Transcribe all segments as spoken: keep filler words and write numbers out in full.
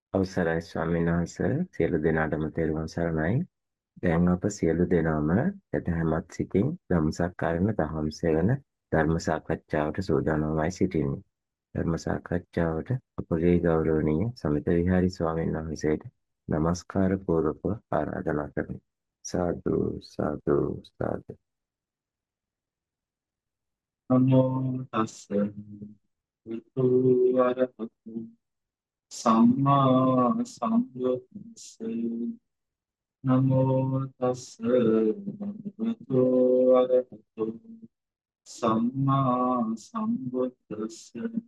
අවසරයි ස්වාමීන් වහන්සේ සියලු දෙනාටම තෙරුවන් සරණයි. දැන් අප සියලු දෙනාම සදහැමත් සිතින් ධම්සක්කාරණ දහම් සෙවන ධර්ම සාකච්ඡාවට සූදානම්වයි සිටින්නේ. ධර්ම සාකච්ඡාවට අපගේ ගෞරවනීය සමිත විහාරි ස්වාමීන් වහන්සේට নমස්කාර පූර්වකව ආරාධනා කරමි. සාදු සාදු සාදු. නමෝ තස්ස විතු වරහතු සම්මා සම්බුද්දස්ස නමෝ තස්ස විතු වරහතු සම්මා සම්බුද්දස්ස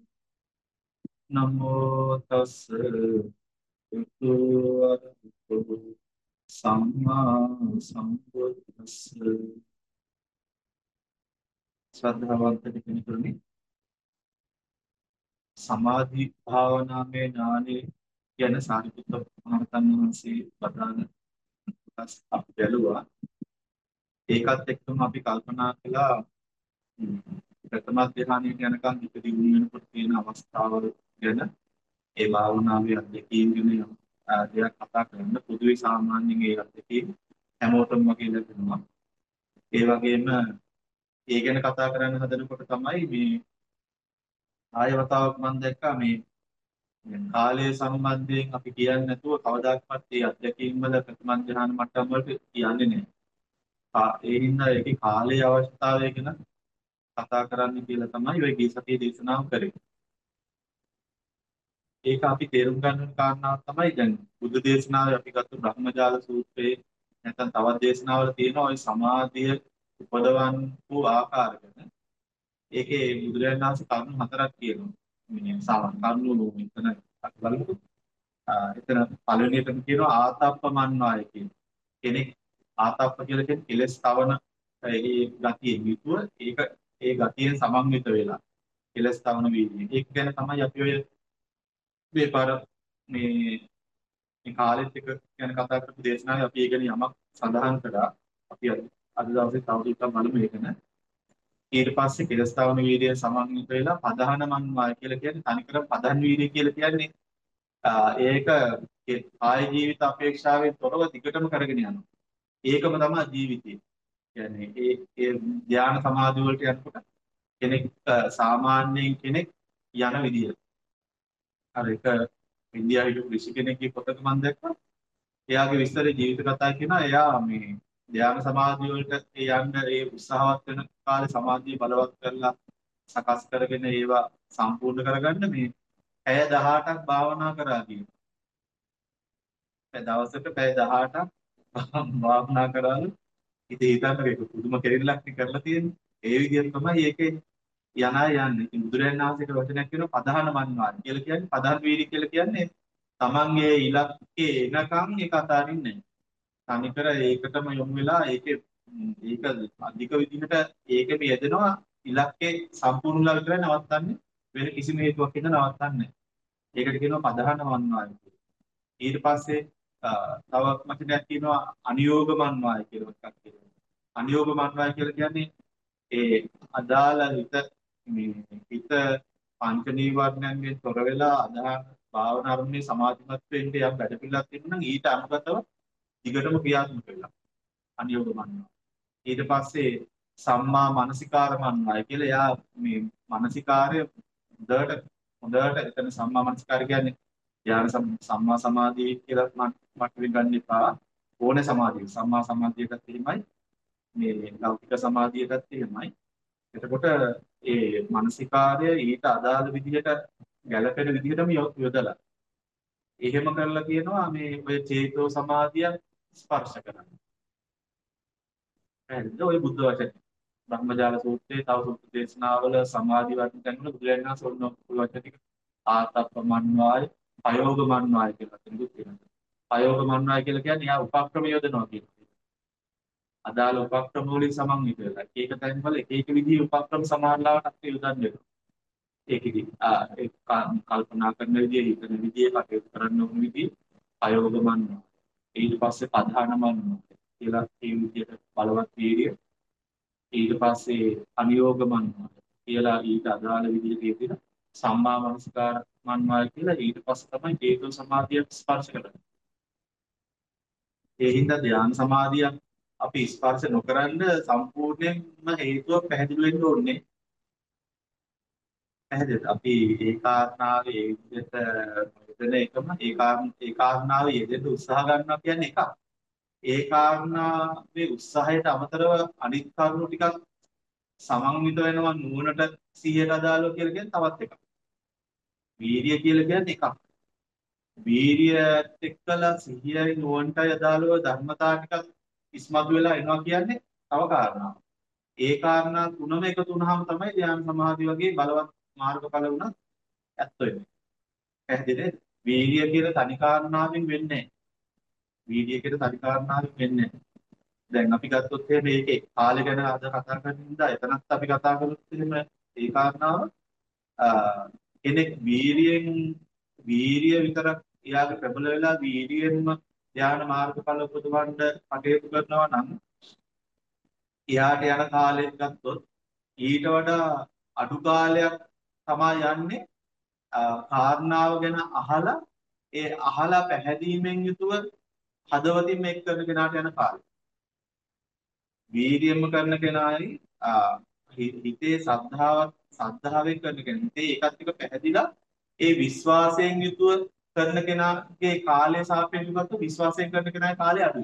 නමෝ තස්ස විතු වරහතු සම්මා සම්බුද්දස්ස ශ්‍රද්ධාවන්ත කෙනෙකුනි සමාධි භාවනාවේ ඥානෙ ගැන සාරිපුත්ත මහරහතන් වහන්සේ වදාළ කොටස් අපි බැලුවා. ඒකත් එක්කම අපි කල්පනා කළා ප්‍රථම ධ්‍යානයට යනකම් ඉදිරි වෙනකොට තියෙන අවස්ථාවල ගැන ඒ භාවනාවේ අධ්‍යක්ීම් ගැන දෙයක් කතා කරන්න පොදුවේ සාමාන්‍යයෙන් ඒ අධ්‍යක්ීම් හැමෝටම වගේ ලැබෙනවා. ඒ වගේම ඒ ගැන කතා කරන්න හදනකොට තමයි මේ ආය වතාවක් මම දැක්කා මේ කාලය සම්බන්ධයෙන් අපි කියන්නේ නැතුව කවදාකවත් මේ අධ්‍යක්ීම් වල ප්‍රථම ධ්‍යාන මට්ටම් වලට කියන්නේ නැහැ. ඒ හින්දා ඒකේ කාලයේ අවශ්‍යතාවය ගැන කතා කරන්න කියලා තමයි ඔය ගිය සතියේ දේශනාව කරේ. ඒක අපි තේරුම් ගන්න කාරණාව තමයි දැන් බුද්ධ දේශනාවේ අපි ගත්ත බ්‍රහ්මජාල සූත්‍රයේ නැත්නම් තවත් දේශනාවල තියෙන ওই සමාධිය උපදවන්න වූ ආකාර ගැන. ඒකේ බුදුරජාණන් වහන්සේ කරුණු හතරක් කියනවා. මේ සාමාන්‍ය කරුණු මෙතන අපි බලමු. එතන පළවෙනි එකම කියනවා ආතප්පමන්වාය කියන කෙනෙක් ආතප්ප කියලා කියන්නේ කෙලස් තවන ඒ ගතිය යුතුව ඒක ඒ ගතියෙන් සමන්විත වෙලා කෙලස් තවන වීර්යය. ඒක ගැන තමයි අපි ඔය මේ පාර මේ මේ කාලෙත් එක ගැන කතා කරපු දේශනාවේ අපි ඒ ගැන යමක් සඳහන් කළා. අපි අද දවසේ තවදුරටත් බලමු ඒක න ะ. ඊට පස්සේ කෙලස් තවන වීර්යය සමන්විත වෙලා පදහන මන්වාය කියලා කියන්නේ තනිකර පදන් වීර්යය කියලා කියන්නේ ඒක ආය ජීවිත අපේක්ෂාවෙන් තොරව දිගටම කරගෙන යනවා. ඒකම තමයි ජීවිතය. කියන්නේ ඒ ඒ ධ්‍යාන සමාධි වලට යනකොට කෙනෙක් සාමාන්‍යයෙන් කෙනෙක් යන විදිය. අර එක ඉන්දියාවේ හිටපු ඍෂි කෙනෙක්ගේ පොතක මම දැක්කා. එයාගේ විස්තරේ ජීවිත කතාව කියනවා. එයා මේ ධ්‍යාන සමාධි වලට ඒ යන්න ඒ උත්සාහවත් වෙන කාලේ සමාධිය බලවත් කරලා සකස් කරගෙන ඒවා සම්පූර්ණ කරගන්න මේ පැය දහඅටක් භාවනා කරා කියනවා. දවසට පැය දහඅටක් භාවනා කරාලු. ඉතින් හිතන්න මේක පුදුම කෙරෙල්ලක් නේ කරලා තියෙන්නේ. ඒ විදිහට තමයි ඒකේ යන අය යන්නේ. ඉතින් බුදුරජාණන් වහන්සේට වචනයක් කියනවා පදහන මන්වාද කියලා කියන්නේ පදහන වීර්ය කියලා කියන්නේ තමන්ගේ ඉලක්කේ එනකන් ඒක අතාරින්නේ නැහැ. තනිකර ඒකටම යොමු වෙලා ඒකේ ඒක අධික විදිහට ඒකෙම යෙදෙනවා ඉලක්කේ සම්පූර්ණ වෙලා විතරයි නවත්තන්නේ. වෙන කිසිම හේතුවක් හින්දා නවත්තන්නේ නැහැ. ඒකට කියනවා පදහන මන්වාද කියලා. ඊට පස්සේ තව වචනයක් කියනවා අනියෝග මන්වාය කියලා එකක් කියනවා. අනියෝග මන්වාය කියලා කියන්නේ ඒ අදාළ හිත මේ හිත පංච නීවරණයන්ගෙන් තොර වෙලා අදහන භාවනා අරමුණේ සමාධිමත් වෙන්න යම් වැඩ පිළිවෙලක් තියෙනවා නම් ඊට අනුගතව දිගටම ක්‍රියාත්මක වෙලා අනියෝග මන්වාය. ඊට පස්සේ සම්මා මානසිකාර මන්වාය කියලා එයා මේ මානසිකාරය හොඳට හොඳට එතන සම්මා මානසිකාර කියන්නේ ඥාන සම්මා සමාධිය කියලා මට ගන්න එපා. ඕනේ සමාධිය. සම්මා සමාධියකත් එහෙමයි. මේ ලෞකික සමාධියකත් එහෙමයි. එතකොට ඒ මානසිකාර්ය ඊට අදාළ විදිහට ගැළපෙන විදිහටම යොදලා. එහෙම කරලා කියනවා මේ ඔය චේතෝ සමාධිය ස්පර්ශ කරනවා. හරිද? ඔය බුද්ධ වචනේ. බ්‍රහ්මජාල සූත්‍රයේ තව සූත්‍ර දේශනාවල සමාධි වර්ණ කරනකොට බුදුරජාණන් වහන්සේ ඔන්න ඔය වචන ටික ආතප්පමන්වාය අයෝගමන්වාය කියලා කෙනෙකුත් කියනවා. අයෝගමන්වාය කියලා කියන්නේ යා උපක්‍රම යොදනවා කියන එක. අදාළ උපක්‍රම වලින් සමන්විත වෙලා. ඒක තැන්වල එක එක විදිහේ උපක්‍රම සමානලාවට අපි යොදන්න වෙනවා. ඒකෙදි ආ ඒ කල්පනා කරන විදිය, හිතන විදිය, කටයුතු කරන්න ඕන විදිය අයෝගමන්වාය. ඊට පස්සේ පධානමන්වාය කියලා ඒ විදිහට බලවත් වීර්ය. ඊට පස්සේ අනියෝගමන්වාය කියලා ඊට අදාළ විදිහට කියන සම්මා මනස්කාර මන්වාය කියලා ඊට පස්සේ තමයි හේතු සමාධිය ස්පර්ශ කරන්නේ. ඒ හින්දා ධ්‍යාන සමාධිය අපි ස්පර්ශ නොකරන සම්පූර්ණයෙන්ම හේතුව පැහැදිලි වෙන්න ඕනේ. පැහැදිලිද? අපි ඒ කාරණාවේ ඒ විදිහට යෙදෙන එකම ඒ කාරණ ඒ කාරණාවේ යෙදෙන්න උත්සාහ ගන්නවා කියන්නේ එකක්. ඒ කාරණාවේ උත්සාහයට අමතරව අනිත් කරුණු ටිකක් සමන්විත වෙනවා නුවණට සිහියට අදාළව කියලා කියන්නේ තවත් එකක්. වීර්ය කියලා කියන්නේ එකක්. වීර්යයත් එක්කලා සිහියයි නුවණටයි අදාළව ධර්මතා ටිකක් ඉස්මතු වෙලා එනවා කියන්නේ තව කාරණාවක්. ඒ කාරණා තුනම එකතු වුනහම තමයි ධ්‍යාන සමාධි වගේ බලවත් මාර්ගඵල උනත් ඇත්ත වෙන්නේ. පැහැදිලිද? වීර්ය කියලා තනි කාරණාවෙන් වෙන්නේ නැහැ. වීර්ය කියලා තනි කාරණාවෙන් වෙන්නේ නැහැ. දැන් අපි ගත්තොත් එහෙම මේකේ කාලය ගැන අද කතා කරන නිසා එතනත් අපි කතා කළොත් එහෙම ඒ කාරණාව කෙනෙක් වීරියෙන් වීරිය විතරක් එයාගේ ප්‍රබල වෙලා වීරියෙන්ම ධ්‍යාන මාර්ගඵල උපදවන්න කටයුතු කරනවා නම් එයාට යන කාලයක් ගත්තොත් ඊට වඩා අඩු කාලයක් තමයි යන්නේ කාරණාව ගැන අහලා ඒ අහලා පැහැදීමෙන් යුතුව හදවතින් මේක කරන කෙනාට යන කාලය. වීර්යයෙන්ම කරන කෙනායි හිතේ සද්ධාවක් සද්ධාවෙන් කරන කෙනා. හිතේ ඒකත් එක පැහැදිලා ඒ විශ්වාසයෙන් යුතුව කරන කෙනාගේ කාලය සාපේක්ෂව ගත්තොත් විශ්වාසයෙන් කරන කෙනාගේ කාලය අඩුයි.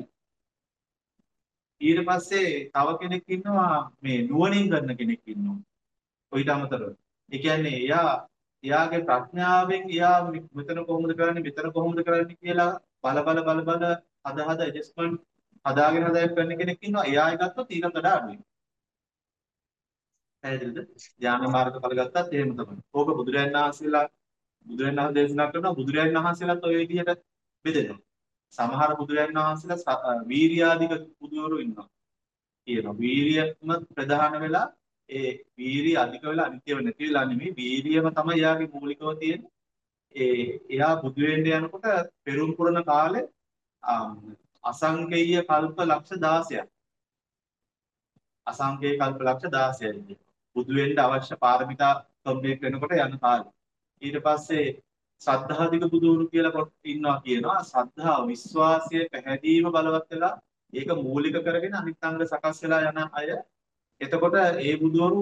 ඊට පස්සේ තව කෙනෙක් ඉන්නවා මේ නුවණින් කරන කෙනෙක් ඉන්නවා. ඔයිට අමතරව. ඒ කියන්නේ එයා එයාගේ ප්‍රඥාවෙන් එයා මෙතන කොහොමද කරන්නේ මෙතන කොහොමද කරන්නේ කියලා බල බල බල බල හද හද ඇඩ්ජස්ට්මන්ට් හදාගෙන හදාගෙන කරන කෙනෙක් ඉන්නවා. එයා ගත්තොත් ඊට වඩා අඩුයි. පැහැදිලිද? ඥාන මාර්ගඵල ගත්තත් එහෙම තමයි. ඕක බුදුරජාණන් වහන්සේලා බුදුරජාණන් වහන්සේ දේශනා කරනවා බුදුරජාණන් වහන්සේලාත් ඔය විදිහට බෙදෙනවා. සමහර බුදුරජාණන් වහන්සේලා වීර්යාධික බුදුවරු ඉන්නවා. කියනවා වීර්යයම ප්‍රධාන වෙලා ඒ වීර්ය අධික වෙලා අනිත්‍යව නැති වෙලා නෙමෙයි වීර්යම තමයි යාගේ මූලිකව තියෙන්නේ. ඒ එයා බුදු වෙන්න යනකොට පෙරම් පුරන කාලේ අසංකේය කල්ප ලක්ෂ දාසයක් අසංකේය කල්ප ලක්ෂ දාසයයි බුදු වෙන්න අවශ්‍ය පාරමිතා කම්ප්ලීට් වෙනකොට යන කාලේ. ඊට පස්සේ සද්ධාධික බුදුරු කියලා කොට ඉන්නවා කියනවා. සද්ධා විශ්වාසය පැහැදීම බලවත් වෙලා ඒක මූලික කරගෙන අනිත් අංග සකස් වෙලා යන අය. එතකොට ඒ බුදුවරු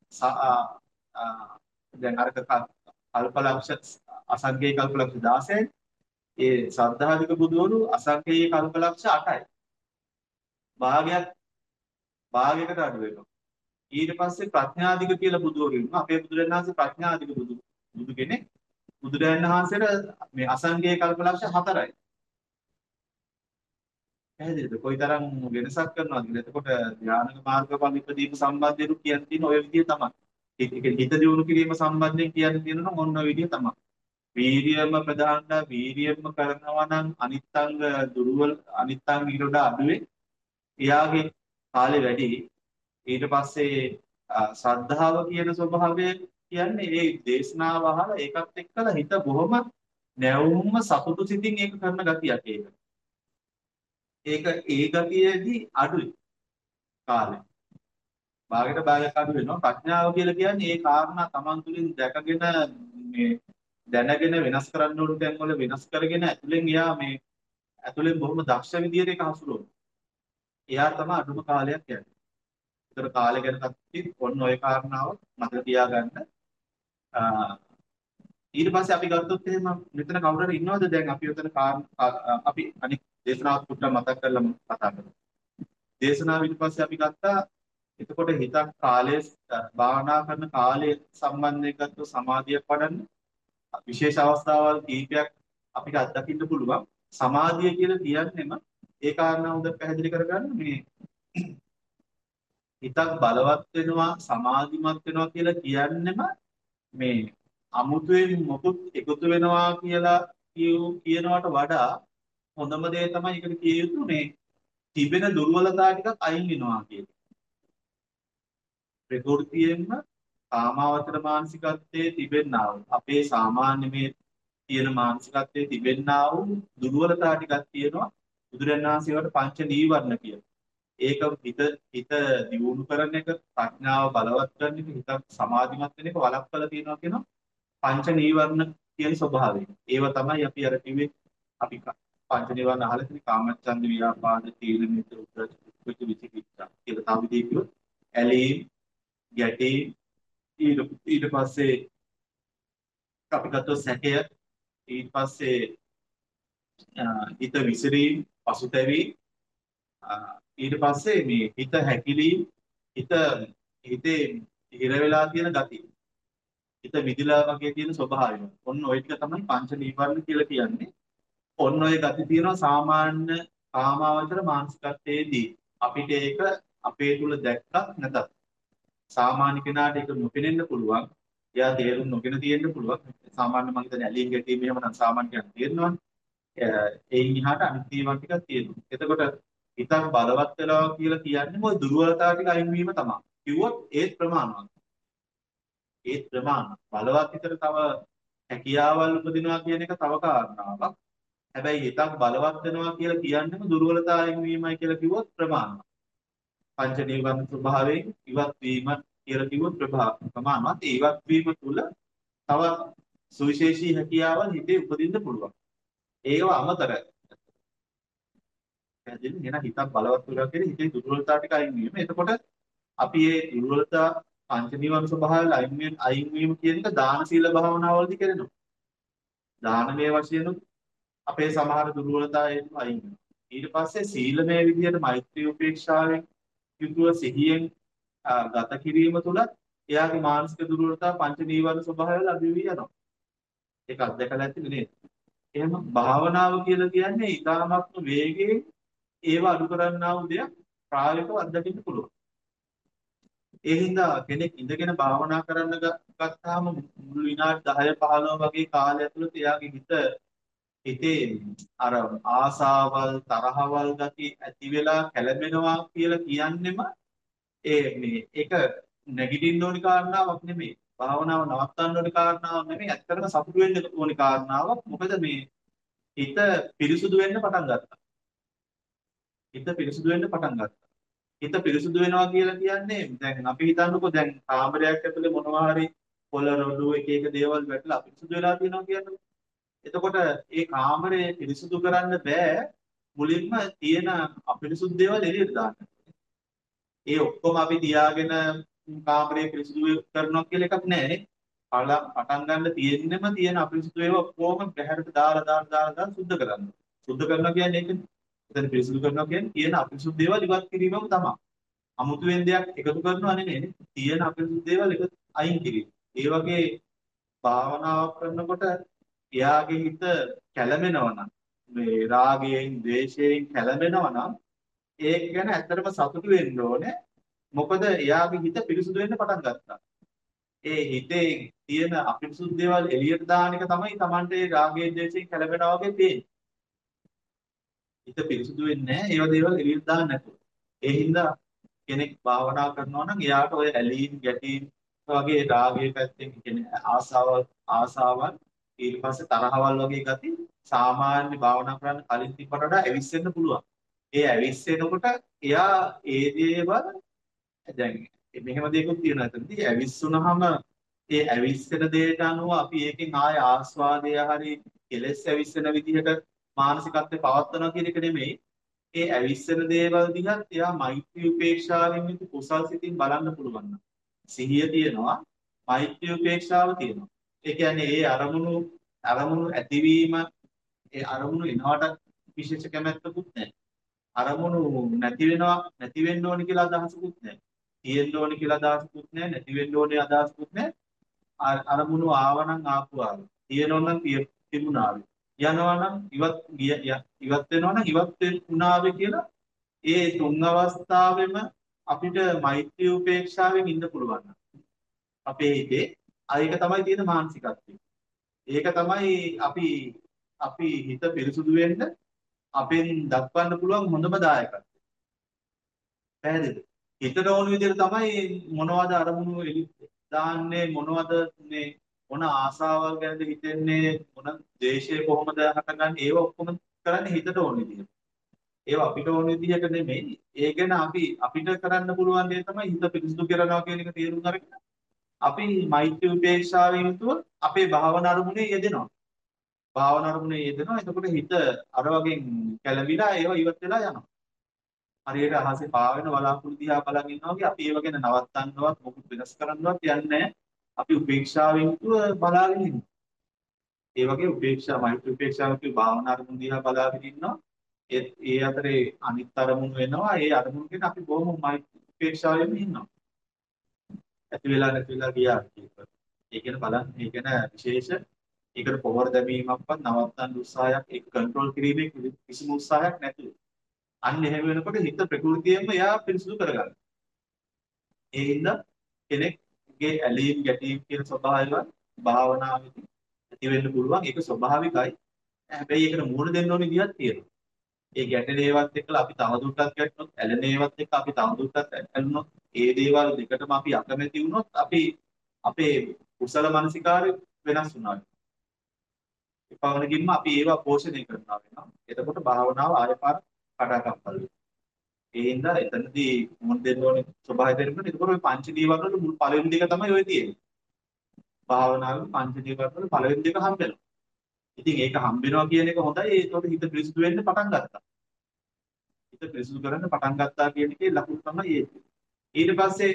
දැන් අර කල්පලක්ෂ අසංකේය කල්පලක්ෂ දාසයයි ඒ සද්ධාධික බුදුවරු අසංකේය කල්පලක්ෂ අටයි. භාගයක් භාගයකට අඩු වෙනවා. ඊට පස්සේ ප්‍රඥාධික කියලා බුදුවරු ඉන්නවා. අපේ බුදුරජාණන් වහන්සේ ප්‍රඥාධික බුදු බුදු කෙනෙක්. බුදුරජාණන් වහන්සේට මේ අසංකේය කල්පලක්ෂ හතරයි. පැහැදිලිද? කොයිතරම් වෙනසක් කරනවද කියලා. එතකොට ධ්‍යාන මාර්ගඵල ඉදීම සම්බන්ධයෙන් කියන්න තියෙන ඔය විදිය තමයි. ඒ කියන්නේ හිත දියුණු කිරීම සම්බන්ධයෙන් කියන්න තියෙනවා නම් ඔන්න ඔය විදිය තමයි. වීර්යයම ප්‍රධානද වීර්යයම කරනවා නම් අනිත්ංග දුර්වල අනිත්ංග ඊට අඩුවේ එයාගේ කාලේ වැඩි. ඊට පස්සේ ශ්‍රද්ධාව කියන ස්වභාවය කියන්නේ ඒ දේශනාව අහලා ඒකත් එක්කලා හිත බොහොම නැවුම්ම සතුටු සිතින් ඒක කරන ගතියක් ඒක. ඒක ඒ ගතියේදී අඩුයි කාලේ. භාගයට භාගයක් අඩු වෙනවා. ප්‍රඥාව කියලා කියන්නේ ඒ කාරණා Taman තුලින් දැකගෙන මේ දැනගෙන වෙනස් කරන්න ඕන තැන් වල වෙනස් කරගෙන ඇතුලෙන් එයා මේ ඇතුලෙන් බොහොම දක්ෂ විදියට ඒක හසුරුවනවා. එයා තමයි අඩුම කාලයක් යන්නේ. ඒතර කාලය ගැන කතා ඔන්න ඔය කාරණාව මතක තියාගන්න. ඊට පස්සේ අපි ගත්තොත් එහෙම මෙතන කවුරු හරි ඉන්නවද දැන් අපි උතන අපි අනිත් දේශනාවක් පුට්ට මතක් කරලා කතා කරමු. දේශනාව ඊට පස්සේ අපි ගත්තා එතකොට හිතක් කාලයේ භාවනා කරන කාලය සම්බන්ධයෙන් ගත්තොත් සමාධියක් වඩන්න විශේෂ අවස්ථාවල් කීපයක් අපිට අත්දකින්න පුළුවන්. සමාධිය කියලා කියන්නේම ඒ කාරණා හොඳට පැහැදිලි කරගන්න මේ හිතක් බලවත් වෙනවා සමාධිමත් වෙනවා කියලා කියන්නේම මේ අමුතුවෙන් මොකුත් එකතු වෙනවා කියලා කියනවට වඩා හොඳම දේ තමයි ඒකට කිය යුතු මේ තිබෙන දුර්වලතා ටිකක් අයින් වෙනවා කියන. ප්‍රകൃතියෙන්ම කාමාවචර මානසිකත්වයේ තිබෙන්නා වූ අපේ සාමාන්‍ය මේ තියෙන මානසිකත්වයේ තිබෙන්නා වූ දුර්වලතා ටිකක් තියෙනවා. බුදුරජාණන් වහන්සේවට පංච නීවරණ කියනවා. ඒක හිත හිත දියුණු කරන එක ප්‍රඥාව බලවත් කරන එක හිත සමාධිමත් වෙන එක වළක්වලා තියෙනවා කියනවා. පංච නීවරණ කියන ස්වභාවය. ඒව තමයි අපි අර කිව්වේ අපි පංච නීවරණ අහලා තියෙන කාමච්ඡන්ද ව්‍යාපාද තීන මිද්ද උද්ධච්ච විචිකිච්ඡා කියලා තව විදිහට කිව්වොත් ඇලීම් ගැටීම් ඊට ඊට පස්සේ අපි ගත්තොත් සැකය ඊට පස්සේ හිත විසිරීම පසුතැවීම ඊට පස්සේ මේ හිත හැකිලීම හිත හිතේ හිර වෙලා තියෙන ගතිය හිත විදිලා වගේ තියෙන ස්වභාවය. ඔන්න ඔය ටික තමයි පංච නීවරණ කියලා කියන්නේ. ඔන්න ඔය ගති තියෙනවා සාමාන්‍ය කාමාවචර මානසිකත්වයේදී. අපිට ඒක අපේ තුල දැක්කත් නැතත් සාමාන්‍ය කෙනාට ඒක නොපෙනෙන්න පුළුවන්. එයා තේරුම් නොගෙන තියෙන්න පුළුවන්. සාමාන්‍ය මම හිතන්නේ ඇලීම් ගැටීම් එහෙම නම් සාමාන්‍ය කෙනෙක් තේරෙනවනේ. ඒ ඉහාට අනිත් ඒවා ටිකක් තියෙනවා. එතකොට හිතක් බලවත් වෙනවා කියලා කියන්නේ මොකද දුර්වලතාව ටික අයින් වීම තමයි. කිව්වොත් ඒත් ප්‍රමාණවත්. ඒත් ප්‍රමාණවත්. බලවත් හිතට තව හැකියාවල් උපදිනවා කියන එක තව කාරණාවක්. හැබැයි හිතක් බලවත් වෙනවා කියලා කියන්නේම දුර්වලතාව අයින් වීමයි කියලා කිව්වොත් ප්‍රමාණවත්. පංච නීවරණ ස්වභාවයෙන් ඉවත් වීම කියලා කිව්වොත් ප්‍රමාණවත්. ඒ ඉවත් වීම තුළ තව සුවිශේෂී හැකියාවල් හිතේ උපදින්න පුළුවන්. ඒව අමතරයි. පැහැදිලි නේද? හිතක් බලවත් වෙනවා කියන්නේ හිතේ දුර්වලතා ටික අයින් වීම. එතකොට අපි මේ දුර්වලතා පංච නීවරණ ස්වභාවය අයින් වීම අයින් වීම කියන එක දාන සීල භාවනාවලදී කරනවා. දානමය වශයෙන් අපේ සමහර දුර්වලතා අයින් වෙනවා. ඊට පස්සේ සීලමය විදියට මෛත්‍රී උපේක්ෂාවෙන් යුතුව සිහියෙන් ගත කිරීම තුළ එයාගේ මානසික දුර්වලතා පංච නීවරණ ස්වභාවය අඩු වී යනවා. ඒක අත්දැකලා ඇති නේද? එහෙනම් භාවනාව කියලා කියන්නේ ඊටාත්ම වේගයෙන් ඒව අඩු කරන්නා වූ දෙයක් ප්‍රායෝගිකව අත්දකින්න පුළුවන්. ඒ හින්දා කෙනෙක් ඉඳගෙන භාවනා කරන්න ගත්තාම මුළු විනාඩි දහය පහළොව වගේ කාලය ඇතුළත එයාගේ හිත හිතේ අර ආසාවල් තරහවල් ගති ඇති වෙලා කැළඹෙනවා කියලා කියන්නෙම ඒ මේ ඒක නැගිටින්න ඕනි කාරණාවක් නෙමෙයි. භාවනාව නවත්තන්න ඕනි කාරණාවක් නෙමෙයි. ඇත්තටම සතුටු වෙන්න ඕනි කාරණාවක්. මොකද මේ හිත පිරිසුදු වෙන්න පටන් ගත්තා. හිත පිරිසුදු වෙන්න පටන් ගත්තා. හිත පිරිසුදු වෙනවා කියලා කියන්නේ දැන් අපි හිතන්නකෝ දැන් කාමරයක් ඇතුලේ මොනවා හරි පොළ රොඩු එක එක දේවල් වැටලා අපිරිසුදු වෙලා තියෙනවා කියන්නේ. එතකොට ඒ කාමරය පිරිසුදු කරන්න බෑ මුලින්ම තියෙන අපිරිසුදු දේවල් එළියට දාන්න. ඒ ඔක්කොම අපි තියාගෙන කාමරය පිරිසුදු කරනවා කියලා එකක් නැහැ. පටන් ගන්න තියෙන්නෙම තියෙන අපිරිසුදු ඒවා ඔක්කොම බහැරට දාලා දාලා දාලා සුද්ධ කරන්න. සුද්ධ කරනවා කියන්නේ ඒකනේ. එතන පිරිසුදු කරනවා කියන්නේ තියෙන අපිරිසුදු දේවල් ඉවත් කිරීමම තමයි. අමුතුවෙන් දෙයක් එකතු කරනවා නෙමෙයි. තියෙන අපිරිසුදු දේවල් එක අයින් කිරීම. ඒ වගේ භාවනාවක් කරනකොට එයාගේ හිත කැළඹෙනවා නම් මේ රාගයෙන්, ද්වේෂයෙන් කැළඹෙනවා නම් ඒක ගැන ඇත්තටම සතුටු වෙන්න ඕනේ. මොකද එයාගේ හිත පිරිසුදු වෙන්න පටන් ගත්තා. ඒ හිතේ තියෙන අපිරිසුදු දේවල් එළියට දාන එක තමයි Tamante රාගයෙන්, ද්වේෂයෙන් කැළඹෙනවා වගේ තියෙන්නේ. හිත පිරිසුදු වෙන්නේ නැහැ ඒව දේවල් එළියට දාන්න නැතුව. ඒ හින්දා කෙනෙක් භාවනා කරනවා නම් එයාට ඔය ඇලීම් ගැටීම් වගේ රාගයේ පැත්තෙන් කියන්නේ ආසාවල් ආසාවල් ඊට පස්සේ තරහවල් වගේ ගති සාමාන්‍ය භාවනා කරන්න කලින් තිබ්බට වඩා ඇවිස්සෙන්න පුළුවන්. ඒ ඇවිස්සෙනකොට එයා ඒ දේවල් දැන් මෙහෙම දෙයක්ත් තියෙනවා එතනදී ඇවිස්සුනහම ඒ ඇවිස්සෙන දේට අනුව අපි ඒකෙන් ආය ආස්වාදය හරි කෙලස් ඇවිස්සෙන විදිහට මානසිකත්වයේ පවත්වනවා කියන එක නෙමෙයි. ඒ ඇවිස්සෙන දේවල් දිහා එයා මෛත්‍රී උපේක්ෂාවෙන් යුතු කුසල් සිතින් බලන්න පුළුවන්. සිහිය තියෙනවා, මෛත්‍රී උපේක්ෂාව තියෙනවා. ඒ කියන්නේ ඒ අරමුණු අරමුණු ඇතිවීම ඒ අරමුණු එනවට විශේෂ කැමැත්තකුත් නැහැ. අරමුණු නැති වෙනවා නැති වෙන්න ඕනි කියලා අදහසකුත් නැහැ. තියෙන්න ඕනි කියලා අදහසකුත් නැහැ. නැති වෙන්න ඕනි අදහසකුත් නැහැ. අරමුණු ආවනම් ආපුවා. තියෙනවනම් තිබුණාවි. යනවනම් ඉවත් ඉවත් වෙනවනම් ඉවත් වුණාවේ කියලා ඒ තුන් අවස්ථාවෙම අපිට මෛත්‍රී උපේක්ෂාවෙන් ඉන්න පුළුවන්. අපේ හිතේ ඒක තමයි තියෙන මානසිකත්වය. ඒක තමයි අපි අපි හිත පිරිසුදු වෙන්න අපෙන් දක්වන්න පුළුවන් හොඳම දායකත්වය. පැහැදිලිද? හිතට ඕන විදිහට තමයි මොනවද අරමුණු එලි දාන්නේ මොනවද මේ මොන ආසාවල් ගැනද හිතෙන්නේ මොන ද්වේෂය කොහොමද හටගන්නේ ඒව ඔක්කොම කරන්නේ හිතට ඕන විදිහට. ඒව අපිට ඕන විදිහට නෙමෙයි. ඒ ගැන අපි අපිට කරන්න පුළුවන් දේ තමයි හිත පිරිසුදු කරනවා කියන එක තේරුම් අරගෙන අපි මෛත්‍රී උපේක්ෂාවෙන් යුතුව අපේ භාවනා අරමුණේ යෙදෙනවා. භාවනා අරමුණේ යෙදෙනවා. එතකොට හිත අර වගේ කැළඹිලා ඒව ඉවත් වෙලා යනවා. හරියට අහසේ පාවෙන බලාකුළු දිහා බලන් ඉන්නවා වගේ අපි ඒව ගැන නවත්තන්නවත් මොකුත් වෙනස් කරන්නවත් යන්නේ නැහැ. අපි උපේක්ෂාවෙන් යුතුව බලාගෙන ඉන්නවා. ඒ වගේ උපේක්ෂා මෛත්‍රී උපේක්ෂාව කියන භාවනා අරමුණ දිහා බලාගෙන ඉන්නවා. ඒ ඒ අතරේ අනිත් අරමුණු වෙනවා. ඒ අරමුණු ගැන අපි බොහොම මෛත්‍රී උපේක්ෂාවෙන් ඉන්නවා. ඇති වෙලා නැති වෙලා ගියා කියනවා. ඒ කියන බලන්න ඒ කියන විශේෂ ඒකට පොහොර දැමීමක්වත් නවත්තන්න උත්සාහයක් ඒක කන්ට්‍රෝල් කිරීමේ කිසිම උත්සාහයක් නැතුව. අන්න එහෙම වෙනකොට හිත ප්‍රകൃතියෙන්ම එයා පිරිසුදු කරගන්නවා. ඒ හින්දා කෙනෙක්ගේ ඇලීම් ගැටීම් කියන ස්වභාවය භාවනාවේදී ඇති වෙන්න පුළුවන්. ඒක ස්වභාවිකයි. හැබැයි ඒකට මුහුණ දෙන්න ඕනේ විදියක් තියෙනවා. ඒ ගැටෙන ඒවත් එක්කලා අපි තවදුරටත් ගැටුනොත්, ඇලෙන ඒවත් එක්ක අපි තවදුරටත් ඇලුනොත්, ඒ දේවල් දෙකටම අපි අකමැති වුණොත් අපි අපේ කුසල මානසිකාරය වෙනස් වුණා. ඒ පවණකින්ම අපි ඒවා පෝෂණය කරනවා වෙනවා. එතකොට භාවනාව ආයපාර කඩාකප්පල් වෙනවා. ඒ හින්දා එතනදී මොන දෙන්න ඕනේ ස්වභාවය දෙන්න. එතකොට ওই පංච නීවරණ වල මුල් පළවෙනි දෙක තමයි ඔය තියෙන්නේ. භාවනාවේ පංච නීවරණ වල පළවෙනි දෙක හම්බ වෙනවා. ඉතින් ඒක හම්බ වෙනවා කියන එක හොඳයි. ඒකට හිත පිරිසුදු වෙන්න පටන් ගත්තා. හිත පිරිසුදු කරන්න පටන් ගත්තා කියන එකේ ලකුණු තමයි ඒක. ඊට පස්සේ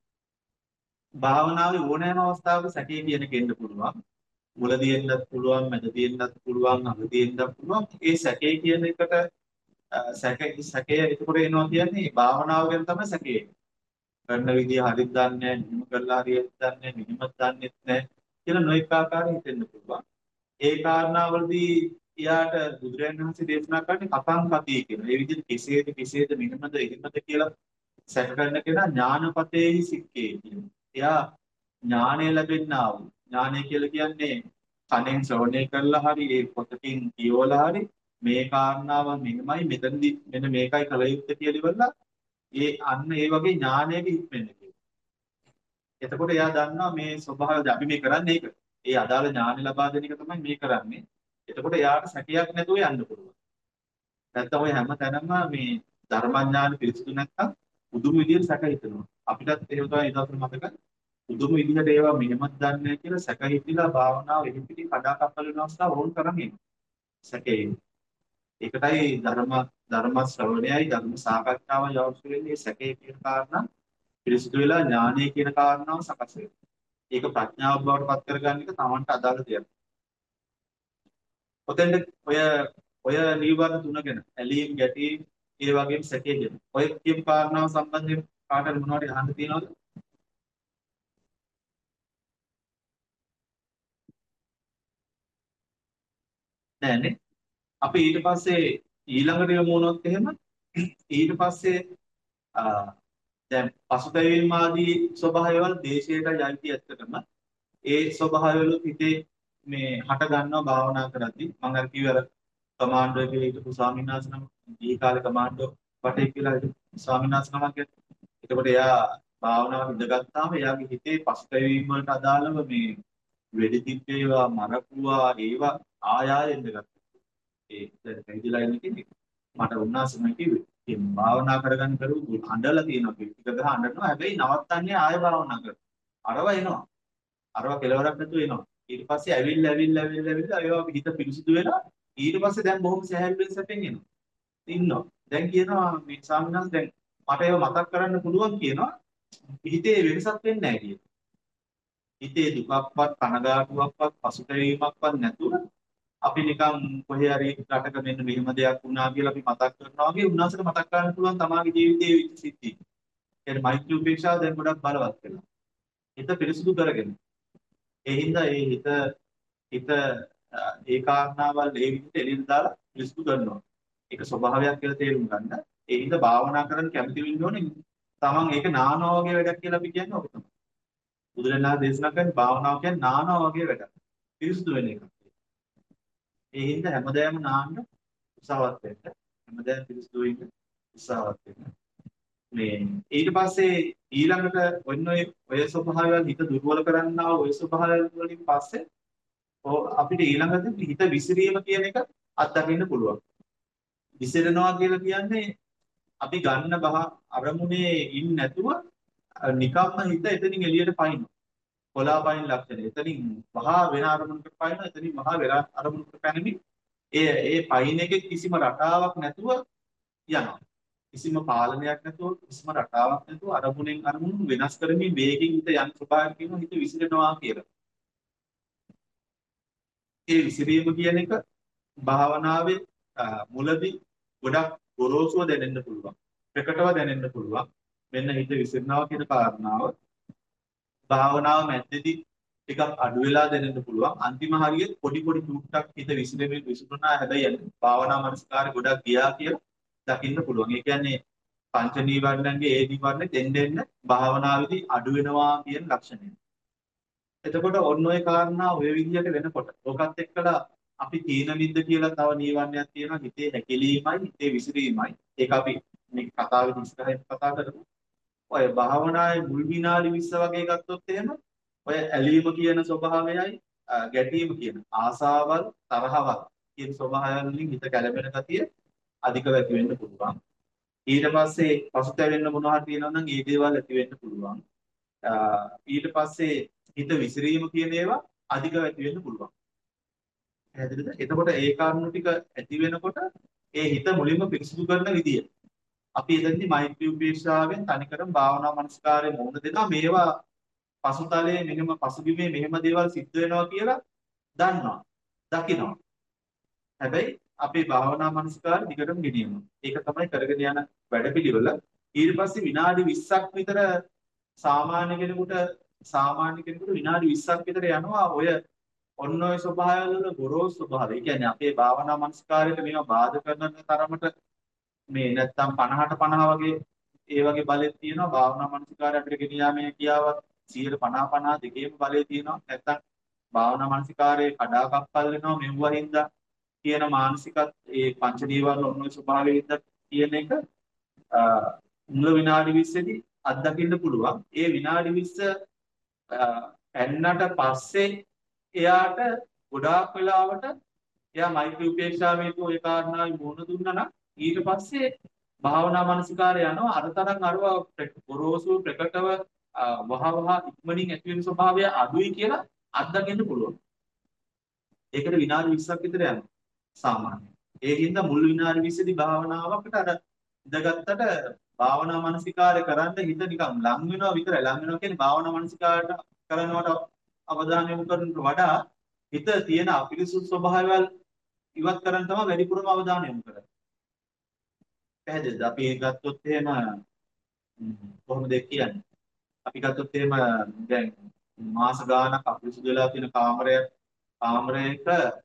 භාවනාවේ ඕනෑම අවස්ථාවක සැකේ කියන එක එන්න පුළුවන්. මුලදී එන්නත් පුළුවන්, මැදදී එන්නත් පුළුවන්, අගදී එන්නත් පුළුවන්. ඒ සැකේ කියන එකට සැක සැකය එතකොට එනවා කියන්නේ භාවනාව ගැන තමයි සැකේ. කරන විදිය හරියට දන්නේ නැහැ, නිම කරලා හරියට දන්නේ නැහැ, මිනිමත් දන්නේත් නැහැ කියලා නොඑක ආකාරයෙන් හිතෙන්න පුළුවන්. ඒ කාරණාවලදී එයාට බුදුරජාණන් වහන්සේ දේශනා කරන්නේ කතං කතී කියන. ඒ විදිහට කෙසේද කෙසේද මෙහෙමද එහෙමද කියලා සැක කරන කෙනා ඥානපතේහි සික්කේ කියන. එයා ඥානය ලැබෙන්නා වූ. ඥානය කියලා කියන්නේ කනෙන් ශ්‍රවණය කරලා හරි ඒ පොතකින් කියවලා හරි මේ කාරණාව මෙහෙමයි මෙතනදි මෙන්න මේකයි කල යුත්තේ කියලා ඉවරලා ඒ අන්න ඒ වගේ ඥානයක හිටෙන්න කියනවා. එතකොට එයා දන්නවා මේ ස්වභාවය අපි මේ කරන්නේ ඒක. ඒ අදාළ ඥාන ලබා දෙන එක තමයි මේ කරන්නේ. එතකොට එයාට සැකයක් නැතුව යන්න පුළුවන්. නැත්තම් ඔය හැම තැනම මේ ධර්මඥාන පිරිසිදු නැත්තම් පුදුම විදියට සැක හිතෙනවා. අපිටත් එහෙම තමයි ඉදසුන මතක පුදුම විදිහට ඒවා මෙහෙමත් දන්නේ කියලා සැක හිතිලා භාවනාව එහෙම පිටි කඩා කප්පල වෙන අවස්ථාව වුන් කරන්නේ. සැකේ. ඒකටයි ධර්ම ධර්ම ශ්‍රවණයයි ධර්ම සාකච්ඡාවයි අවශ්‍ය වෙන්නේ සැකේ කියන කාරණා පිරිසිදු වෙලා ඥානය කියන කාරණාව සකස් වෙනවා. ඒක ප්‍රඥාව බවට පත් කරගන්න එක තමන්ට අදාළ දෙයක්. ඔතෙන්ද ඔය ඔය නීවරණ තුන ගැන ඇලීම් ගැටීම් ඒ වගේම සැකේ ගැන ඔය කියපු කාරණාව සම්බන්ධයෙන් කාටද මොනවද අහන්න තියෙනවද? නෑනේ. අපි ඊට පස්සේ ඊළඟට යමු වුණොත් එහෙම ඊට පස්සේ දැන් පසුතැවීම් ආදී ස්වභාවයවල දේශයටයි යයිති ඇත්තටම ඒ ස්වභාවවල හිතේ මේ හට ගන්නවා භාවනා කරද්දී මම අර කිව්ව අර කමාන්ඩෝ එකේ හිටපු ස්වාමීන් වහන්සේ නම දී කාලේ කමාන්ඩෝ වටේ කියලා හිටපු ස්වාමීන් වහන්සේ නමක් ගැන. එතකොට එයා භාවනාව ඉඳගත්තාම එයාගේ හිතේ පසුතැවීම් වලට අදාළව මේ වෙඩි තිබ්බේවා මරකුවා ඒවා ආය ආය එන්න ගත්තා. ඒ දැන් පැවිදිලා ඉන්න කෙනෙක් මට උන්වහන්සේම කිව්වේ මේ භාවනා කරගන්න කරු අඬලා තියෙනවා ටික ගහ අඬනවා හැබැයි නවත්තන්නේ ආය භාවනා කරනවා. අරව එනවා. අරව කෙලවරක් නැතුව එනවා. ඊට පස්සේ ඇවිල්ලා ඇවිල්ලා ඇවිල්ලා ඇවිල්ලා ඒවා හිත පිරිසිදු වෙනවා. ඊට පස්සේ දැන් බොහොම සහැල්ලුවෙන් සැපෙන් එනවා. ඉන්නවා. දැන් කියනවා මේ ස්වාමීන් වහන්සේ දැන් මට ඒව මතක් කරන්න පුළුවන් කියනවා. හිතේ වෙනසක් වෙන්නේ නැහැ කියනවා. හිතේ දුකක්වත් කනගාටුවක්වත් පසුතැවීමක්වත් නැතුව අපි නිකන් කොහේ හරි රටක මෙන්න මෙහෙම දෙයක් වුණා කියලා අපි මතක් කරනවා වගේ උන්වහන්සේට මතක් කරන්න පුළුවන් තමාගේ ජීවිතයේ වෙච්ච සිද්ධි. ඒ මෛත්‍රී උපේක්ෂාව දැන් ගොඩක් බලවත් වෙනවා. හිත පිරිසුදු කරගෙන. ඒ හින්දා ඒ හිත හිත ඒ කාරණාවල් ඒ විදිහට එළියට දාලා පිරිසුදු කරනවා. ඒක ස්වභාවයක් කියලා තේරුම් ගන්න. ඒ හින්දා භාවනා කරන්න කැමති වෙන්න ඕනේ. තමන් ඒක නානවා වගේ වැඩක් කියලා අපි කියන්නේ ඔක තමයි. බුදුරණාහි දේශනා කරන්නේ භාවනාව කියන්නේ නානවා වගේ වැඩක්. පිරිසුදු වෙන එක. ඒ හින්දා හැමදාම නාන්න උත්සාහවත් වෙන්න. හැමදාම පිරිසුදු වෙන්න උත්සාහවත් වෙන්න. මේ ඊට පස්සේ ඊළඟට ඔන්න ඔය ඔය ස්වභාවයන් හිත දුර්වල කරන්නා ඔය ස්වභාවයන් වලින් පස්සේ අපිට ඊළඟට හිත විසිරීම කියන එක අත්දකින්න පුළුවන්. විසිරෙනවා කියලා කියන්නේ අපි ගන්න බහ අරමුණේ ඉන්නේ නැතුව නිකම්ම හිත එතනින් එළියට පයින්නවා. කොලාපයින් ලක්ෂණය. එතනින් මහා වෙන අරමුණකට පයින්න, එතනින් මහා වෙන අරමුණකට පැනමින් ඒ ඒ පයින් එකේ කිසිම රටාවක් නැතුව යනවා. කිසිම පාලනයක් නැතුව, කිසිම රටාවක් නැතුව අරමුණෙන් අරමුණ වෙනස් කරමින් වේගින් හිත යන ස්වභාවයෙන් කියනවා හිත විසිරෙනවා කියලා. ඒ විසිරීම කියන එක භාවනාවේ මුලදී ගොඩක් ගොරෝසුව දැනෙන්න පුළුවන්. ප්‍රකටව දැනෙන්න පුළුවන්. මෙන්න හිත විසිරනවා කියන කාරණාව භාවනාව මැද්දේදී ටිකක් අඩු වෙලා දැනෙන්න පුළුවන්. අන්තිම හරියට පොඩි පොඩි චුට්ටක් හිත විසිරෙමින් විසිරුණා. හැබැයි භාවනා මනස්කාරය ගොඩක් ගියා කියලා දකින්න පුළුවන්. ඒ කියන්නේ පංච නීවරණන්ගේ ඒ නීවරණ දෙන්න දෙන්න භාවනාවේදී අඩු වෙනවා කියන ලක්ෂණය. එතකොට ඔන්න ඔය කාරණා ඔය විදිහට වෙනකොට ඔකත් එක්කලා අපි තීන මිද්ද කියලා තව නීවරණයක් තියෙනවා. හිතේ හැකිලීමයි හිතේ විසිරීමයි. ඒක අපි මේ කතාවේ ඉස්සරහින් කතා කරමු. ඔය භාවනාවේ මුල් විනාඩි විස්ස වගේ ගත්තොත් එහෙම ඔය ඇලීම කියන ස්වභාවයයි ගැටීම කියන ආසාවල් තරහවල් කියන ස්වභාවයන් වලින් හිත කැළඹෙන ගතිය අධික වෙති වෙන්න පුළුවන්. ඊට පස්සේ පසුතැවෙන්න මොනවා හරි තියෙනවා නම් ඒ දේවල් ඇති වෙන්න පුළුවන්. ඊට පස්සේ හිත විසිරීම කියන ඒවා අධික වෙති වෙන්න පුළුවන්. පැහැදිලිද? එතකොට ඒ කාරණු ටික ඇති වෙනකොට ඒ හිත මුලින්ම පිරිසිදු කරන විදිය අපි එතනදී මෛත්‍රී උපේක්ෂාවෙන් තනිකරම භාවනා මනස්කාරයේ මොන දෙනවා මේවා පසුතලයේ මෙහෙම පසුබිමේ මෙහෙම දේවල් සිද්ධ වෙනවා කියලා දන්නවා දකිනවා. හැබැයි අපේ භාවනා මනස්කාරය දිගටම ගෙනියනවා. ඒක තමයි කරගෙන යන වැඩපිළිවෙල. ඊට පස්සේ විනාඩි විස්සක් විතර සාමාන්‍ය කෙනෙකුට සාමාන්‍ය කෙනෙකුට විනාඩි විස්සක් විතර යනවා ඔය ඔන්න ඔය ස්වභාවවල වල ගොරෝසු ස්වභාවය. ඒ කියන්නේ අපේ භාවනා මනස්කාරයට මේවා බාධා කරන තරමට මේ නැත්තම් පනහට පනහ වගේ ඒ වගේ බලයක් තියෙනවා භාවනා මනසිකාරය අපිට ගෙන යාමේ කියාවත් සියයට පනහ පනහ දෙකේම බලය තියෙනවා නැත්තම් භාවනා මනසිකාරයේ කඩාකප්පල් වෙනවා මෙව්වා හින්දා කියන මානසිකත් ඒ පංච නීවරණ ඔන්න ඔය ස්වභාවයෙන් හින්දා කියන එක මුල විනාඩි විස්සේදී අත්දකින්න පුළුවන්. ඒ විනාඩි විස්ස පැන්නට පස්සේ එයාට ගොඩාක් වෙලාවට එයා මෛත්‍රී උපේක්ෂාවේදී ඔය කාරණාවේ මුහුණ දුන්නා නම් ඊට පස්සේ භාවනා මානසිකාරය යනවා අර තරම් අරව ගොරෝසු ප්‍රකටව වහ වහ ඉක්මනින් ඇති වෙන ස්වභාවය අඩුයි කියලා අත්දකින්න පුළුවන්. ඒකට විනාඩි විස්සක් විතර යනවා සාමාන්‍යයෙන්. ඒකින්ද මුල් විනාඩි විස්සේදී භාවනාවකට අර ඉඳගත්තට භාවනා මානසිකාරය කරන්න හිත නිකන් ලං වෙනවා විතරයි. ලං වෙනවා කියන්නේ භාවනා මානසිකාරයට කරනවට අවධානය යොමු කරනට වඩා හිත තියෙන අපිරිසුදු ස්වභාවයල් ඉවත් කරන් තමයි වැඩිපුරම අවධානය යොමු කරන්නේ. පැහැදිලිද? අපි ගත්තොත් එහෙම කොහොමද කියන්නේ? අපි ගත්තොත් එහෙම දැන් මාස ගාණක් අපිරිසුදු වෙලා තියෙන කාමරය කාමරයක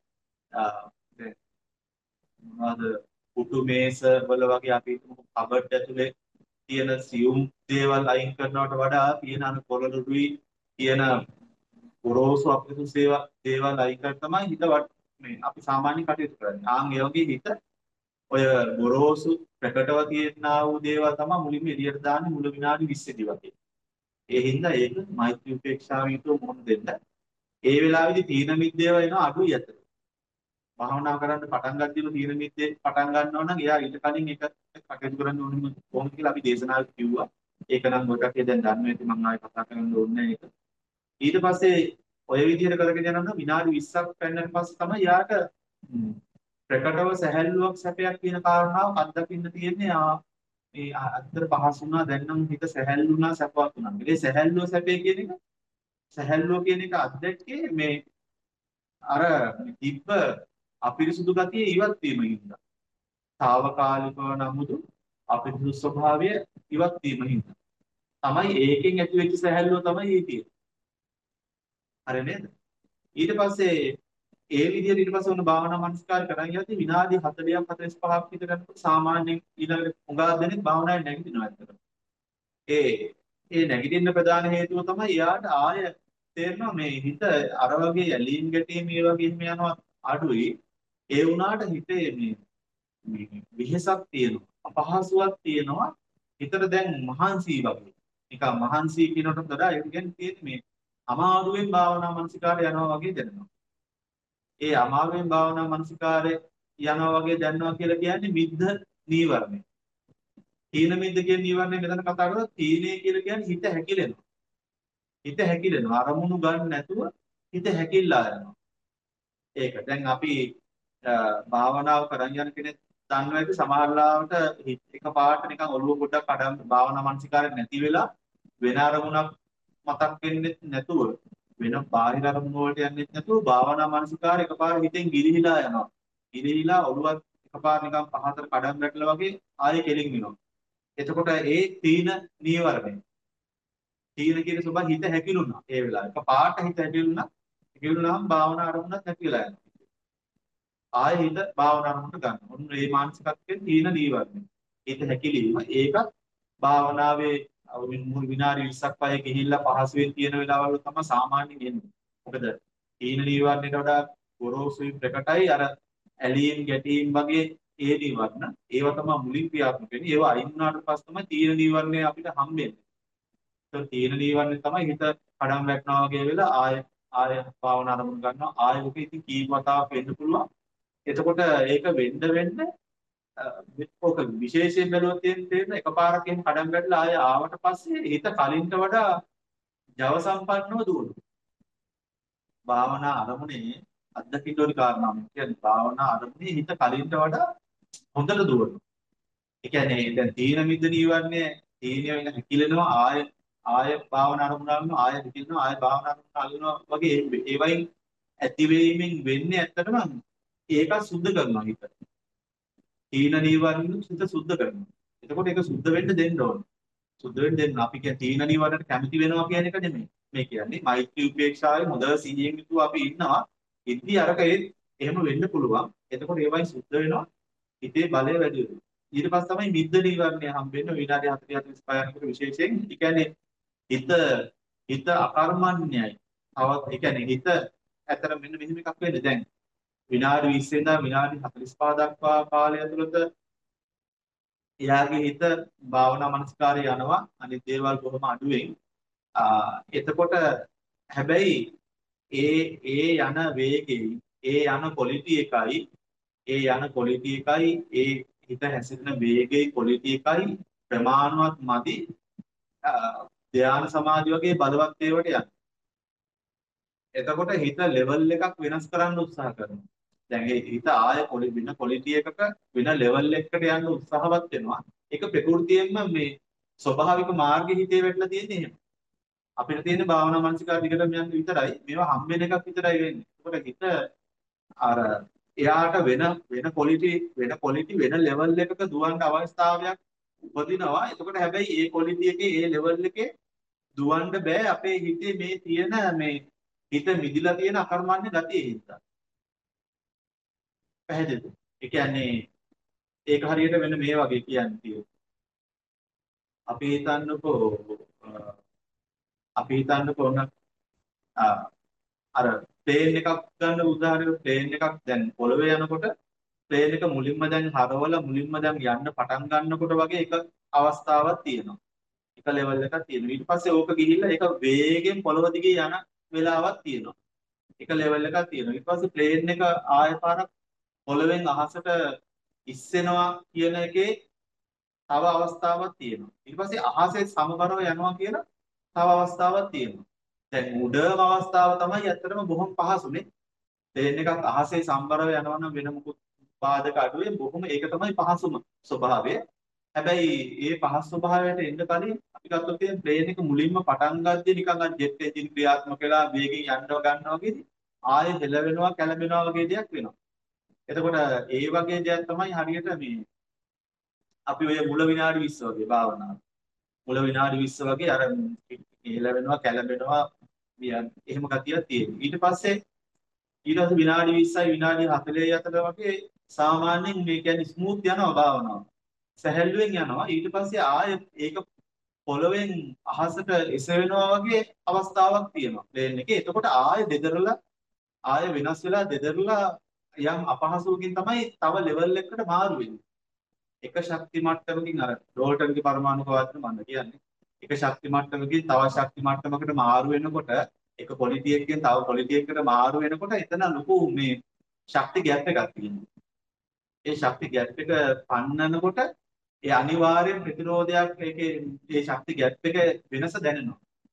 දැන් මොනවාද කුටු මේස වල වගේ අපි කබඩ් ඇතුලේ තියෙන සියුම් දේවල් අයින් කරනවට වඩා තියෙන අර පොළොළුයි කියන ගොරෝසු අපිරිසුදු දේවල් දේවල් අයින් කර තමයි හිත මේ අපි සාමාන්‍ය කටයුතු කරන්නේ. ආන් ඒ වගේ හිත ඔය ගොරෝසු ප්‍රකටව තියෙනා වූ දේවල් තමයි මුලින්ම එළියට දාන්නේ මුල විනාඩි විස්සේදී වගේ. ඒ හින්දා ඒක මෛත්‍රී උපේක්ෂාව යුතුව මොන දෙන්න. ඒ වෙලාවේදී තීන මිද්දේව එනවා අඩුයි අතට. භාවනා කරන්න පටන් ගන්නදී තීන මිද්දේ පටන් ගන්නවා නම් එයා ඊට කලින් එක කටයුතු කරන්න ඕනේ කොහොමද කියලා අපි දේශනාවේ කිව්වා. ඒක නම් ඔයකට දැන් දන්නවා ඇති මම ආයෙ කතා කරන්න ඕනේ ඒක. ඊට පස්සේ ඔය විදිහට කරගෙන යනනම් විනාඩි විස්සක් පැන්නට පස්සේ තමයි යාට ප්‍රකටව සැහැල්ලුවක් සැපයක් කියන කාරණාව අත්දකින්න තියෙන්නේ. මේ අත්තර පහසු වුණා දැන් නම් හිත සැහැල්ලු වුණා සැපවත් වුණා. මේ සැහැල්ලුව සැපේ කියන එක සැහැල්ලුව කියන එක අත්දැක්කේ මේ අර තිබ්බ අපිරිසුදු ගතිය ඉවත් වීම හින්දා. తాවකාලිකව නමුදු අපිරිසුදු ස්වභාවය ඉවත් වීම හින්දා. තමයි ඒකෙන් ඇති වෙච්ච සැහැල්ලුව තමයි ඒ තියෙන්නේ. හරි නේද? ඊට පස්සේ ඒ විදිහට ඊට පස්සේ ඔන්න භාවනා මනස්කාර කරන් යද්දී විනාඩි හතළියක් හතළිස් පහක් විතර යනකොට සාමාන්‍යයෙන් ඊළඟට උඟා දෙනෙක් භාවනාවේ නැගිටිනවා ඇත්තටම. ඒ ඒ නැගිටින්න ප්‍රධාන හේතුව තමයි එයාට ආය තේරෙනවා මේ හිත අර වගේ ඇලීම් ගැටීම් මේ වගේ එහෙම යනවා අඩුයි. ඒ වුණාට හිතේ මේ මේ විහෙසක් තියෙනවා. අපහසුයක් තියෙනවා. හිතට දැන් මහන්සි වගේ. නිකන් මහන්සි කියනකට වඩා ඒක කියන්නේ තියෙන්නේ මේ අමාරුවෙන් භාවනා මනසිකාරය යනවා වගේ දැනෙනවා. ඒ අමාරුවෙන් භාවනා මනසිකාරය යනවා වගේ දැනනවා කියලා කියන්නේ මිද්ද නීවරණය. තීන මිද්ද කියන නීවරණය මෙතන කතා කරලා තීනේ කියලා කියන්නේ හිත හැකිලෙනවා. හිත හැකිලෙනවා. අරමුණු ගන්න නැතුව හිත හැකිල්ලා යනවා. ඒක. දැන් අපි භාවනාව කරන් යන කෙනෙක් දන්නවා ඇති සමහරවිට එකපාරට නිකන් ඔළුව පොඩ්ඩක් කඩම් භාවනා මානසිකාරයක් නැති වෙලා වෙන අරමුණක් මතක් වෙන්නේ නැතුව වෙන බාහිර අරමුණු වලට යන්නේ නැතුව භාවනා මානසිකාරය එකපාර හිතෙන් ගිලිහිලා යනවා. ගිලිහිලා ඔළුවත් එකපාර නිකන් පහතට කඩම් වැටලා වගේ ආයෙ කෙලින් වෙනවා. එතකොට ඒ තීන නීවරණය. තීන කියන සබ හිත හැකිලුණා ඒ වෙලාවේ. එකපාරට හිත හැකිලුණා. හැකිලුණාම භාවනා අරමුණක් නැති වෙලා යනවා. ආයෙ හිත භාවනා අරමුණට ගන්න. ඔන්න මේ මානසිකත්වයෙන් තීන නීවරණය. හිත හැකිලිම ඒකත් භාවනාවේ මුල් විනාඩි විස්සක් පහේ ගිහිල්ලා පහසුවෙන් තියෙන වෙලාවල් තමයි සාමාන්‍යයෙන් එන්නේ. මොකද තීන නීවරණයට වඩා ගොරෝසුයි ප්‍රකටයි අර ඇලීම් ගැටීම් වගේ ඒ නීවරණ. ඒවා තමයි මුලින් ක්‍රියාත්මක වෙන්නේ. ඒවා අයින් වුණාට පස්සේ තමයි තීන නීවරණය අපිට හම්බෙන්නේ. ඒක තීන නීවරණය තමයි හිත කඩම් වැටෙනවා වගේ වෙලා ආය ආය භාවනා අරමුණු ගන්නවා. ආය ඔක ඉතින් කීප වතාවක් වෙන්න පුළුවන්. එතකොට ඒක වෙන්න වෙන්න ඔක විශේෂයෙන් බැලුවොත් තේරෙන එකපාරක් එහෙම කඩම් වැටලා ආය ආවට පස්සේ හිත කලින්ට වඩා ජව සම්පන්නව දුවනවා. භාවනා අරමුණේ අත්දකින්න ඕනි කාරණා මේ කියන්නේ භාවනා අරමුණේ හිත කලින්ට වඩා හොඳට දුවනවා. ඒ කියන්නේ දැන් තීන මිද්ද නීවරණය තීනිය වෙන හැකිලෙනවා ආය ආය භාවනා අරමුණ ගන්නවා ආය හැකිලෙනවා ආය භාවනා අරමුණ අල්ලනවා වගේ ඒ වයින් ඇතිවීමෙන් වෙන්නේ ඇත්තටම ඒක සුද්ධ කරනවා හිත. තීන නීවරණ සිත සුද්ධ කරනවා. එතකොට ඒක සුද්ධ වෙන්න දෙන්න ඕනේ. සුද්ධ වෙන්න දෙන්න අපි කියන්නේ තීන නීවරණට කැමති වෙනවා කියන එක නෙමෙයි. මේ කියන්නේ මෛත්‍රී උපේක්ෂාවේ හොඳ සිහියෙන් යුතුව අපි ඉන්නවා. ඉද්දි අරක ඒ එහෙම වෙන්න පුළුවන්. එතකොට ඒවයි සුද්ධ වෙනවා. හිතේ බලය වැඩි වෙනවා. ඊට පස්සේ තමයි මිද්ද නීවරණය හම්බෙන්නේ විනාඩි හතළිස් හතළිස් පහ යනකොට විශේෂයෙන්. ඒ කියන්නේ හිත හිත අකර්මණ්‍යයි. තවත් ඒ කියන්නේ හිත ඇතර මෙන්න මෙහෙම එකක් වෙන්නේ දැන් විනාඩි විස්ස ඉඳන් විනාඩි හතළිස් පහ දක්වා කාලය ඇතුළත එයාගේ හිත භාවනා මනස්කාරය යනවා අනිත් දේවල් බොහොම අඩුවෙන්. එතකොට හැබැයි ඒ ඒ යන වේගෙයි ඒ යන ක්වොලිටි එකයි ඒ යන ක්වොලිටි එකයි ඒ හිත හැසිරෙන වේගයේ ක්වොලිටි එකයි ප්‍රමාණවත් මදි ධ්‍යාන සමාධි වගේ බලවත් ඒවට යන්න. එතකොට හිත ලෙවල් එකක් වෙනස් කරන්න උත්සාහ කරනවා. දැන් ඒ හිත ආය පොලි වෙන ක්වොලිටි එකක වෙන ලෙවල් එකකට යන්න උත්සාහවත් වෙනවා. ඒක ප්‍රകൃතියෙන්ම මේ ස්වභාවික මාර්ගයේ හිතේ වැටලා තියෙන්නේ එහෙම. අපිට තියෙන භාවනා මානසිකාර දිගටම යන්න විතරයි. මේවා හම්බෙන එකක් විතරයි වෙන්නේ. ඒකට හිත අර එයාට වෙන වෙන ක්වොලිටි වෙන ක්වොලිටි වෙන ලෙවල් එකක දුවන්න අවස්ථාවයක් උපදිනවා. එතකොට හැබැයි ඒ ක්වොලිටි එකේ ඒ ලෙවල් එකේ දුවන්න බෑ අපේ හිතේ මේ තියෙන මේ හිත මිදිලා තියෙන අකර්මණ්‍ය ගතිය හින්දා. පැහැදිලිද? ඒ කියන්නේ ඒක හරියට වෙන මේ වගේ කියන්නේ. අපි හිතන්නකෝ අපි හිතන්නකෝ ඔන්න අර ප්ලේන් එකක් ගන්න උදාහරණයක් ප්ලේන් එකක් දැන් පොළවේ යනකොට ප්ලේන් එක මුලින්ම දැන් හරවලා මුලින්ම දැන් යන්න පටන් ගන්නකොට වගේ එක අවස්ථාවක් තියෙනවා. එක ලෙවල් එකක් තියෙනවා. ඊට පස්සේ ඕක ගිහිල්ලා ඒක වේගෙන් පොළව දිගේ යන වෙලාවක් තියෙනවා. එක ලෙවල් එකක් තියෙනවා. ඊට පස්සේ ප්ලේන් එක ආයෙ පාරක් පොළවෙන් අහසට ඉස්සෙනවා කියන එකේ තව අවස්ථාවක් තියෙනවා. ඊට පස්සේ අහසේ සමබරව යනවා කියන තව අවස්ථාවක් තියෙනවා. දැන් උඩම අවස්ථාව තමයි ඇත්තටම බොහොම පහසුනේ. ප්ලේන් එකක් අහසේ සමබරව යනවා නම් වෙන මොකුත් බාධක අඩුවේ බොහොම ඒක තමයි පහසුම ස්වභාවය. හැබැයි මේ පහසු ස්වභාවයට එන්න කලින් අපි ගත්තොත් තියෙන ප්ලේන් එක මුලින්ම පටන් ගද්දී නිකන් අර ජෙට් එන්ජින් ක්‍රියාත්මක වෙලා වේගෙන් යනවා ගන්නවා වගේදී ආයෙ හෙලවෙනවා කැළඹෙනවා වගේ දෙයක් වෙනවා. එතකොට ඒ වගේ දෙයක් තමයි හරියට මේ අපි ඔය මුල විනාඩි විස්ස වගේ භාවනාව. මුල විනාඩි විස්ස වගේ අර හෙලවෙනවා කැළඹෙනවා එහෙම ගතියක් තියෙනවා. ඊට පස්සේ ඊට පස්සේ විනාඩි විස්සයි විනාඩි හතළිස් අතර වගේ සාමාන්‍යයෙන් මේ කියන්නේ ස්මූත් යනවා භාවනාව. සැහැල්ලුවෙන් යනවා. ඊට පස්සේ ආයෙ ඒක පොළවෙන් අහසට එසවෙනවා වගේ අවස්ථාවක් තියෙනවා ප්ලේන් එකේ. එතකොට ආයෙ දෙදරලා ආයෙ වෙනස් වෙලා දෙදරලා යම් අපහසුවකින් තමයි තව ලෙවල් එකකට මාරු වෙන්නේ. එක ශක්ති මට්ටමකින් අර ඩෝල්ටන්ගේ පරමාණු වාදන මම කියන්නේ. එක ශක්ති මට්ටමකින් තව ශක්ති මට්ටමකට මාරු වෙනකොට එක ක්වොලිටි එකකින් තව ක්වොලිටි එකකට මාරු වෙනකොට එතන ලොකු මේ ශක්ති ગેප් එකක් තියෙනවා. ඒ ශක්ති ગેප් එක පන්නනකොට ඒ අනිවාර්යෙන් ප්‍රතිරෝධයක් ඒකේ ඒ ශක්ති ગેප් එක වෙනස දැනෙනවා.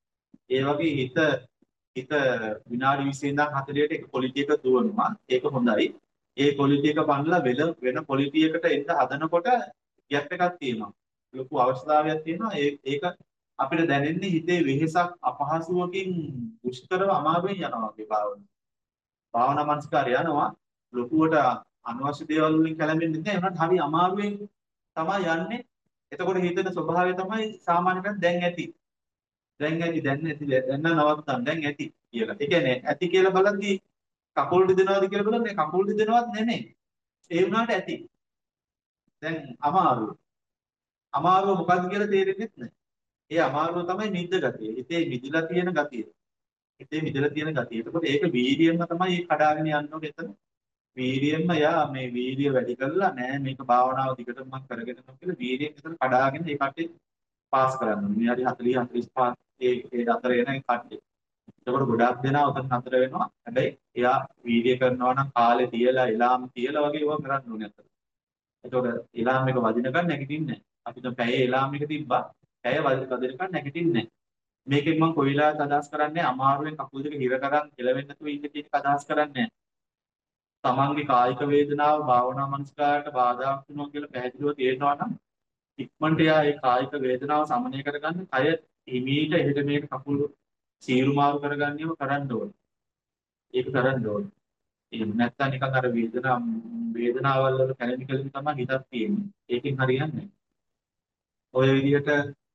ඒ වගේ හිත හිත විනාඩි විස්ස ඉඳන් හතළියට එක පොලිටි එක දුවනවා. ඒක හොඳයි. ඒ පොලිටි එක බනලා වෙන වෙන පොලිටි එකට එන්න හදනකොට ගැප් එකක් තියෙනවා. ලොකු අවශ්‍යතාවයක් තියෙනවා. ඒ ඒක අපිට දැනෙන්නේ හිතේ වෙහෙසක් අපහසුවකින් දුෂ්කරව අමාරුවෙන් යනවා වගේ භාවනාව. භාවනා මනස්කාරය යනවා ලොකුවට අනවශ්‍ය දේවල් වලින් කැළඹෙන්නේ නැහැ. ඒනට හරි අමාරුවෙන් තමයි යන්නේ. එතකොට හිතෙන ස්වභාවය තමයි සාමාන්‍යයෙන් දැන් ඇති. දැන් ඇති දැන් ඇති දැන් නවත්තන්න දැන් ඇති කියලා. ඒ කියන්නේ ඇති කියලා බලද්දී කකුල් රිදෙනවද කියලා බලන්නේ කකුල් රිදෙනවත් නෙමෙයි. ඒ වුණාට ඇති. දැන් අමාරුව. අමාරුව මොකද්ද කියලා තේරෙන්නේ නැහැ. ඒ අමාරුව තමයි නිද්ද ගතිය. හිතේ මිදිලා තියෙන ගතිය. හිතේ මිදලා තියෙන ගතිය. එතකොට ඒක වීර්යයෙන්ම තමයි කඩාගෙන යන්න ඕනේ එතන. වීර්යයෙන්ම යා මේ වීර්ය වැඩි කරලා නෑ මේක භාවනාව දිගටම මම කරගෙන යනවා කියලා වීර්යයෙන් එතන කඩාගෙන ඒ කට්ටිය පාස් කරන්න ඕනේ. විනාඩි හතළිහ හතළිස් පහ ඒ ඒ අතර එන ඒ කට්ටිය. එතකොට ගොඩාක් දෙනා උතන නතර වෙනවා. හැබැයි එයා වීර්ය කරනවා නම් කාලේ තියලා එලාම් තියලා වගේ ඒවා කරන්න ඕනේ අතන. එතකොට එලාම් එක වදිනකන් නැගිටින්නේ නැහැ. අපි දැන් පැය එලාම් එක තිබ්බා. පැය වදිනකන් නැගිටින්නේ නැහැ. මේකෙන් මම කොයිලාත් අදහස් කරන්නේ අමාරුවෙන් කකුල් දෙක හිර කරන් කෙලවෙන්න නැතුව ඉන්න කියන එක අදහස් කරන්නේ තමන්ගේ කායික වේදනාව භාවනා මනස්කාරයට බාධාක් වෙනවා කියලා පැහැදිලිව තේරෙනවා නම් ඉක්මනට යා ඒ කායික වේදනාව සමනය කරගන්න කය හිමීට එහෙට මෙහෙට කකුල් සීරු මාරු කරගන්නේම කරන්න ඕනේ. ඒක කරන්න ඕනේ. එහෙම නැත්නම් නිකන් අර වේදනාව වේදනාවල් වල කැළඹි කැළඹි තමයි හිතක් තියෙන්නේ. ඒකෙන් හරියන්නේ නැහැ. ඔය විදිහට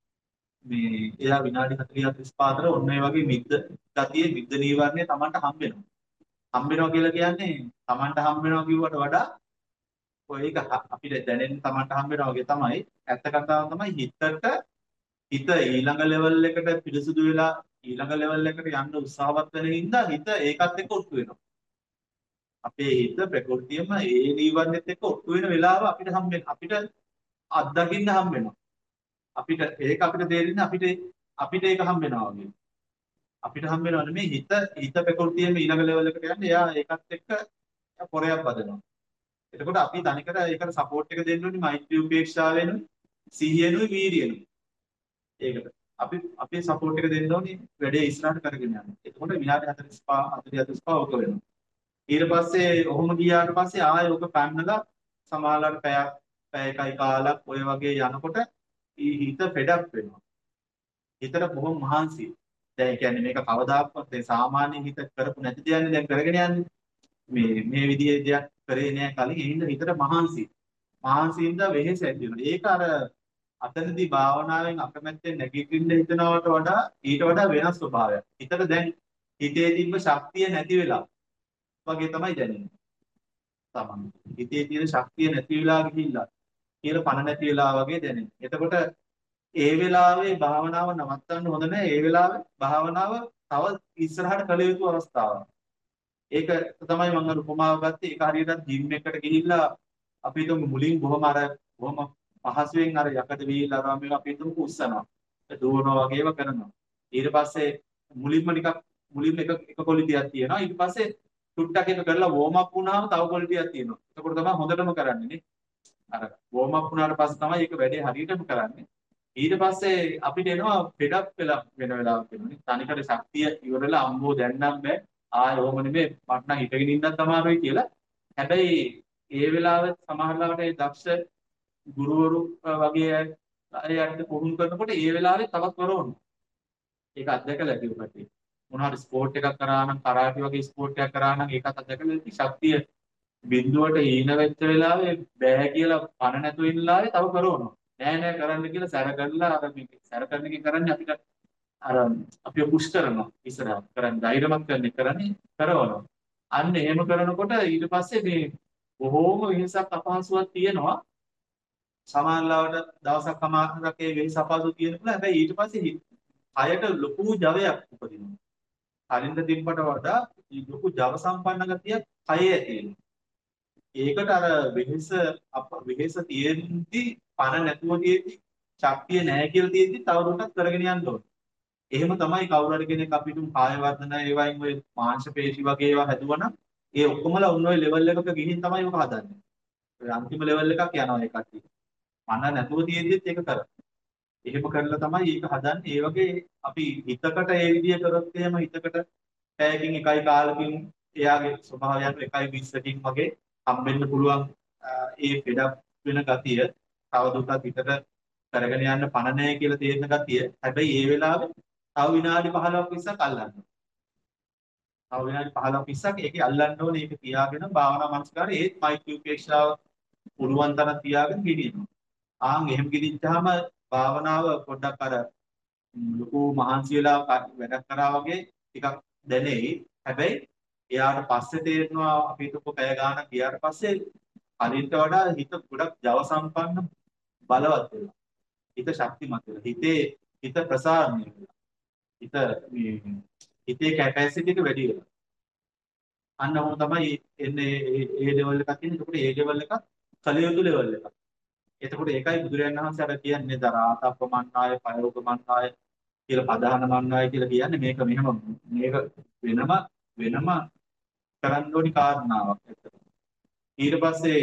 මේ එයා විනාඩි හතළිහ හතළිස් පහ අතර ඔන්න ඔය වගේ මිද්ද ගතිය මිද්ද නීවරණය Tamanට හම්බ වෙනවා. හම්බ වෙනවා කියලා කියන්නේ Tamanට හම්බ වෙනවා කිව්වට වඩා ඔය එක අපිට දැනෙන Tamanට හම්බ වෙනවා වගේ තමයි. ඇත්ත කතාව තමයි හිතට හිත ඊළඟ ලෙවල් එකට පිරිසුදු වෙලා ඊළඟ ලෙවල් එකට යන්න උත්සාහවත් වෙන හින්දා හිත ඒකත් එක්ක ඔට්ටු වෙනවා. අපේ හිත ප්‍රകൃතියම ඒ නීවරණෙත් එක්ක ඔට්ටු වෙන වෙලාව අපිට හම්බ අපිට අත්දකින්න හම්බ වෙනවා. අපිට ඒක අපිට තේරෙන්නේ අපිට අපිට ඒක හම්බ වෙනවා වගේ. අපිට හම්බ වෙනව නෙමෙයි හිත හිත ප්‍රകൃතියෙම ඊළඟ ලෙවල් එකට යන්න එයා ඒකත් එක්ක පොරයක් බදනවා. එතකොට අපි තනිකර ඒකට සපෝට් එක දෙන්න ඕනේ මෛත්‍රී උපේක්ෂාවෙනුයි සිහියෙනුයි වීර්යයෙනුයි. ඒකට අපි අපේ සපෝට් එක දෙන්න ඕනේ වැඩේ ඉස්සරහට කරගෙන යන්න. එතකොට විනාඩි හතළිස් පහ හතළිහ හතළිස් පහ ඔක වෙනවා. ඊට පස්සේ ඔහොම ගියාට පස්සේ ආයෙ ඔක පන්නලා සමාහලට පැයක් පැය එකයි කාලක් ඔය වගේ යනකොට හිත ෆෙඩක් වෙනවා. හිතට බොහොම මහන්සි. දැන් කියන්නේ මේක කවදාකවත් දැන් සාමාන්‍ය හිත කරපු නැති දෙයක්නේ දැන් කරගෙන යන්නේ. මේ මේ විදිහේ දෙයක් කරේ නෑ කලින් ඒ හින්දා හිතට මහන්සි. මහන්සියෙන්ද වෙහෙස ඇති වෙනවා. ඒක අර අතනදී භාවනාවෙන් අකමැත්තෙන් නැගිටින්න හිතනවට වඩා ඊට වඩා වෙනස් ස්වභාවයක්. හිතට දැන් හිතේ තිබ්බ ශක්තිය නැති වෙලා වගේ තමයි දැනෙන්නේ. තමන් හිතේ තියෙන ශක්තිය නැති වෙලා ගිහිල්ලා කියලා පණ නැති වෙලා වගේ දැනෙන්නේ. එතකොට ඒ වෙලාවේ භාවනාව නවත්තන්න හොඳ නැහැ. ඒ වෙලාවේ භාවනාව තව ඉස්සරහට කළ යුතු අවස්ථාවක්. ඒක තමයි මම අර උපමාව ගත්තේ. ඒක හරියට ජිම් එකට ගිහිල්ලා අපි හිතමු මුලින් බොහොම අර බොහොම පහසුවෙන් අර යකඩ වීල් අරන් මේක අපි හිතමු උස්සනවා. දුවනවා වගේම කරනවා. ඊට පස්සේ මුලින්ම ටිකක් මුලින්ම එක එක ක්වොලිටියක් තියෙනවා. ඊට පස්සේ ටුට්ටක් එක කරලා වෝම් අප් වුණාම තව ක්වොලිටියක් තියෙනවා. එතකොට තමයි හොඳටම කරන්නේ නේ. අර වෝම් අප් වුණාට පස්සේ තමයි ඒක වැඩේ හරියටම කරන්නේ. ඊට පස්සේ අපිට එනවා ෆෙඩ් අප් වෙලා වෙන වෙලාවක් වෙනවානේ. තනිකර ශක්තිය ඉවරලා අම්බෝ දැන් නම් බෑ. ආයෙ ඕම නෙමෙයි මට නම් හිටගෙන ඉන්නත් අමාරුයි කියලා. හැබැයි ඒ වෙලාවෙත් සමහර ලාවට ඒ දක්ෂ ගුරුවරු වගේ අයත් පුහුණු කරනකොට ඒ වෙලාවේ තවත් කරවනවා. ඒක අත්දැකලා ඇති උකට. මොනවාරි ස්පෝර්ට් එකක් කරා නම් කරාටි වගේ ස්පෝර්ට් එකක් කරා නම් ඒකත් අත්දැකලා ඇති ශක්තිය බිඳුවට හීන වෙච්ච වෙලාවේ බෑ කියලා පණ නැතුව ඉන්න ලාවේ තව කරවනවා. නෑ නෑ කරන්න කියලා සැර කරලා අර මේක සැර කරන එක කරන්නේ අපිට අර අපි පුෂ් කරනවා ඉස්සරහට කරන්නේ ධෛර්යමත් කරන්නේ කරන්නේ කරවනවා. අන්න එහෙම කරනකොට ඊට පස්සේ මේ බොහෝම වෙහසක් අපහසුවක් තියෙනවා. සමානලාවට දවසක් අමාරක් ඒ වෙහස අපහසු තියෙනවා. හැබැයි ඊට පස්සේ කයට ලොකු ජවයක් උපදිනවා. කලින්ද තිබ්බට වඩා ලොකු ජව සම්පන්න ගතියක් කයේ ඇති වෙනවා. ඒකට අර වෙහෙස වෙහෙස තියෙද්දි පණ නැතුව තියෙද්දි ශක්තිය නැහැ කියලා තියෙද්දි තවදුරටත් කරගෙන යන්න ඕනේ. එහෙම තමයි කවුරු හරි කෙනෙක් අපිට කාය වර්ධන ඒවයින් ඔය මාංශ පේශි වගේ ඒවා හැදුවනම් ඒ ඔක්කොමලා උන් ඔය ලෙවල් එකක ගිහින් තමයි ඔක හදන්නේ. ඔය අන්තිම ලෙවල් එකක් යනවා ඒ කට්ටිය. පණ නැතුව තියෙද්දිත් ඒක කරා. එහෙම කරලා තමයි ඒක හදන්නේ. ඒ වගේ අපි හිතකට ඒ විදිය කරොත් එහෙම හිතකට පැයකින් එකයි කාලකින් එයාගේ ස්වභාවයන් එකයි විස්සකින් වගේ හම්බෙන්න පුළුවන් ඒ ෆෙඩප් වෙන ගතිය තවදුරටත් හිතට කරගෙන යන්න පණ නැහැ කියලා තේරෙන ගතිය. හැබැයි ඒ වෙලාවේ තව විනාඩි පහළොවක් විස්සක් අල්ලන්න. තව විනාඩි පහළොවක් විස්සක් ඒකේ අල්ලන්න ඕනේ. ඒක තියාගෙන භාවනා මනස්කාරය ඒත් මෛත්‍රී උපේක්ෂාව පුළුවන් තරම් තියාගෙන ගෙනියනවා. ආන් එහෙම ගෙනිච්චාම භාවනාව පොඩ්ඩක් අර ලොකු මහන්සි වෙලා වැඩක් කරා වගේ ටිකක් දැනෙයි. හැබැයි එයාට පස්සේ තේරෙනවා අපි හිතපු පැය ගානක් ගියාට පස්සේ කලින්ට වඩා හිත ගොඩක් ජව සම්පන්න බලවත් වෙනවා. හිත ශක්තිමත් වෙනවා. හිතේ හිත ප්‍රසාරණය වෙනවා. හිත මේ හිතේ කැපැසිටි එක වැඩි වෙනවා. අන්න ඔහොම තමයි එන්නේ ඒ ලෙවල් එකක් තියෙන. ඒකට ඒ ලෙවල් එක කලියුතු ලෙවල් එකක්. එතකොට ඒකයි බුදුරජාණන් වහන්සේ අර කියන්නේ දරාතප්පමන්නාය පයෝගමන්නාය කියලා පදහන මන්නාය කියලා කියන්නේ මේක මෙහෙම මේක වෙනම වෙනම කරන්න ඕනි කාරණාවක් ඇත්තට. ඊට පස්සේ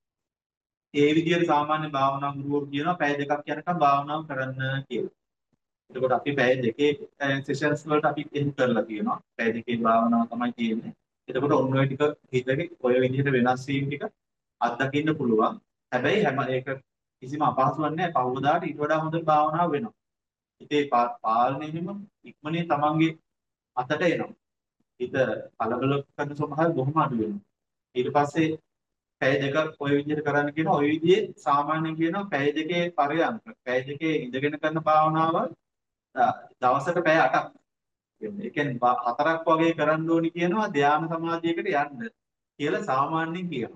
ඒ විදිහට සාමාන්‍ය භාවනා ගුරුවරු කියනවා පැය දෙකක් යනකම් භාවනාව කරන්න කියලා. එතකොට අපි පැය දෙකේ සෙෂන්ස් වලට අපි එහෙම කරලා තියෙනවා. පැය දෙකේ භාවනාව තමයි තියෙන්නේ. එතකොට ඔන්න ඔය ටික හිතේ ඔය විදිහට වෙනස් වීම ටික අත්දකින්න පුළුවන්. හැබැයි හැම ඒක කිසිම අපහසුවක් නැහැ. පහවදාට ඊට වඩා හොඳ භාවනාවක් වෙනවා. හිතේ පාලනයෙම ඉක්මනින් තමන්ගේ අතට එනවා. හිත කලබල කරන ස්වභාවය බොහොම අඩු වෙනවා. ඊට පස්සේ පැය දෙකක් ওই විදිහට කරන්න කියනවා. ওই විදිහේ සාමාන්‍යයෙන් කියනවා පැය දෙකේ පරයන්ක. පැය දෙකේ ඉඳගෙන කරන භාවනාව දවසට පැය අටක්. ඒ කියන්නේ හතරක් වගේ කරන්න ඕනි කියනවා ධ්‍යාන සමාධියකට යන්න කියලා සාමාන්‍යයෙන් කියනවා.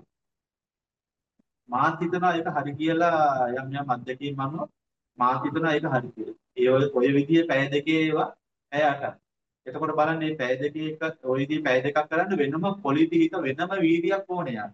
මාත් හිතනවා ඒක හරි කියලා යම් යම් අත්දැකීම් අනුව මාත් හිතනවා ඒක හරි කියලා. ඒ ඔය විදිහේ පැය දෙකේ ඒවා පැය අටක්. එතකොට බලන්න මේ පැය දෙකේ එක ඔය විදිහේ පැය දෙකක් කරන්න වෙනම පොලිටි හිත වෙනම වීර්යයක් ඕනේ යා.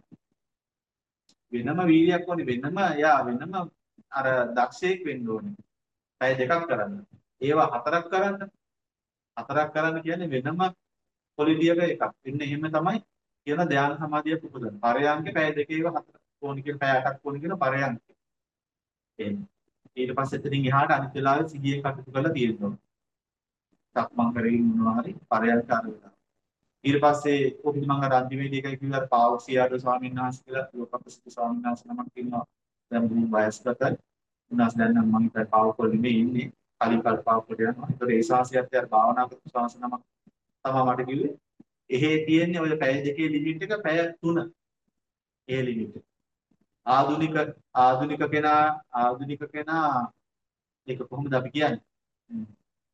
වෙනම වීර්යයක් ඕනේ වෙනම යා වෙනම අර දක්ෂයෙක් වෙන්න ඕනේ. පැය දෙකක් කරන්න. ඒවා හතරක් කරන්න. හතරක් කරන්න කියන්නේ වෙනම පොලිටියක එකක්. එන්න එහෙම තමයි කියන ධ්‍යාන සමාධිය පුපුදන. පරයන්ක පැය දෙකේව හතර ඕනි කියන පැය අටක් ඕනි කියන පරයන්ක. එහෙම. ඊට පස්සේ එතනින් එහාට අනිත් වෙලාවෙ සිහියෙන් කටයුතු කරලා තියෙනවා. සක්මන් කරගෙන මොනවා හරි පරයන්ක අරගෙන. ඊට පස්සේ කොහොමද මම අර අන්තිමේදී එකයි කිව්වා පාවොක්සියාඩෝ ස්වාමීන් වහන්සේ කියලා ලෝකප්‍රසිද්ධ ස්වාමීන් වහන්සේ නමක් ඉන්නවා. දැන් බුදුන් වයස්ගතයි. උනාස් දැන් නම් මම හිතයි පාවොක්වල නෙමෙයි ඉන්නේ. කලින් කල් පාවොක්කට යනවා. ඒතර ඒ ශාසියත් යාර භාවනා කරපු ශාසන නමක් තමයි මට කිව්වේ. එහෙ තියෙන්නේ ඔය පැය දෙකේ ලිමිට් එක පැය තුන. ඒ ලිමිට් එක. ආදුනික ආදුනික කෙනා ආදුනික කෙනා ඒක කොහොමද අපි කියන්නේ?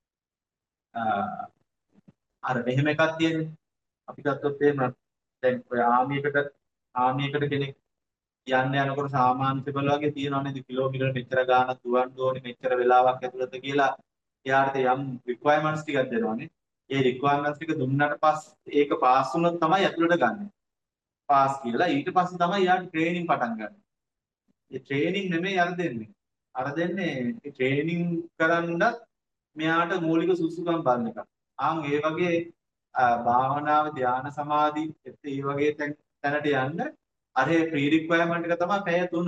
අර මෙහෙම එකක් තියෙන්නේ. අපි ගත්තොත් එහෙම දැන් ඔය ආමියකට ආමියකට කෙනෙක් යන්න යනකොට සාමාන්‍ය සිබල වගේ තියෙනවා නේද කිලෝමීටර මෙච්චර ගාණක් දුවන්න ඕනේ මෙච්චර වෙලාවක් ඇතුළත කියලා එයාට යම් රික්වයර්මන්ට්ස් ටිකක් දෙනවානේ. ඒ රික්වයර්මන්ට්ස් ටික දුන්නාට පස්සේ ඒක පාස් වුණොත් තමයි ඇතුළට ගන්න. පාස් කියලා ඊට පස්සේ තමයි යාට ට්‍රේනින් පටන් ගන්න. ඒ ට්‍රේනින් නෙමෙයි අර දෙන්නේ. අර දෙන්නේ ඒ ට්‍රේනින් කරන්නත් මෙයාට මූලික සුසුකම් බලන එක. ආන් ඒ වගේ භාවනාව ධ්‍යාන සමාධි ඒ වගේ තැනට යන්න අර ප්‍රී රික්වයර්මන්ට් එක තමයි පැය තුන.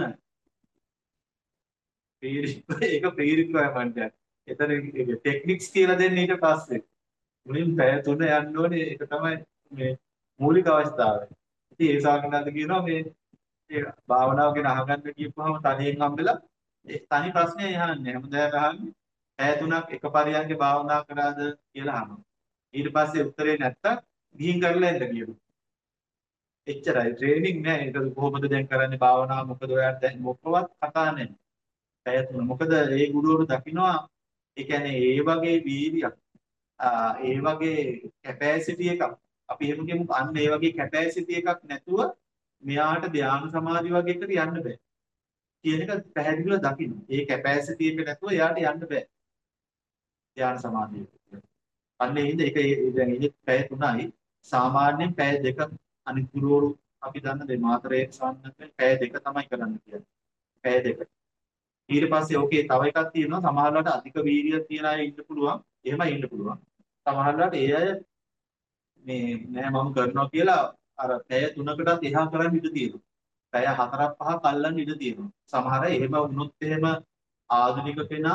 ඒක ප්‍රී රික්වයර්මන්ට් එක. එතන ටෙක්නික්ස් කියලා දෙන්නේ ඊට පස්සේ. මුලින් පැය තුන යන්න ඕනේ ඒක තමයි මේ මූලික අවස්ථාව. ඉතින් ඒ සාකනාද කියනවා මේ ඒ භාවනාව ගැන අහගන්න කියපුවම තනියෙන් හම්බෙලා ඒ තනි ප්‍රශ්නේ අහන්නේ හැමදාම අහන්නේ පැය තුනක් එක පරියන්කේ භාවනා කරාද කියලා අහනවා. ඊට පස්සේ උත්තරේ නැත්තම් ගිහින් කරලා එන්න කියනවා. එච්චරයි ට්‍රේනින් නෑ. ඒක කොහොමද දැන් කරන්නේ භාවනාව මොකද ඔයාලට දැන් මොකවත් කතා නෑ. පැය තුන. මොකද ඒ ගුරුවරු දකින්නවා ඒ කියන්නේ ඒ වගේ වීර්යයක් ඒ වගේ කැපැසිටි එකක් අපි එහෙම කියමු අන්න ඒ වගේ කැපැසිටි එකක් නැතුව මෙයාට ධ්‍යාන සමාධි වගේ එකට යන්න බෑ කියන එක පැහැදිලිව දකින්න. ඒ කැපැසිටි එක නැතුව එයාට යන්න බෑ ධ්‍යාන සමාධිය. අන්න ඒ හින්දා ඒක දැන් ඉන්නේ පැය තුනයි සාමාන්‍යයෙන් පැය දෙක අනිත් ගුරුවරු අපි දන්න දෙ මාතරේ සම්මතයෙන් පැය දෙක තමයි කරන්න කියන්නේ. පැය දෙක. ඊට පස්සේ ඕකේ තව එකක් තියෙනවා සමහරවිට අධික වීර්යය තියන අය ඉන්න පුළුවන්. එහෙමයි ඉන්න පුළුවන්. සමහරවිට ඒ අය මේ නෑ මම කරනවා කියලා අර පැය තුනකටත් එහා කරන් ඉඳ තියෙනවා. පැය හතරක් පහක් අල්ලන් ඉඳ තියෙනවා. සමහර අය එහෙම වුණොත් එහෙම ආධුනික කෙනා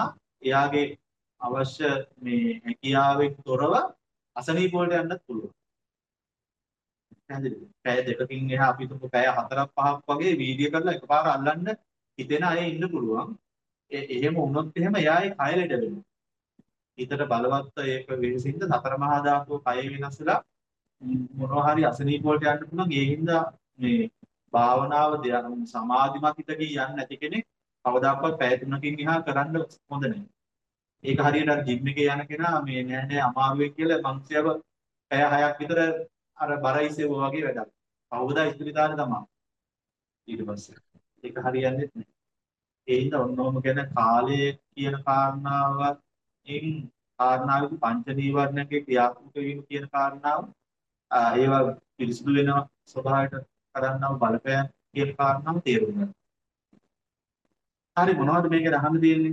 එයාගේ අවශ්‍ය මේ හැකියාවෙන් තොරව අසනීප වලට යන්නත් පුළුවන්. පැහැදිලිද? පැය දෙකකින් එහා අපි තුමු පැය හතරක් පහක් වගේ වීඩියෝ කරලා එකපාර අල්ලන්න හිතෙන අය ඉන්න පුළුවන්. ඒ එහෙම වුණොත් එහෙම එයාගේ කය ලෙඩ වෙනවා. හිතට බලවත් ඒක වෙනසින්ද සතර මහා ධාතුව කය වෙනස් වෙලා මොනවා හරි අසනීප වලට යන්න පුළුවන්. ඒ හින්දා මේ භාවනාව ධ්‍යාන සමාධිමත් හිතකින් යන්නේ නැති කෙනෙක් කවදාකවත් පැය තුනකින් එහා කරන්න හොඳ නැහැ. ඒක හරියට අර ජිම් එකේ යන කෙනා මේ නෑ නෑ අමාරුවෙන් කියලා මංසයව පැය හයක් විතර අර බර ඉසෙව වගේ වැඩක්. කවුදා ඉස්පිරිතාලේ තමයි. ඊට පස්සේ ඒක හරියන්නේ නැහැ. ඒ හින්දා ඔන්නෝම ගැන කාලය කියන කාරණාවත් එයින් කාරණාවක පංච නීවරණයේ ක්‍රියාත්මක වීම කියන කාරණාව ඒවා පිරිසුදු වෙන ස්වභාවයට කරන්නව බලපෑම් කියන කාරණාව තේරුම් ගන්න. හරි මොනවද මේකේ අහන්න තියෙන්නේ?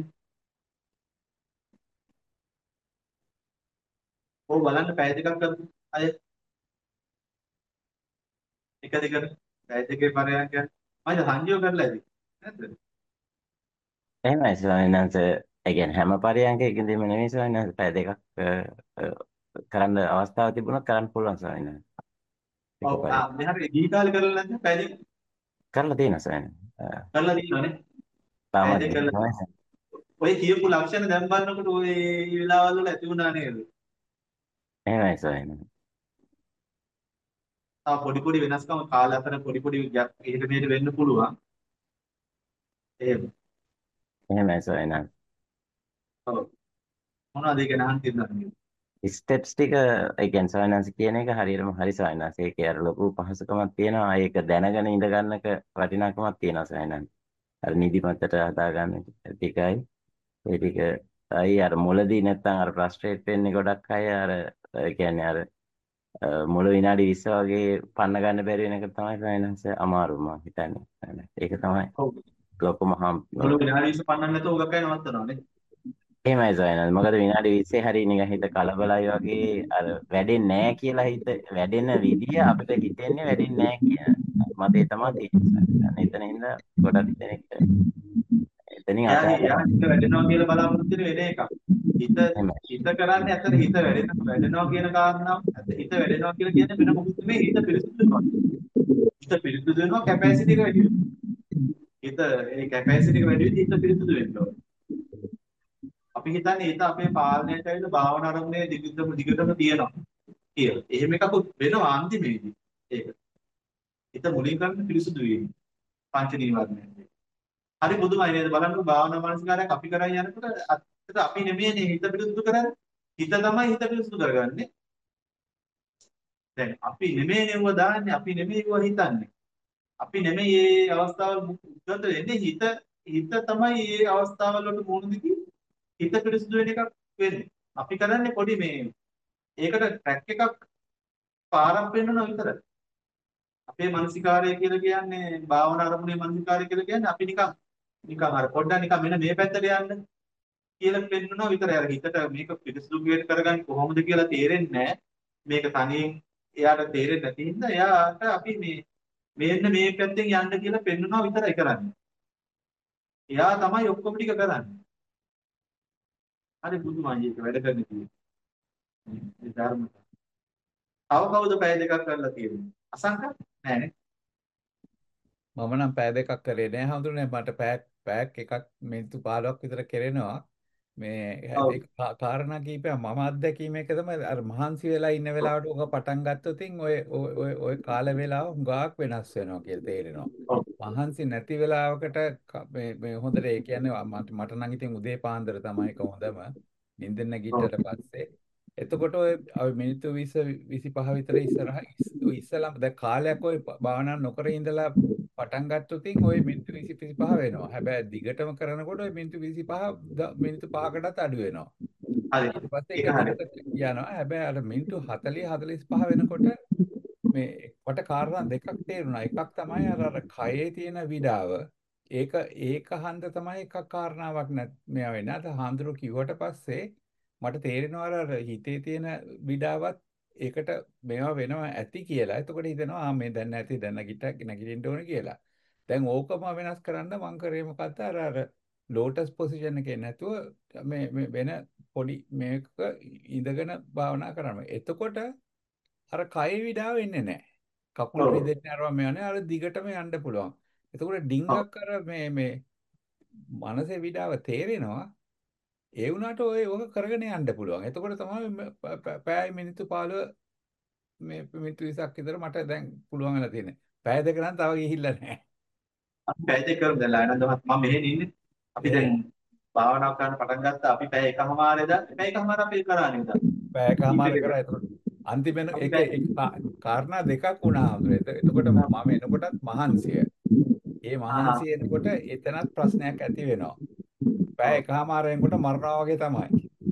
ඔව් බලන්න පැය දෙකක් කරමු. අය එක දිගට පැය දෙකේ පරයන්ක මම සංජීව කරලා ඇති. නැද්ද? එහෙමයි ස්වාමීන් වහන්සේ. ඒ කියන්නේ හැම පරියන්කයකදීම නෙමෙයි ස්වාමීන් වහන්සේ පැය දෙකක් අ, අ, කරන්න අවස්ථාවක් තිබුණොත් කරන්න පුළුවන් ස්වාමීන් වහන්සේ. එක ඔව් ආ පරියන්ක. මෙහර දී කාලේ කරලා නැත්නම් පැය දෙක කරලා තියෙනවා ස්වාමීන් වහන්සේ. අ, කරලා තියෙනවනේ. පැය තාමත් දෙක දෙන්නේ කරලා නැහැ. ඔය කියපු ලක්ෂණ දැන් බලනකොට ඔය වෙලාවල් වල ඇති වුණා නේද? එහෙමයි ස්වාමීන් වහන්සේ. තව පොඩි පොඩි වෙනස්කම් කාල අතර පොඩි පොඩි ගැප් එහෙට මෙහෙට වෙන්න පුළුවන්. එහෙම. එහෙමයි ස්වාමීන් වහන්සේ. ඔව්. මොනවද ඒක නහන් තියෙනවද? ස්ටෙප්ස් ටික ඒ කියන්නේ ස්වාමීන් වහන්සේ කියන එක හරියටම හරි ස්වාමීන් වහන්සේ. ඒකේ අර ලොකු පහසුකමක් තියෙනවා. ඒක දැනගෙන ඉඳ ගන්නක වටිනාකමක් තියෙනවා ස්වාමීන් වහන්සේ. අර නිදිමතට හදාගන්න ටිකයි. ඒ ටික අයි අර මුලදී නැත්තම් අර ෆ්‍රස්ට්‍රේට් වෙන්නේ ගොඩක් අය අර ඒ කියන්නේ අර අ, මුල විනාඩි විස්ස වගේ පන්න ගන්න බැරි වෙන එක තමයි ස්වාමීන් වහන්සේ අමාරු මම හිතන්නේ. ඒක තමයි ඔව්. ලොකුම හම් මුළු විනාඩි විස්ස පන්නන්න නැතුව උගක් අය නවත්තනවා නේ. එහෙමයි සයනල්. මොකද විනාඩි විස්සේ හරි නිකන් හිත කලබලයි වගේ අර වැඩෙන්නේ නැහැ කියලා හිත වැඩෙන විදිය අපිට හිතෙන්නේ වැඩෙන්නේ නැහැ කියන මතේ තමයි ඔව්. තියෙන්නේ. එතන හින්දා ගොඩක් දෙනෙක් එතනින් එයාගේ එයා අතහැරලා හිත වැඩෙනවා කියලා බලාපොරොත්තු වෙන වෙන එකක්. හිත එහෙමයි. හිත කරන්නේ ඇත්තට හිත වැඩෙනවා වැඩෙනවා කියන කාරණාව ඇත්ත හිත වැඩෙනවා කියලා කියන්නේ වෙන මොකුත් නෙමෙයි හිත පිරිසුදු වෙනවා. හිත පිරිසුදු වෙනවා කැපැසිටි එක වැඩි වෙනවා. හිත ඒ කැපැසිටි එක වැඩි වෙද්දී හිත පිරිසුදු වෙනවා. අපි හිතන්නේ හිත අපේ පාලනයට ඇවිල්ලා භාවනා අරමුණේ දිගටම දිගටම තියෙනවා කියලා. එහෙම එකක් වෙනවා අන්තිමේදී. ඒක. හිත මුලින් කරන්නේ පිරිසුදු වීම. පංච නීවරණය. හරි පුදුමයි නේද බලන්න භාවනා මානසිකාරයක් අපි කරන් යනකොට අත්තට අපි නෙමෙයිනේ හිත පිරිසුදු කරන්නේ. හිත තමයි හිත පිරිසුදු කරගන්නේ. දැන් අපි නෙමෙයිනේ ව දාන්නේ අපි නෙමෙයි ව හිතන්නේ. අපි නෙමෙයි මේ අවස්ථාවල උද්ගත වෙන්නේ හිත හිත තමයි මේ අවස්ථාවල වලට මුහුණ දෙන්නේ. හිත පිරිසුදු වෙන එකක් වෙන්නේ. අපි කරන්නේ පොඩි මේ ඒකට ට්‍රැක් එකක් පාරක් පෙන්වනවා විතරයි. අපේ මානසිකාරය කියලා කියන්නේ භාවනා අරමුණේ මානසිකාරය කියලා කියන්නේ අපි නිකන් නිකන් අර පොඩ්ඩක් නිකන් මෙන්න මේ පැත්තට යන්න කියලා පෙන්නනවා විතරයි. අර හිතට මේක පිරිසුදු කරගන්නේ කොහොමද කියලා තේරෙන්නේ නැහැ. මේක තනියෙන් එයාට තේරෙන්නේ නැති හින්දා එයාට අපි මේ මෙන්න මේ පැත්තෙන් යන්න කියලා පෙන්නනවා විතරයි කරන්නේ. එයා තමයි ඔක්කොම ටික කරන්නේ. හරි බුදුමයි ඒක වැඩ කරන්නේ කියන්නේ. මේ ධර්ම. තව කවුද පැය දෙකක් කරලා තියෙන්නේ? අසංක නෑ නේ. මම නම් පැය දෙකක් කරේ නෑ හඳුනේ මට පැයක් පැයක් එකක් මිනිත්තු පහළොවක් විතර කෙරෙනවා මේ ඔව්. ඒක කා- කාරණා කීපයක් මම අත්දැකීම එක තමයි අර මහන්සි වෙලා ඉන්න වෙලාවට ඔක පටන් ගත්තොත් ඉතින් ඔය ඔය ඔය ඔය කාල වේලාව හුඟක් වෙනස් වෙනවා කියලා තේරෙනවා ඔව්. මහන්සි නැති වෙලාවකට ක- මේ මේ හොඳට ඒ කියන්නේ මට මට නම් ඉතින් උදේ පාන්දර තමයි ඒක හොඳම නිින්දෙන් ඔව්. නැගිට්ටට පස්සේ එතකොට ඔය ඔය මිනිත්තු විස්ස විසිපහ විතර ඉස්සරහ ඉස්- ඔය ඉස්සලම දැන් කාලයක් ඔය භාවනා නොකර ඉඳලා පටන් ගත්තොත් ඉතින් ওই මිනිත්තු විසි විසිපහ වෙනවා. හැබැයි දිගටම කරනකොට ওই මිනිත්තු විසිපහ ද- මිනිත්තු පහකටත් අඩු වෙනවා. හරි. ඊට පස්සේ ඒක ඒක හරි. දිගට යනවා. හැබැයි අර මිනිත්තු හතළිහ හතළිස් පහ වෙනකොට මේ කොට කාරණා දෙකක් තේරුණා. එකක් තමයි අර අර කයේ තියෙන විඩාව. ඒක ඒක හන්ද තමයි එකක් කාරණාවක් නැත් මෙයා වෙන්නේ. අද හාමුදුරුවෝ කිව්වට පස්සේ මට තේරෙනවා අර අර හිතේ තියෙන විඩාවත් ඒකට මේවා වෙනවා ඇති කියලා. එතකොට හිතෙනවා ආ මේ දැන් නැති දැන් නැගිට නැගිටින්න ඕනේ කියලා. දැන් ඕකම වෙනස් කරන්න මං කරේ මොකද්ද අර අර ලෝටස් පොසිෂන් එකේ නැතුව මේ මේ වෙන පොඩි මේක ඉඳගෙන භාවනා කරනවා. එතකොට අර කය විඩාව එන්නේ නැහැ. කකුල් ඔව් රිදෙන්නේ අරවා මෙවනේ අර දිගටම යන්න පුළුවන්. එතකොට ඩිංගක් ඔව් අර මේ මේ මනසේ විඩාව තේරෙනවා. ඒ වුණාට ඔය ඕක කරගෙන යන්න පුළුවන්. එතකොට තමයි ම- ප- ප- පැය මිනිත්තු පහළොව මේ මිනිත්තු විස්සක් විතර මට දැන් පුළුවන් වෙලා තියෙන්නේ. පැය දෙක නම් තව ගිහිල්ලා නැහැ. අපි පැය දෙක කරමු දැන් ලයනන්ද මහත්මයා මම මෙහෙන් ඉන්නේ අපි ඒ දැන් භාවනා කරන්න පටන් ගත්තා අපි පැය එකමාරේ දා පැය එකමාර අපි කරානේ දා පැයකමාර ඊට කරා. එතකොට අන්තිමෙන් අපි එක පැය එක කා- කාරණා දෙකක් වුණා හඳුනේ. එත- එතකොට මම එනකොටත් මහන්සිය. ඒ ආහා මහන්සිය එනකොට එතනත් ප්‍රශ්නයක් ඇති වෙනවා. පැය එකමාර වෙනකොට මරනවා වගේ තමයි.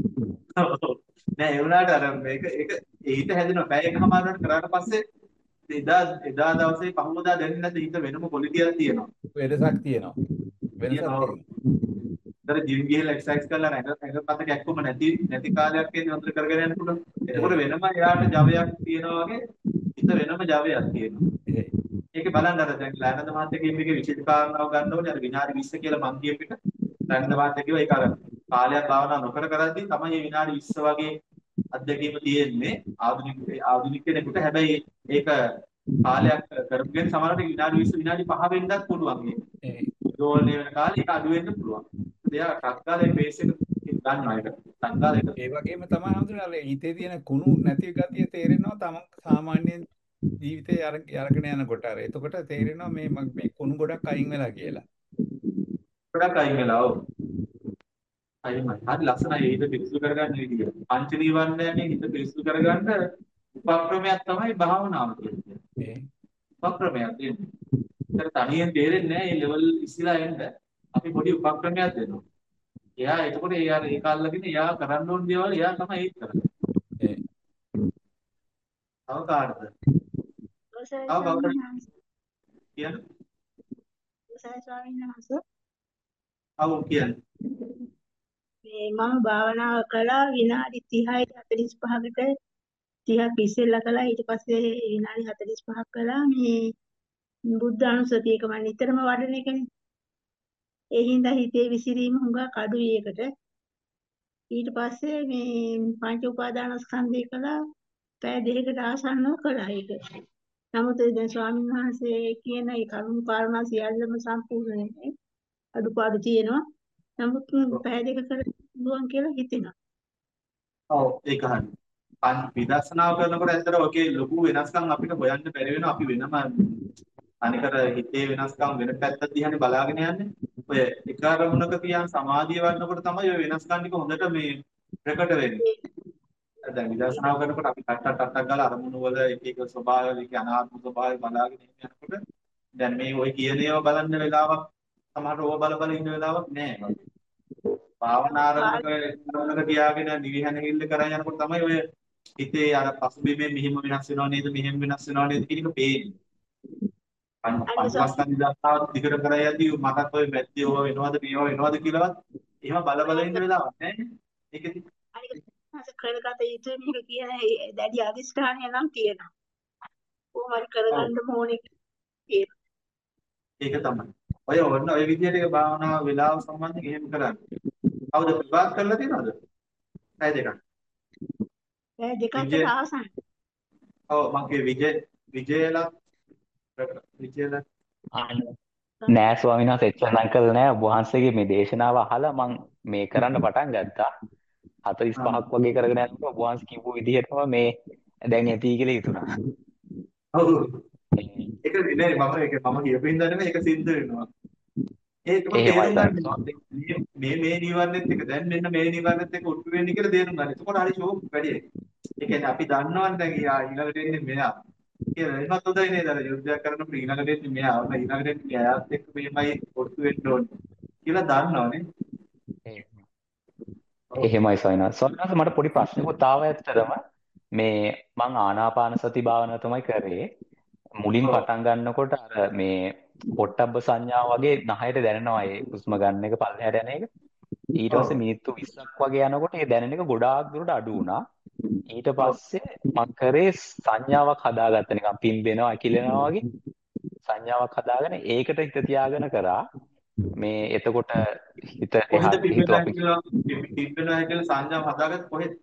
නෑ ඒ වුණාට අර මේක ඒක ඊට හැදෙනවා පැය එකමාරකට කරාට පස්සේ එදා එදා දවසේ පහවදා දැනෙන්නේ නැද්ද හිත වෙනම පොලිටියක් තියෙනවා වෙනසක් තියෙනවා. වෙනසක් තියෙනවා තියෙනවා. ඉතල ජිම් ගිහලා එක්සර්සයිස් කරලා නැග නැගපත කැක්කුම නැති නැති කාලයක් එන්නේ හොඳට කරගෙන යනකොට එතකොට ඒ වෙනම එයාට ජවයක් තියෙනවා වගේ හිත වෙනම ජවයක් තියෙනවා ඒ ඒකේ බලන්න අර දැන් ලයනද මහත්තයා කියන එකේ විශේෂ කාරණාව ගන්න ඕනේ අර විනාඩි විස්ස කියලා මං කියප එක ලයනද මහත්තයා කිව්වා ඒක අර කාලයක් භාවනා නොකර කරද්දී තමයි මේ විනාඩි විස්ස වගේ අත්දැකීම තියෙන්නේ ආධුනික ආධුනික කෙනෙකුට හැබැයි ඒක කාලයක් කරපුගෙන සමහරවිට විනාඩි විස්ස විනාඩි පහ වෙන්නත් පුළුවන් ඒක ඒ දෝලණය වෙන කාලේ ඒක අඩු වෙන්න පුළුවන් එයා ටක් ගාලා පේස් එක ගන්නවා ඒක ටක් ගාලා ඒක ඒ වගේම තමයි හඳුනන අර හිතේ තියෙන කුණු නැති ගතිය තේරෙනවා. තමන් සාමාන්‍යයෙන් ජීවිතේ අර අරගෙන යනකොට අර එතකොට තේරෙනවා මේ මම මේ කුණු ගොඩක් අයින් වෙලා කියලා. ගොඩක් අයින් වෙලා ඔව් අයින්මයි හරි ලස්සනයි හිත පිරිසුදු කරගන්න විදිය පංච නීවරණයනේ හිත පිරිසුදු කරගන්න උපක්‍රමයක් තමයි භාවනාව කියන්නේ මේ උපක්‍රමයක් දෙන්නේ ඒතර තනියෙන් තේරෙන්නේ නැහැ මේ ලෙවල් ඉස්සලා එන්න අපි පොඩි උපක්‍රමයක් දෙනවා එයා එතකොට ඒ අර ඒක අල්ලගෙන එයා කරන්න ඕන දේවල් එයා තමයි ඒක කරන්නේ මේ තව කාටද අවසරයි තව ස්වාමීන් කවුරුද වහන්සේ. කියන්නේ අවසරයි ස්වාමීන් වහන්සේ. ඔව් කියන්නේ මේ මම භාවනාව කළා විනාඩි තිහයි හතළිස් පහකට තිහක් ඉස්සෙල්ලා කළා ඊට පස්සේ විනාඩි හතළිස් පහක් කළා මේ බුද්ධ අනුස්සතියක මම නිතරම වඩන එකනේ. ඒ හින්දා හිතේ විසිරීම හුඟක් අඩුයි ඒකට. ඊට පස්සේ මේ පංච උපාදානස්කන්ධය කළා පැය දෙකකට ආසන්නව කළා ඒක. නමුත් දැන් ස්වාමීන් වහන්සේ කියන ඒ කරුණු කාරණා සියල්ලම සම්පූර්ණයි. අඩුපාඩු තියෙනවා. නමුත් පැය දෙක කර පුළුවන් කියලා හිතෙනවා. ඔව් ඒක හරි පන් විදර්ශනාව කරනකොට ඇත්තට ඔකේ ලොකු වෙනස්කම් අපිට හොයන්න බැරි වෙනවා අපි වෙනම අනිකර හිතේ වෙනස්කම් වෙන පැත්තක් දිහානේ බලාගෙන යන්නේ ඔය එක අරමුණක තියන් සමාධිය වඩනකොට තමයි ඔය වෙනස්කම් ටික හොඳට මේ ප්‍රකට වෙන්නේ දැන් විදර්ශනාව කරනකොට අපි ටක් ටක් ටක් ගාලා අරමුණු වල එක එක ස්වභාවය එක අනාත්ම ස්වභාවය බලාගෙන යනකොට දැන් මේ ඔය කියන ඒවා බලන්න වෙලාවක් සමහරට ඕවා බල බල ඉන්න වෙලාවක් නෑ භාවනා ආරම්භක කරනක තියාගෙන නිවිහැනහිල්ල කරන් යනකොට තමයි ඔය හිතේ අර පසුබිමේ මෙහිම වෙනස් වෙනව නේද මෙහෙම වෙනස් වෙනව නේද කියන එක පේන්නේ. අන්න පංචස්කන්ධ දක්වා දිගට කරා යද්දී මටත් ඔය මැද්දේ ඕවා වෙනවද මේවා වෙනවද කියලාවත් එහෙම බල බල ඉන්න වෙලාවක් නැහැ. ඒකෙදි අනික කරගත යුතු මේක කියන ඒ දැඩි අධිෂ්ඨානය නම් තියෙනවා. කොහොම හරි ඔව් කරගන්න ඕනේ කියලා. ඒක තමයි. ඔය ඔන්න ඔය විදිහට ඒ භාවනා වේලාව සම්බන්ධයෙන් එහෙම කරන්නේ. කවුද ප්‍රකාශ කරලා තියෙනවද? පැය දෙකක්. පැය දෙකකට විජය ආසන්න. ඔව් මම කිය විජය විජයලා විජයලා නෑ ස්වාමීන් වහන්සේ එච්චර නම් කළා නෑ ඔබ වහන්සේගේ මේ දේශනාව අහලා මම මේ කරන්න පටන් ගත්තා හතළිස් පහක් වගේ කරගෙන යනකොට ඔබ වහන්සේ කිව්ව විදිහටම මේ දැන් ඇති කියලා හිතුණා. ඔව් ඒක නේ මම ඒක මම කියපු හින්දා නෙමෙයි ඒක සිද්ධ වෙනවා. ඒකම එහෙමයි තේරුම් ස්වාමීන් ගන්න මේ මේ නිවර්ණෙත් එක දැන් මෙන්න මේ නිවර්ණෙත් එක උට්ටු වෙන්නේ කියලා තේරුම් ගන්න. එතකොට හරි ෂෝක් වැඩි. ඒ කියන්නේ අපි දන්නවනේ දැන් ඊ- ඊළඟට එන්නේ මෙයා. කියලා එන්නත් හොඳයි නේද? අර යුද්ධයක් කරනකොට ඊළඟට එන්නේ මෙයා. ඔන්න ඊළඟට එන්නේ මෙයාත් එක්ක මේමයි ඔට්ටු වෙන්න ඕනේ. කියලා දන්නවනේ. වහන්සේ. ඔව්. එහෙමයි ස්වාමීන් වහන්සේ. ස්වාමීන් වහන්සේ මට පොඩි ප්‍රශ්නකුත් ආවා ඇත්තටම මේ මං ආනාපාන සති භාවනාව තමයි කරේ. මුලින් ඔව්. පටන් ගන්නකොට අර මේ පොට්ටබ්බ සංඥා වගේ නහයට දැනෙනවා ඒ හුස්ම ගන්න එක පල්ලෙහාට යන එක. ඊට ඔව්. පස්සේ මිනිත්තු විස්සක් වගේ යනකොට ඒ දැනෙන එක ගොඩාක් දුරට අඩු වුණා. ඊට ඔව්. පස්සේ මං කරේ සංඥාවක් හදාගත්ත නිකන් පිම්බෙනවා ඇකිලෙනවා වගේ සංඥාවක් හදාගෙන ඒකට හිත තියාගෙන කරා. මේ එතකොට හිත එහා කොහෙද හිතුව පිපෙනවා අපි කියලා පිපෙනවා කියලා සංඥාව හදාගත්ත කොහෙද?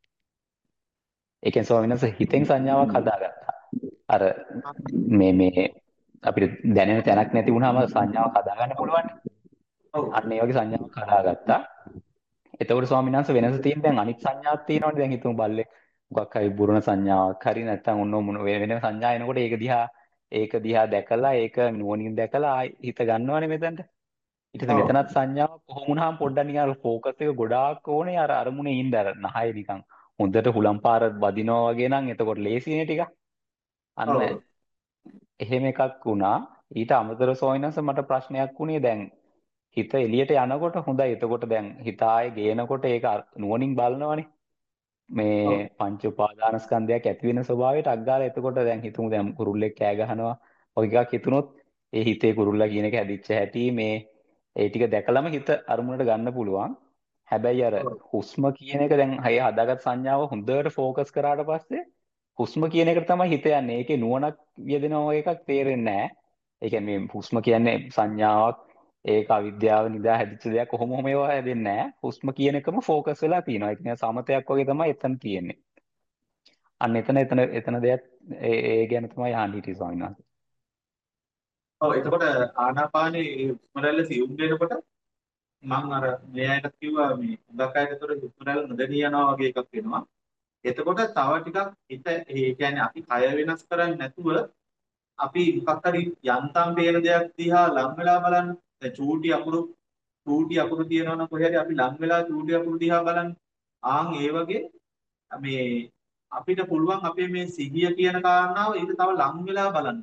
ඒ කියන්නේ ස්වාමීන් වහන්සේ හිතෙන් සංඥාවක් හදාගත්තා. අර මේ මේ අපිට දැනෙන තැනක් නැති වුණාම සංඥාවක් හදාගන්න පුළුවන්. ඔව්. අන්න ඒ වගේ සංඥාවක් හදාගත්තා. එතකොට ස්වාමීන් වහන්සේ වෙනස තියෙන දැන් අනිත් සංඥාවක් තියෙනවනේ. දැන් හිතමු බල්ලේ මොකක් හරි බුරුණ සංඥාවක් හරි නැත්නම් ඔන්න මොන වෙන වෙන සංඥා එනකොට ඒක දිහා ඒක දිහා දැකලා ඒක නුවණින් දැකලා ආයි හිත ගන්නවනේ මෙතනට. ඊට පස්සේ ඔව්. මෙතනත් සංඥාව කොහොම වුණාම පොඩ්ඩක් නිකන් ෆෝකස් එක ගොඩාක් ඕනේ අර අරමුණේ ඉන්න අර නහය නිකන් හොඳට හුලම් පාර වදිනවා වගේ නම් එතකොට ලේසිනේ ටික. අන්න ඔව්. එහෙම එකක් වුණා. ඊට අමතරව සෝයිනස මට ප්‍රශ්නයක් වුණේ දැන් හිත එළියට යනකොට හොඳයි. එතකොට දැන් හිත ආයේ ගේනකොට ඒක අර නුවණින් බලනවනේ. ඔව්. මේ පංච උපාදාන ස්කන්ධයක් ඇති වෙන ස්වභාවයට අග්ගාලා එතකොට දැන් හිතමු දැන් කුරුල්ලෙක් කෑ ගහනවා වගේ එකක් හිතුනොත් ඒ හිතේ කුරුල්ලා කියන එක හැදිච්ච හැටි මේ ඒ ටික දැකලම හිත අරමුණට ගන්න පුළුවන්. හැබැයි අර ඔව්. හුස්ම කියන එක දැන් හය හදාගත් සංඥාව හොඳට ફોකස් කරාට පස්සේ හුස්ම කියන එකට තමයි හිත යන්නේ. ඒකේ නුවණක් යෙදෙනවා වගේ එකක් තේරෙන්නේ නැහැ. ඒ කියන්නේ මේ හුස්ම කියන්නේ සංඥාවක් ඒක අවිද්‍යාව නිදා හැදිච්ච දෙයක් කොහොම හොම ඒවා හැදෙන්නේ නැහැ. හුස්ම කියන එකම ફોකස් වෙලා තියෙනවා. ඒ කියන්නේ සමතයක් වගේ තමයි එතන තියෙන්නේ. අන්න එතන එතන එතන දෙයක් ඒ ඒ ගැන තමයි අහන්න හිටියේ ස්වාමීන් වහන්සේ. ඔව්. එතකොට ආනාපානේ හුස්ම රැල්ල සියුම් වෙනකොට මම අර මේ අයට කිව්වා මේ හුඟක් අයට ඒතර හුස්ම රැල්ල නොදැනී යනවා වගේ එකක් වෙනවා. එතකොට තව ටිකක් හිත ඒ කියන්නේ අපි කය වෙනස් කරන්නේ නැතුව අපි මොකක් හරි යන්තම් පේන දෙයක් දිහා ලං වෙලා බලන්න. දැන් චූටි අකුරු චූටි අකුරු තියෙනවා නම් කොහේ හරි අපි ලං වෙලා චූටි අකුරු දිහා බලන්න. ආන් ඒ වගේ මේ අපිට පුළුවන් අපේ මේ සිහිය කියන කාරණාව ඊට තව ලං වෙලා බලන්න.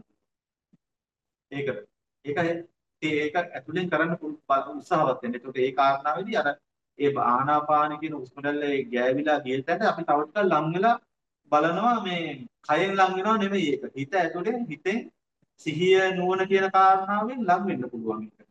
ඒකට. ඒක ඒක ඇතුලෙන් කරන්න උත්සාහවත් වෙන්න. ඒකට ඒ කාරණාවේදී අර ඒ ආනාපාන කියන හුස්ම රැල්ලේ ගෑවිලා ගිය තැන අපි තව ටිකක් ලං වෙලා බලනවා මේ කයෙන් ලං වෙනව නෙමෙයි ඒක. හිත ඇතුලේ හිතෙන් සිහිය නුවණ කියන කාරණාවෙන් ලං වෙන්න පුළුවන් ඒක.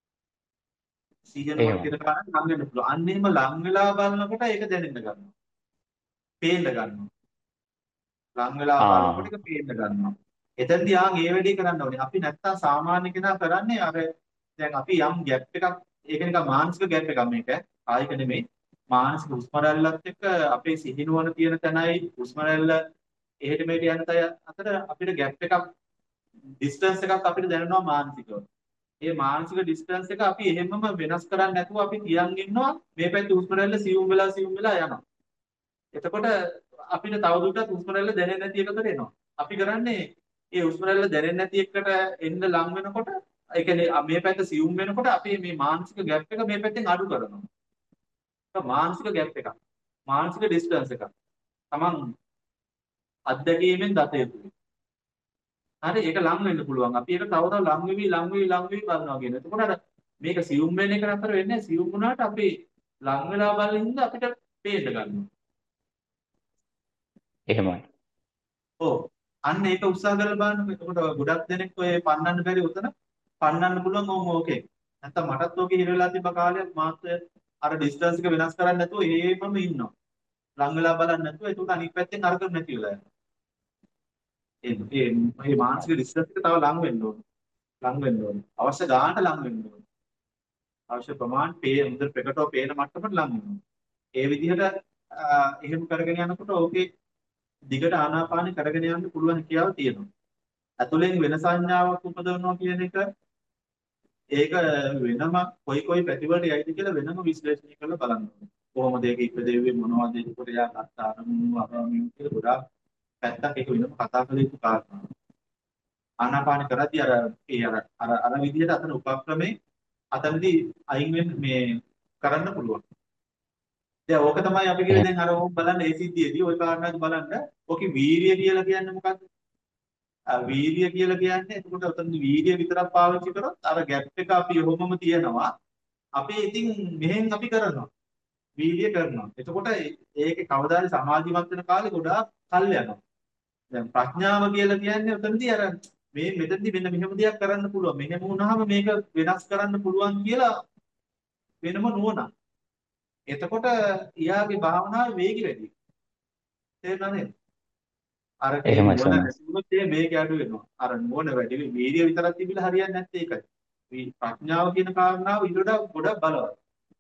සිහිය නුවණ එහෙමයි. කියන කාරණාවෙන් ලං වෙන්න පුළුවන්. අන්න එහෙම ලං වෙලා බලනකොට ඒක දැනෙන්න ගන්නවා. පේන්න ගන්නවා. ලං වෙලා බලනකොට ආ ඒක පේන්න ගන්නවා. එතෙන්දී ආන් ඒ වැඩේ කරන්න ඕනේ. අපි නැත්තම් සාමාන්‍ය කෙනා කරන්නේ අර දැන් අපි යම් ગેප් එකක් ඒක නිකන් මානසික ગેප් එකක් මේක. කායික නෙමෙයි. මානසික හුස්ම රැල්ලත් එක්ක අපේ සිහිනුවන තියෙන තැනයි හුස්ම රැල්ල එහෙට මෙහෙට යන තය අතර අපිට ગેප් එකක් ඩිස්ටන්ස් එකක් අපිට දැනෙනවා මානසිකව. ඒ මානසික ඩිස්ටන්ස් එක අපි එහෙමම වෙනස් කරන්නේ නැතුව අපි තියන් ඉන්නවා මේ පැත්තේ හුස්ම රැල්ල සියුම් වෙලා සියුම් වෙලා යනවා. එතකොට අපිට තවදුරටත් හුස්ම රැල්ල දැනෙන්නේ නැති එකකට එනවා. අපි කරන්නේ ඒ හුස්ම රැල්ල දැනෙන්නේ නැති එකට එන්න ලං වෙනකොට ඒ කියන්නේ මේ පැත්ත සියුම් වෙනකොට අපි මේ මානසික ગેප් එක මේ පැත්තෙන් අඩු කරනවා. ඒක මානසික ગેප් එකක්. මානසික ඩිස්ටන්ස් එකක්. Taman අත්දැකීමෙන් දත යුතුයි. හරි ඒක ලං වෙන්න පුළුවන්. අපි ඒක තව තව ලං වෙවි ලං වෙවි ලං වෙවි බලනවා කියන. එතකොට අර මේක සියුම් වෙන එක නතර වෙන්නේ සියුම් වුණාට අපි ලං වෙලා බලන හින්දා අපිට පේන්න ගන්නවා. එහෙමයි. ඔව්. අන්න ඒක උත්සාහ කරලා බලන්න. එතකොට ගොඩක් දෙනෙක් ඔය පන්නන්න බැරි උතන පන්නන්න පුළුවන් ඕම ඕකේ. නැත්තම් මටත් ඕකේ හිර වෙලා තිබ්බ කාලයක් මාත් අර ඩිස්ටන්ස් එක වෙනස් කරන්නේ නැතුව ඒකම ඉන්නවා. ලං වෙලා බලන්නේ නැතුව ඒක අනිත් පැත්තෙන් අරගෙන නැති වෙලා යනවා. ඒ ඒ මේ මානසික ඩිස්ටන්ස් එක තව ලං වෙන්න ඕන. ලං වෙන්න ඕන. අවශ්‍ය ගානට ලං වෙන්න ඕන. අවශ්‍ය ප්‍රමාණ පේ හොඳට ප්‍රකටව පේන මට්ටමට ලං වෙනවා. ඒ විදිහට එහෙම කරගෙන යනකොට ඕකේ දිගට ආනාපානෙ කරගෙන යන්න පුළුවන් හැකියාව තියෙනවා. ඇතුලෙන් වෙන සංඥාවක් උපදවනවා කියන එක ඒක වෙනම කොයි කොයි පැතිවලට යයිද කියලා වෙනම විශ්ලේෂණය කරලා බලන්න ඕනේ. කොහොමද ඒක ඉපදෙන්නේ මොනවද ඒකට යා ගත්ත අරමුණු අරමුණු කියලා ගොඩාක් පැත්තක් ඒක වෙනම කතා කළ යුතු කාරණා. ආනාපාන කරද්දී අර ඒ අර අර අර විදිහට අතන උපක්‍රමේ අතනදී අයින් වෙන්න මේ කරන්න පුළුවන්. දැන් ඕක තමයි අපි කිව්වේ දැන් අර ඕක බලන්න ඒ සිද්ධියේදී ওই කාරණාද බලන්න. ඕකේ වීරිය කියලා කියන්නේ මොකක්ද? වීර්ය කියලා කියන්නේ එතකොට උතන වීර්ය විතරක් පාවිච්චි කරොත් අර ગેප් එක අපි යොමම තියනවා. අපි ඉතින් මෙහෙන් අපි කරනවා. වීර්ය කරනවා. එතකොට ඒකේ කවදාද සමාධිමත් වෙන කාලේ ගොඩාක් කල් යනවා. දැන් ප්‍රඥාව කියලා කියන්නේ උතනදී අර මේ මෙතනදී මෙන්න මෙහෙම දෙයක් කරන්න පුළුවන්. මෙහෙම වුණාම මේක වෙනස් කරන්න පුළුවන් කියලා වෙනම නුවණක්. එතකොට ඊයාගේ භාවනාවේ වේගය වැඩි. තේරුණා නේද? අරකේ එහෙමයි නුවණ ස්වාමීන් වහන්සේ. නැතිවොත් ඒ මේක අඩු වෙනවා. අර නුවණ වැඩි වෙයි. වීර්ය විතරක් තිබිලා හරියන්නේ නැත්තේ ඒකයි. මේ ප්‍රඥාව කියන කාරණාව ඊට වඩා ගොඩක් බලවත්.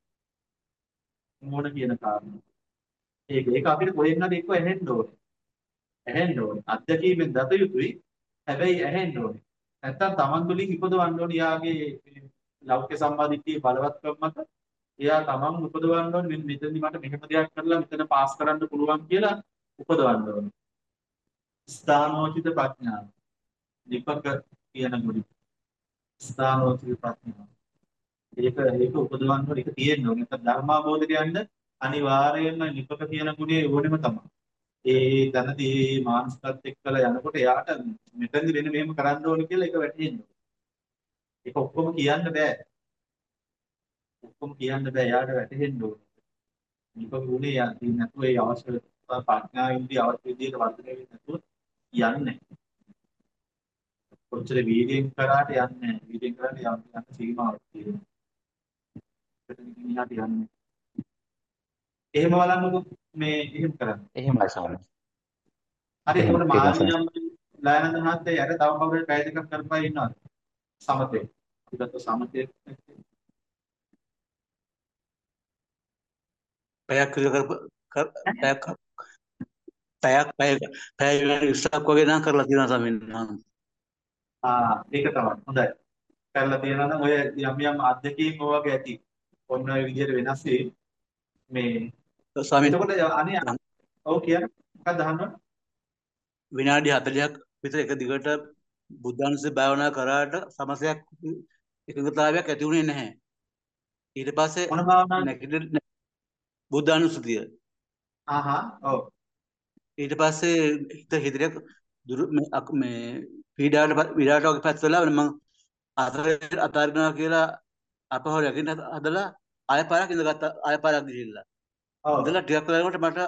මොන කියන කාරණාව. ඒක ඒක අපිට කොහෙන් හරි එක්ක ඇහෙන්න ඕනේ. ඇහෙන්න ඕනේ. අත්දැකීමෙන් දත යුතුයි. හැබැයි ඇහෙන්න ඕනේ. නැත්තම් Taman තුලින් ඉපදවන්න ඕනේ යාගේ ලෞකික සම්මාදිට්ඨිය බලවත්කම මත එයා Taman උපදවන්න ඕනේ මෙන්න මෙතනදි මට මෙහෙම දෙයක් කරලා මෙතන පාස් කරන්න පුළුවන් කියලා උපදවන්න ඕනේ. ස්ථානෝචිත ප්‍රඥාව. දීපක කියන මුඩි. ස්ථානෝචිත ප්‍රඥාව. ඒක ඒක උපදවන්න ඕනේ ඒක තියෙන්න ඕනේ. නැත්නම් ධර්මාබෝධයට යන්න අනිවාර්යයෙන්ම නිපක කියන ගුණය ඕනෙම තමයි. ඒ තනදී මානසිකත් එක්කලා යනකොට එයාට මෙතනදි වෙන මෙහෙම කරන්න ඕනේ කියලා ඒක වැටහෙන්න ඕනේ. ඒක ඔක්කොම කියන්න බෑ. ඔක්කොම කියන්න බෑ. එයාට වැටහෙන්න ඕනේ. නිපක ගුණය යන්නේ නැතුව ඒ අවශ්‍ය ප්‍රඥාවෙන්දී අවශ්‍ය විදිහට වර්ධනය වෙන්නේ නැතුව යන්නේ. කොච්චර වීර්යයෙන් කරාට යන්නේ නැහැ. වීර්යයෙන් කරාට යම් යම් සීමාවක් තියෙනවා. එතන ඉන්නට යන්නේ. එහෙම බලන්නකො මේ එහෙම කරන්නේ. එහෙමයි ස්වාමීන් හරි එහෙම ඒකට තියෙනවා මාර්ගය යම් ලයනන්ද මහත්තයා යට තව කවුරුහරි පැය දෙකක් කරපයි ඉන්නවද? සමතේ. ඉතින් සමතේ පැයක් විතර කර පැයක් පැයක් පැය පැය විස්සක් වගේ නම් කරලා තියෙනවා ස්වාමීන් වහන්සේ. ආ ඒක තමයි. හොඳයි. කරලා තියෙනවා නම් ඔය යම් යම් අත්දැකීම් වගේ ඇති. ඔන්න ඔය විදිහට වෙනස් වෙයි. මේ ස්වාමීන් එතකොට අනේ ඔව් කියන්න මොකක්ද අහන්න විනාඩි හතළිහක් විතර එක දිගට බුද්ධානුස්සතිය භාවනා කරාට සමසයක් එකඟතාවයක් ඇති වුණේ නැහැ. ඊට පස්සේ මොන භාවනාවද? නැගිටින බුද්ධානුස්සතිය. ආහා ඔව්. ඊට පස්සේ හිත හිතරක් දුරු මේ පීඩාවට විඩාට වගේ පැත්තලා මම අතර අතාරිනවා කියලා අපහොර යකින් හදලා ආය පාරක් ඉඳගත්තා ආය පාරක් ගිහිල්ලා. ඔව්. ඉඳලා ටිකක් වෙලාවකට මට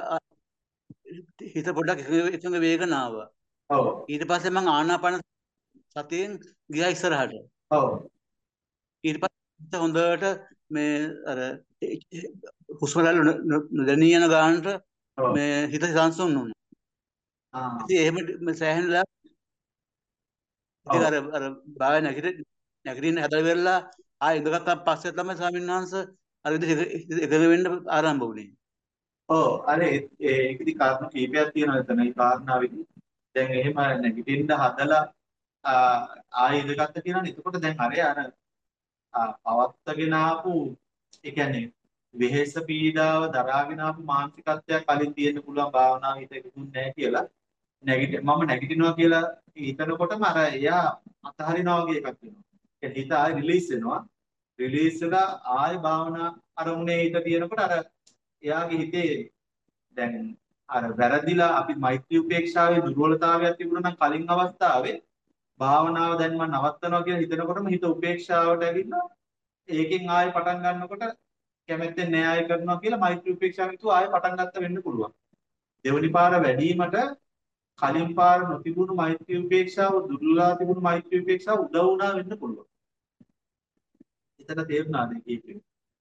හිත පොඩ්ඩක් එකඟ වේගන ආවා. ඔව්. ඊට පස්සේ මම ආනාපාන සතියෙන් ගියා ඉස්සරහට. ඔව්. ඊට පස්සේ හොඳට මේ අර හුස්ම රැල්ල නොදැනී යන ගානට මේ හිත සංසුන් වුණා. ආ. ඉතින් එහෙම සෑහෙනලා ඉතින් අර අර බාය නැගිට නැගිටින්න හදලා වෙරලා ආයෙ ඉඳගත්තාන් පස්සේ තමයි ස්වාමීන් වහන්සේ අර විදිහට එකඟ වෙන්න ආරම්භ වුණේ. ඔව් අර ඒකෙදි කාරණා කීපයක් තියෙනවා එතන. ඒ කාරණාවෙදි දැන් එහෙම නැගිටින්න හදලා ආයෙ ඉඳගත්ත කියනවනේ. එතකොට දැන් අර අර පවත්තගෙන ආපු ඒ කියන්නේ වෙහෙස පීඩාව දරාගෙන ආපු මානසිකත්වයක් කලින් තියෙන්න පුළුවන් භාවනාව හිත එකතුන්නේ නැහැ කියලා නැගිට මම නැගිටිනවා කියලා හිතනකොටම අර එයා අතහරිනවා වගේ එකක් වෙනවා. ඒ හිත ආයෙ රිලීස් වෙනවා. රිලීස් වෙලා ආයෙ භාවනා අරමුණේ හිත තියෙනකොට අර එයාගේ හිතේ දැන් අර වැරදිලා අපි මෛත්‍රී උපේක්ෂාවේ දුර්වලතාවයක් තිබුණා නම් කලින් අවස්ථාවේ භාවනාව දැන් මම නවත්තනවා කියලා හිතනකොටම හිත උපේක්ෂාවට ඇවිල්ලා ඒකෙන් ආයෙ පටන් ගන්නකොට කැමැත්තෙන් න්යාය කරනවා කියලා මෛත්‍රී උපේක්ෂාවෙන් තු ආයෙ පටන් ගන්න වෙන්න පුළුවන්. දෙවනි පාර වැඩිවීමට කලින් පාර නොතිබුණු මෛත්‍රී උපේක්ෂාව දුර්වලලා තිබුණු මෛත්‍රී උපේක්ෂාව උදව් වුණා වෙන්න පුළුවන්. එතන තේරුණාද කීපේ?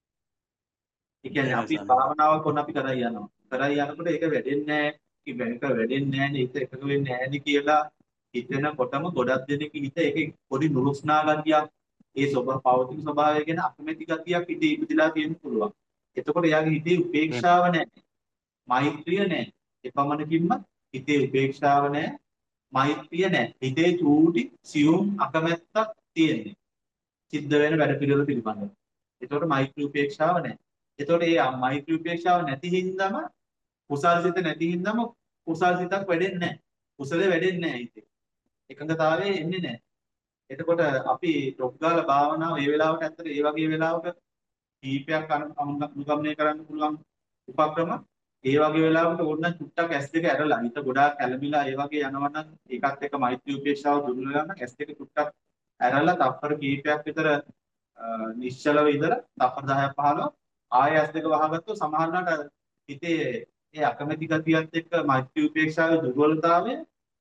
ඒ කියන්නේ අපි භාවනාව කොහොම අපි කරා යනවා. කරා යනකොට ඒක වැඩෙන්නේ නැහැ. කිව්වෙක වැඩෙන්නේ නැහැ නේ. ඒක එකක වෙන්නේ නැහැ නේ කියලා හිතෙනකොටම ගොඩක් දෙනෙක් හිත ඒකේ පොඩි නුරුස්නා ගතියක් ඒ ස්වභාව පවතින ස්වභාවය ගැන අකමැති ගතියක් හිතේ ඉපදිලා තියෙන්න පුළුවන්. එතකොට එයාගේ හිතේ උපේක්ෂාව නැහැ. මෛත්‍රිය නැහැ. එපමණකින්ම හිතේ උපේක්ෂාව නැහැ. මෛත්‍රිය නැහැ. හිතේ චූටි සියුම් අකමැත්තක් තියෙන්නේ. සිද්ධ වෙන වැඩ පිළිවෙල පිළිබඳව. එතකොට මෛත්‍රී උපේක්ෂාව නැහැ. එතකොට මේ මෛත්‍රී උපේක්ෂාව නැති හින්දාම කුසල් සිත නැති හින්දාම කුසල් සිතක් වැඩෙන්නේ නැහැ. කුසලේ වැඩෙන්නේ නැහැ හිතේ. එකඟතාවයේ එන්නේ නැහැ. එතකොට අපි ඩොග්ගාල භාවනාව මේ වෙලාවට ඇත්තට ඒ වගේ වෙලාවක කීපයක් අනුගමනය කරන්න පුළුවන් උපක්‍රම ඒ වගේ වෙලාවකට ඕන චුට්ටක් ඇස් දෙක ඇරලා හිත ගොඩාක් කැළඹිලා ඒ වගේ යනවා නම් ඒකත් එක්ක මෛත්‍රී උපේක්ෂාව දුර්වල ගන්න ඇස් දෙක චුට්ටක් ඇරලා තප්පර කීපයක් විතර නිශ්චලව ඉඳලා තප්පර දහයක් පහළොව ආයෙ ඇස් දෙක වහගත්තොත් සමහරවිට හිතේ ඒ අකමැති ගතියත් එක්ක මෛත්‍රී උපේක්ෂාවේ දුර්වලතාවය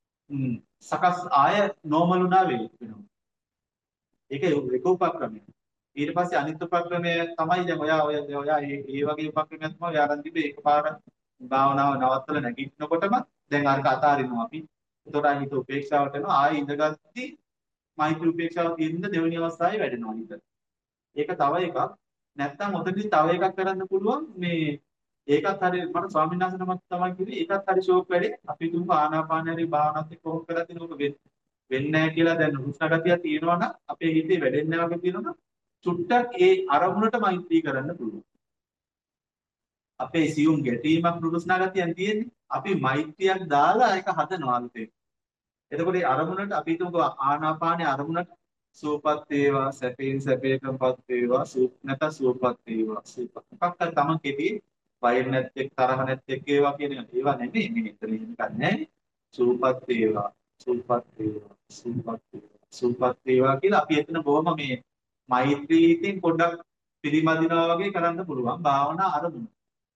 සකස් ආය නෝමල් උනා වෙනවා. ඒක එක උපක්‍රමයක්. ඊට පස්සේ අනිත් උපක්‍රමය තමයි දැන් ඔයා ඔය ඔයා මේ වගේ උපක්‍රමයක් තමයි යාරන් තිබේ එකපාර භාවනාව නවත්තලා නැගිටිනකොටම දැන් අරක අතාරිනවා අපි. එතකොට හිත උපේක්ෂාවට එනවා ආයෙ ඉඳගත්ටි මෛත්‍රී උපේක්ෂාව තියෙන දෙවෙනි අවස්ථාවේ වැඩෙනවා හිත. ඒක තව එකක්. නැත්තම් ඔතනදී තව එකක් කරන්න පුළුවන් මේ ඒකත් හරිය මට ස්වාමීන් වහන්සේ නමක් තමයි කිව්වේ ඒකත් හරිය ෂෝක් වැඩේ. අපි තුමු ආනාපාන හරි භාවනාවත් එක්ක කොහොම කරද්දී නෝක වෙන්නේ නැහැ කියලා දැන් උෂ්ණ ගතිය තියෙනවා නම් අපේ හිතේ වැඩෙන්නේ නැහැ වගේ තියෙනවා නම් චුට්ටක් ඒ අරමුණට මෛත්‍රී කරන්න පුළුවන්. අපේ සියුම් ගැටීමක් නුරුස්නා ගතියක් තියෙන්නේ. අපි මෛත්‍රියක් දාලා ඒක හදනවා අලුතෙන්. එතකොට ඒ අරමුණට අපි හිතමු ආනාපානේ අරමුණට සූපත් වේවා සැපේන් සැපේකම්පත් වේවා සූප නැත සූපත් වේවා සූප. මොකක්ද තමන් කෙටි වෛර නැත්තේ තරහ නැත්තේ ඒවා කියන ඒවා නෙමෙයි මේ එතන එකක් නැහැ. සූපත් වේවා සූපත් වේවා සූපත් වේවා සූපත් වේවා කියලා අපි එතන බොහොම මේ මෛත්‍රීයෙන් පොඩ්ඩක් පිළිමදිනවා වගේ කරන්න පුළුවන් භාවනා අරමුණ.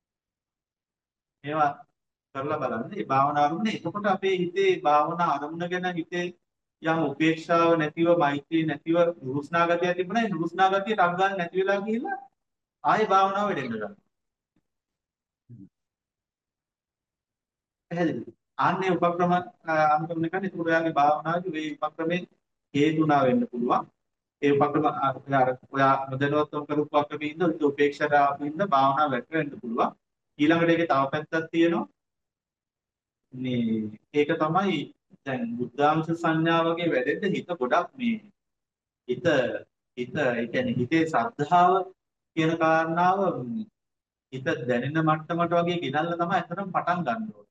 ඒවා කරලා බලන්න. මේ භාවනා අරමුණ එතකොට අපේ හිතේ භාවනා අරමුණ ගැන හිතේ යම් උපේක්ෂාව නැතිව මෛත්‍රී නැතිව නුරුස්නා ගතිය තිබුණා. ඒ නුරුස්නා ගතිය ටක් ගන්න නැති වෙලා ගිහිල්ලා ආයේ භාවනාව වෙඩෙන්න ගන්නවා. පැහැදිලිද? ආන්නේ උපක්‍රම අනුගමනය කරන. ඒකට ඔයාගේ භාවනාවේ මේ උපක්‍රමේ හේතුණා වෙන්න පුළුවන්. ඒ උපක්‍රම අර ඔයා නොදැනුවත්වම කරපු උපක්‍රමේ ඉඳ උපේක්ෂාව ඉඳ භාවනාව වැට වෙන්න පුළුවන්. ඊළඟට ඒකේ තව පැත්තක් තියෙනවා. මේ ඒක තමයි දැන් බුද්ධාංශ සංඥා වගේ වැඩෙන්න හිත ගොඩක් මේ හිත හිත ඒ කියන්නේ හිතේ ශ්‍රද්ධාව කියන කාරණාව හිත දැනෙන මට්ටමට වගේ ගෙනල්ලා තමයි අතනම පටන් ගන්න ඕනේ.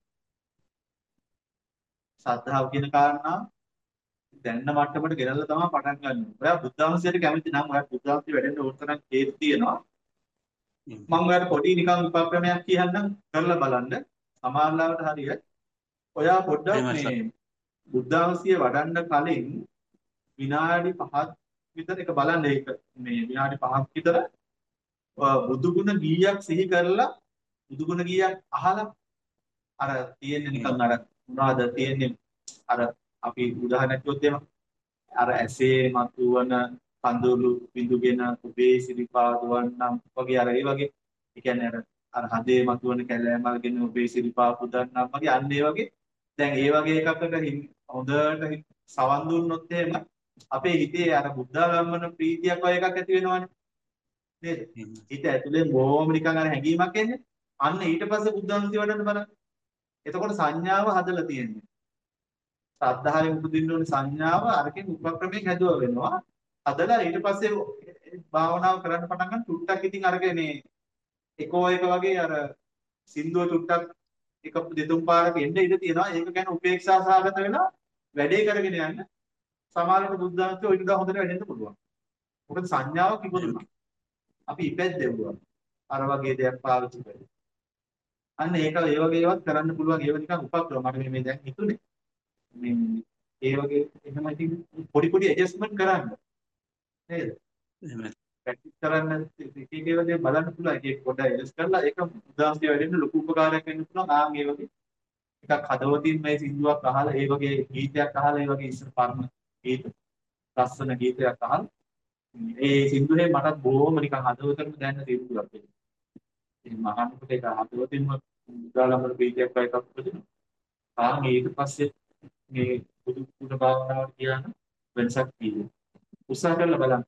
ශ්‍රද්ධාව කියන කාරණාව දැනෙන මට්ටමට ගෙනල්ලා තමයි පටන් ගන්න ඕනේ. ඔයා බුද්ධාංශයට කැමති නම් ඔයා බුද්ධාංශය වැඩෙන්න ඕන තරම් හේතු තියෙනවා. මම ඔයාලට පොඩි නිකන් උපක්‍රමයක් කියන්නම් කරලා බලන්න. සමානලාවට හරියට ඔයා පොඩ්ඩක් මේ බුද්ධාංශය වඩන්න කලින් විනාඩි පහක් විතර එක බලන්න ඒක මේ විනාඩි පහක් විතර බුදු ගුණ ගීයක් සිහි කරලා බුදු ගුණ ගීයක් අහලා අර තියෙන්නේ නිකන් අර මොනවද තියෙන්නේ අර අපි උදාහරණයක් කිව්වොත් එහෙම අර ඇසේ මතුවන කඳුළු බිඳුගෙන ඔබේ සිරිපා දුවන්නම් වගේ අර ඒ වගේ ඒ කියන්නේ අර අර හදේ මතුවන කැලෑමල්ගෙන ඔබේ සිරිපා පුදන්නම් වගේ අන්න ඒ වගේ දැන් ඒ වගේ එකකට හොඳට සවන් දුන්නොත් එහෙම අපේ හිතේ අර බුද්ධාගමන ප්‍රීතියක් වගේ එකක් ඇති වෙනවනේ නේද? හිත ඇතුලෙන් බොහොම නිකන් අර හැඟීමක් එන්නේ. අන්න ඊට පස්සේ බුද්ධාංශය වඩන්න බලන්න. එතකොට සංඥාව හදලා තියෙන්නේ. ශ්‍රද්ධාවෙන් උපදින්න ඕනේ සංඥාව අරකින් උපක්‍රමයෙන් හැදුවා වෙනවා. හදලා ඊට පස්සේ භාවනාව කරන්න පටන් ගන්න තුට්ටක් ඉතින් අරගෙන එකෝ එක වගේ අර සින්දුව තුට්ටක් එක දෙතුන් පාරක එන්න ඉඩ තියෙනවා. ඒක ගැන උපේක්ෂා සහගත වෙලා වැඩේ කරගෙන යන්න. සමහරවිට බුද්ධාංශය ඔය විදිහට හොඳට වැඩෙන්න පුළුවන්. මොකද සංඥාවක් ඉපදුණා. අපි ඉපැද්දෙව්වා. අර වගේ දෙයක් පාවිච්චි කරලා. අන්න ඒක ඒ වගේ ඒවත් කරන්න පුළුවන්. ඒව නිකන් උපක්‍රම මට මේ දැන් හිතුනේ. මේ ඒ වගේ එහෙම ඉතින් පොඩි පොඩි ඇඩ්ජස්ට්මන්ට් කරන්න. නේද? එහෙමයි. ප්‍රැක්ටිස් කරන්න එක එක ඒවා දේ බලන්න පුළුවන්. ඒක පොඩ්ඩක් ඇඩ්ජස්ට් කරලා ඒක උදාහරණයක් වැඩෙන්න ලොකු උපකාරයක් වෙන්න පුළුවන්. ආන් ඒ වගේ එකක් හදවතින් මේ සින්දුවක් අහලා ඒ වගේ ගීතයක් අහලා ඒ වගේ ඉස්සර පරණ ගීත ලස්සන ගීතයක් අහලා ඒ සින්දුවේ මටත් බොහොම නිකන් හදවතටම දැනෙන සින්දුවක් ඒක. ඉතින් මහානකට ඒක හදවතින්ම උදාලම්බර ගීතයක් වගේ එකක් උපදිනවා. ආන් ඊට පස්සේ මේ බුදු ගුණ භාවනාවට කියන වෙනසක් තියෙනවා. උත්සාහ කරලා බලන්න.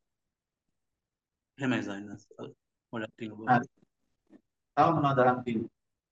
එහෙමයි සයින්ස්. මොලක් තියෙනවා. හරි. තව මොනවද අහන්න තියෙන්නේ?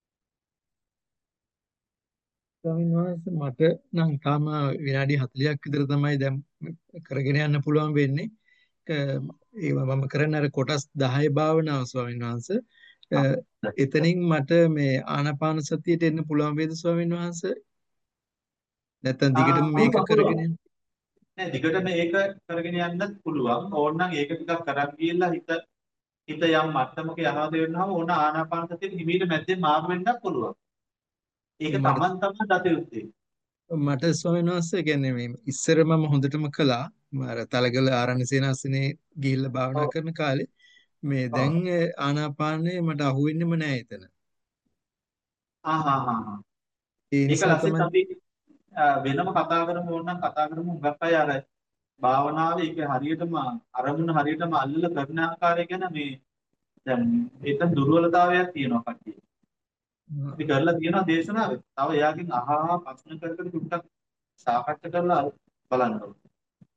ස්වාමීන් වහන්සේ මට නම් තාම විනාඩි හතළියක් විතර තමයි දැන් කරගෙන යන්න පුළුවන් වෙන්නේ. ඒක මම කරන අර කොටස් දහය භාවනාව ස්වාමීන් වහන්සේ. එතනින් මට මේ ආනාපාන සතියට එන්න පුළුවන් වේද ස්වාමීන් වහන්සේ? නැත්නම් දිගටම මේක කරගෙන යන්න? නෑ දිගටම ඒක කරගෙන යන්නත් පුළුවන්. ඕනනම් ඒක ටිකක් කරන් ගිහිල්ලා හිත හිත යම් මට්ටමක යනවාද වෙනවම ඕන ආනාපාන සතියේ හිමීට මැද්දෙන් මාරු වෙන්නත් පුළුවන්. ඒක Taman තමයි දත යුත්තේ. මට ස්වාමීන් වහන්සේ කියන්නේ මේ ඉස්සර මම හොඳටම කළා. අර තලගල ආරණ්‍ය සේනාසනේ ගිහිල්ලා භාවනා කරන කාලේ මේ දැන් ආනාපානේ මට අහුවෙන්නෙම නෑ එතන. ආ හා හා හා. ඒක ලස්සට අපි වෙනම කතා කරමු ඕනනම් කතා කරමු. හුඟක් අය අර භාවනාවේ ඒක හරියටම අරමුණ හරියටම අල්ලලා කරන ආකාරය ගැන මේ දැන් ඒකෙන් දුර්වලතාවයක් තියෙනවා කට්ටිය. අපි කරලා තියෙනවා දේශනාවේ. තව එයාගෙන් අහා ප්‍රශ්න කර කර ටුට්ටක් සාකච්ඡා කරලා බලන්න ඕනේ.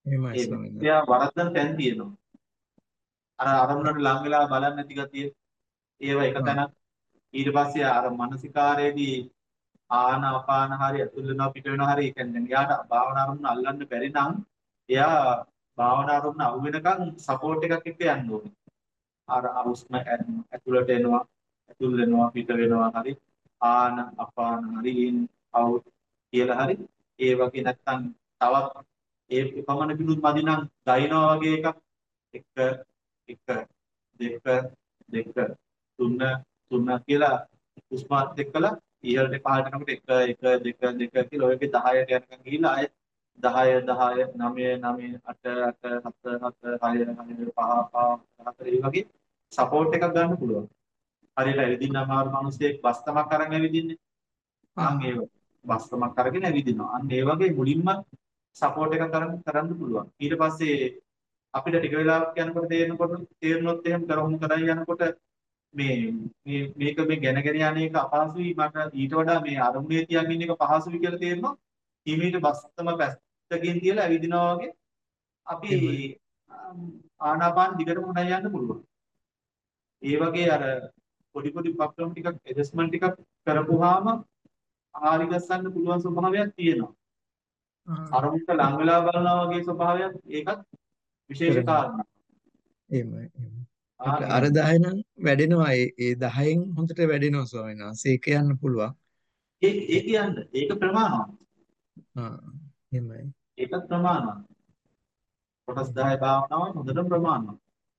එහෙමයි ඒ ස්වාමීන් වහන්සේ. මිත්‍යා වරද්දන තැන් තියෙනවා. අර අරමුණට ලං වෙලා බලන්නේ නැති ගතිය. ඒව එක ආ තැනක්. ඊට පස්සේ අර මානසිකාරයේදී ආන අපාන හරි ඇතුල් වෙනවා පිට වෙනවා හරි ඒ කියන්නේ එයාට භාවනා අරමුණ අල්ලන්න බැරි නම් එයා භාවනා අරමුණ අහු වෙනකන් සපෝට් එකක් එක්ක යන්න ඕනේ. අර අවුස්ම ඇතුළට එනවා ඇතුල් වෙනවා පිට වෙනවා හරි ආන අපාන හරි ඉන් අවුට් කියලා හරි ඒ වගේ නැත්තම් තවත් ඒ පමණ බිඳුත් මදි නම් දයිනවා වගේ එකක් එක එක දෙක දෙක තුන තුන කියලා උස්මාත් එක්කලා ඉහළට පහළට යනකොට එක එක දෙක දෙක කියලා ඔයගේ දහයට යනකම් ගිහිල්ලා ආයෙ දහය දහය නවය නවය අට අට හත හත හය හය පහ පහ හතර ඒ වගේ සපෝට් එකක් ගන්න පුළුවන්. හරියට ඇවිදින්න අමාරු මිනිස්සෙක් බස් තමක් අරන් ඇවිදින්නේ. අන් ආ ඒ බස් තමක් අරගෙන ඇවිදිනවා. අන්න ඒ වගේ මුලින්ම සපෝට් එකක් කරන් කරන්න පුළුවන්. ඊට පස්සේ අපිට ටික වෙලාවක් යනකොට තේරෙනකොට තේරෙනොත් එහෙම කරමු කරන් යනකොට මේ මේ මේක මේ ගැන ගැන යන එක අපහසුයි මට ඊට වඩා මේ අරමුණේ තියන් ඉන්න එක පහසුයි කියලා තේරෙනවා. හිමීට බස්සම පැත්තකින් තියලා ඇවිදිනවා වගේ අපි එහෙමයි. ආනාපාන දිගටම උඩ යන්න පුළුවන්. ඒ වගේ අර පොඩි පොඩි උපක්‍රම ටිකක් ඇඩ්ජස්ට්මන්ට් ටිකක් කරපුවාම ආරි ගස්සන්න පුළුවන් ස්වභාවයක් තියෙනවා. ආ අරමුණට ලං වෙලා බලනවා වගේ ස්වභාවයක් ඒකත් විශේෂ කරනවා. කාරණා. එහෙමයි. එහෙමයි. ආ ඒක අර දහය නම් වැඩෙනවා. ඒ ඒ දහයෙන් හොඳට වැඩෙනවා ස්වාමීන් වහන්සේ. ඒක යන්න පුළුවන්. ඒ ඒ කියන්නේ ඒක ප්‍රමාණවත්. ආ එහෙමයි. ඒක ප්‍රමාණවත්. කොටස් දහය භාවනාව හොඳට ප්‍රමාණවත්.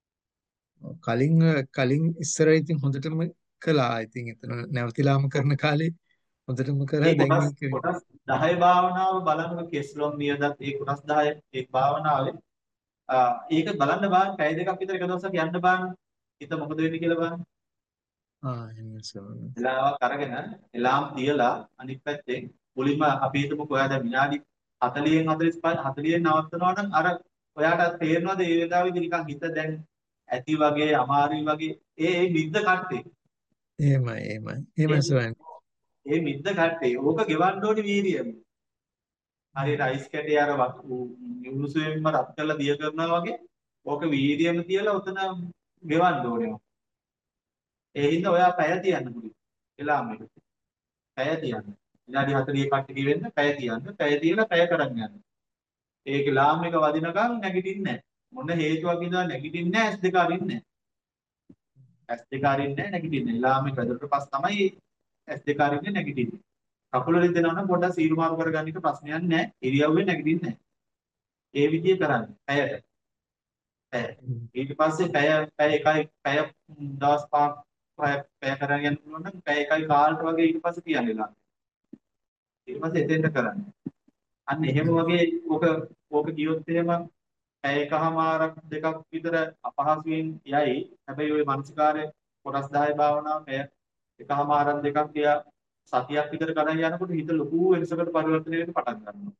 කලින් කලින් ඉස්සර ඉතින් හොඳටම කළා. ඉතින් එතන නැවතිලාම කරන කාලේ හොඳටම කරා. ඒ දැන් කොටස් ඒක කොටස් දහය භාවනාව බලන්න කෙස්ලොම් නියදත් ඒ කොටස් දහය ඒ භාවනාවේ ආ ඒක බලන්න බෑ පැය දෙකක් විතර එක දවසක් යන්න බෑ. හිත මොකද වෙන්නේ කියලා බලන්න. ආ එහෙමයි ස්වාමීන් වහන්සේ. වෙලාවක් අරගෙන එලාම් තියලා අනිත් පැත්තෙන් මුලින්ම අපි හිතමුකෝ ඔයා දැන් විනාඩි හතළිහෙන් හතළිස් පහ හතළිහෙන් නවත්තනවා නම් අර ඔයාට තේරෙනවද ඒ වෙලාවේදී නිකන් හිත දැන් ඇති වගේ අමාරුයි වගේ ඒ ඒ නිද්ද කට්ටේ එහෙමයි එහෙමයි. ඒ එහෙමයි ස්වාමීන් ඒ නිද්ද කට්ටේ ඕක ගෙවන්න ඕනේ වීර්යයෙන්. හරියට අයිස් කැටේ අර උණුසුමෙන්ම රත් කරලා දිය කරනවා වගේ ඕක වීර්යයෙන් තියලා උතන ගෙවන්න ඕනේ. ඒ හින්දා ඔයා පැය තියන්න පුළුවන්. එලාම් එක. පැය තියන්න. විනාඩි හතළිහ කට්ටි වෙන්න පැය තියන්න. පැය තියලා පැය කරන් යන්න. ඒක ලාම් එක වදිනකම් නැගිටින්නේ නැහැ. මොන හේතුවක් ඉඳලා නැගිටින්නේ නැහැ. ඇස් දෙක අරින්නේ නැහැ. ඇස් දෙක අරින්නේ නැහැ නැගිටින්නේ. ලාම් එක වැදුනට පස්ස තමයි ඇස් දෙක අරින්නේ නැගිටින්නේ. කකුල රිදෙනවා නම් පොඩ්ඩක් සීරු මාරු කරගන්න එක ප්‍රශ්නයක් නැහැ. ඉරියව්වේ නැගිටින්නේ නැහැ. ඒ විදිය කරන්නේ. පැයට. පැය. ඊට පස්සේ පැය පැය එකයි පැය දවස් පහක් පැය පැය කරගෙන යන්න පුළුවන් නම් පැය එකයි කාලට වගේ ඊට පස්සේ කියන්නේ ලා. ඊට පස්සේ එතෙන්ට කරන්නේ. අන්න එහෙම වගේ ඕක ඕක කියොත් එහෙම පැය එකමාරක් දෙකක් විතර අපහසුයෙන් යයි. හැබැයි ওই මානසිකාරය කොටස් දහය භාවනාව පැය එකමාරක් දෙකක් තියා සතියක් විතර කරන් යනකොට හිත ලොකු වෙනසකට පරිවර්තනය වෙන්න පටන් ගන්නවා.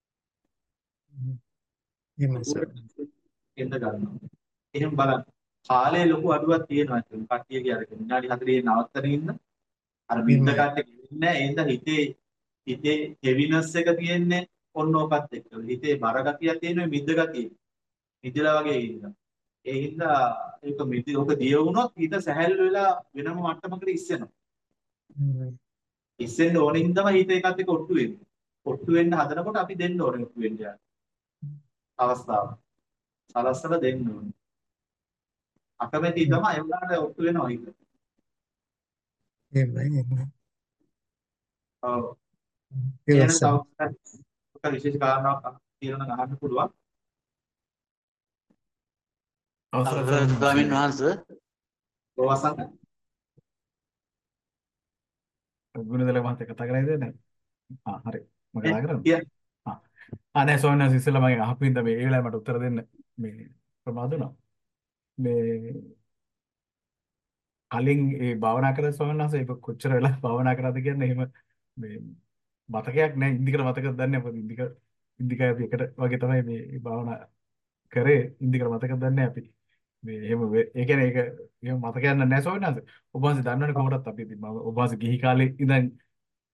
එහෙමයි ලොකු ස්වාමීන් වෙනසක් එන්න ගන්නවා. එහෙම බලන්න. කාලේ ලොකු අඩුවක් තියෙනවා ඒක. කට්ටියගේ අර විනාඩි හතළිහ නවත්තන ඉන්න අර බින්ද එහෙමයි. කට්ට ගෙවෙන්නේ නැහැ. ඒ හින්දා හිතේ හිතේ හෙවිනස් එක තියෙන්නේ ඔන්න ඔකත් එක්ක. හිතේ බර ගතියක් තියෙන ඔය මිද්ද ගතිය. මිදලා වගේ ඉන්නවා. ඒ හින්දා ඒක මිදි ඔක දිය වුණොත් හිත සැහැල්ලු වෙලා වෙනම මට්ටමකට ඉස්සෙනවා. එහෙමයි. ඉස්සෙන්න ඕනේ හින්දාම හිත ඒකත් එක්ක ඔට්ටු වෙන්නේ. ඔට්ටු වෙන්න හදනකොට අපි දෙන්න ඕනේ ඔට්ටු වෙන්න යාර. අවස්ථාව. සලස්සලා දෙන්න ඕනේ. අකමැති තමයි ඒ වුණාට ඔට්ටු වෙනවා හිත. එහෙමයි එහෙමයි. ඔව්. ඒ එහෙනම් ලස්සන. තව විශේෂ කාරණාවක් තියෙනවා නම් අහන්න පුළුවන්. අවසරයි අවසරයි ස්වාමීන් ස්වාමීන් වහන්සේ. වහන්සේ. ඔවසන්න. ගුණදල මහත්තයා කතා කරයිද නැහැ? ආ හරි. මම කතා කරන්නේ. කිය. ආ ආ නෑ ස්වාමීන් වහන්සේ ඉස්සෙල්ලා මම අහපු ඉඳ මේ ඒ වෙලාවේ මට උත්තර දෙන්න මේ ප්‍රමාද වුණා. මේ කලින් ඒ භාවනා කරලා ස්වාමීන් වහන්සේ ඒක කොච්චර වෙලා භාවනා කරාද කියන්නේ එහෙම මේ මතකයක් නැහැ. ඉන්දිකට මතකද දන්නේ නැහැ. මොකද ඉන්දික ඉන්දිකයි අපි එකට වගේ තමයි මේ භාවනා කරේ. ඉන්දිකට මතකද දන්නේ නැහැ අපි. මේ එහෙම වේ- ඒ කියන්නේ ඒක එහෙම මතකයක් නැහැ ස්වාමීන් වහන්සේ. ඔබ වහන්සේ දන්නවනේ කොහොමදත් අපි ඉතින් මම ඔබ වහන්සේ ගිහි කාලේ ඉඳන්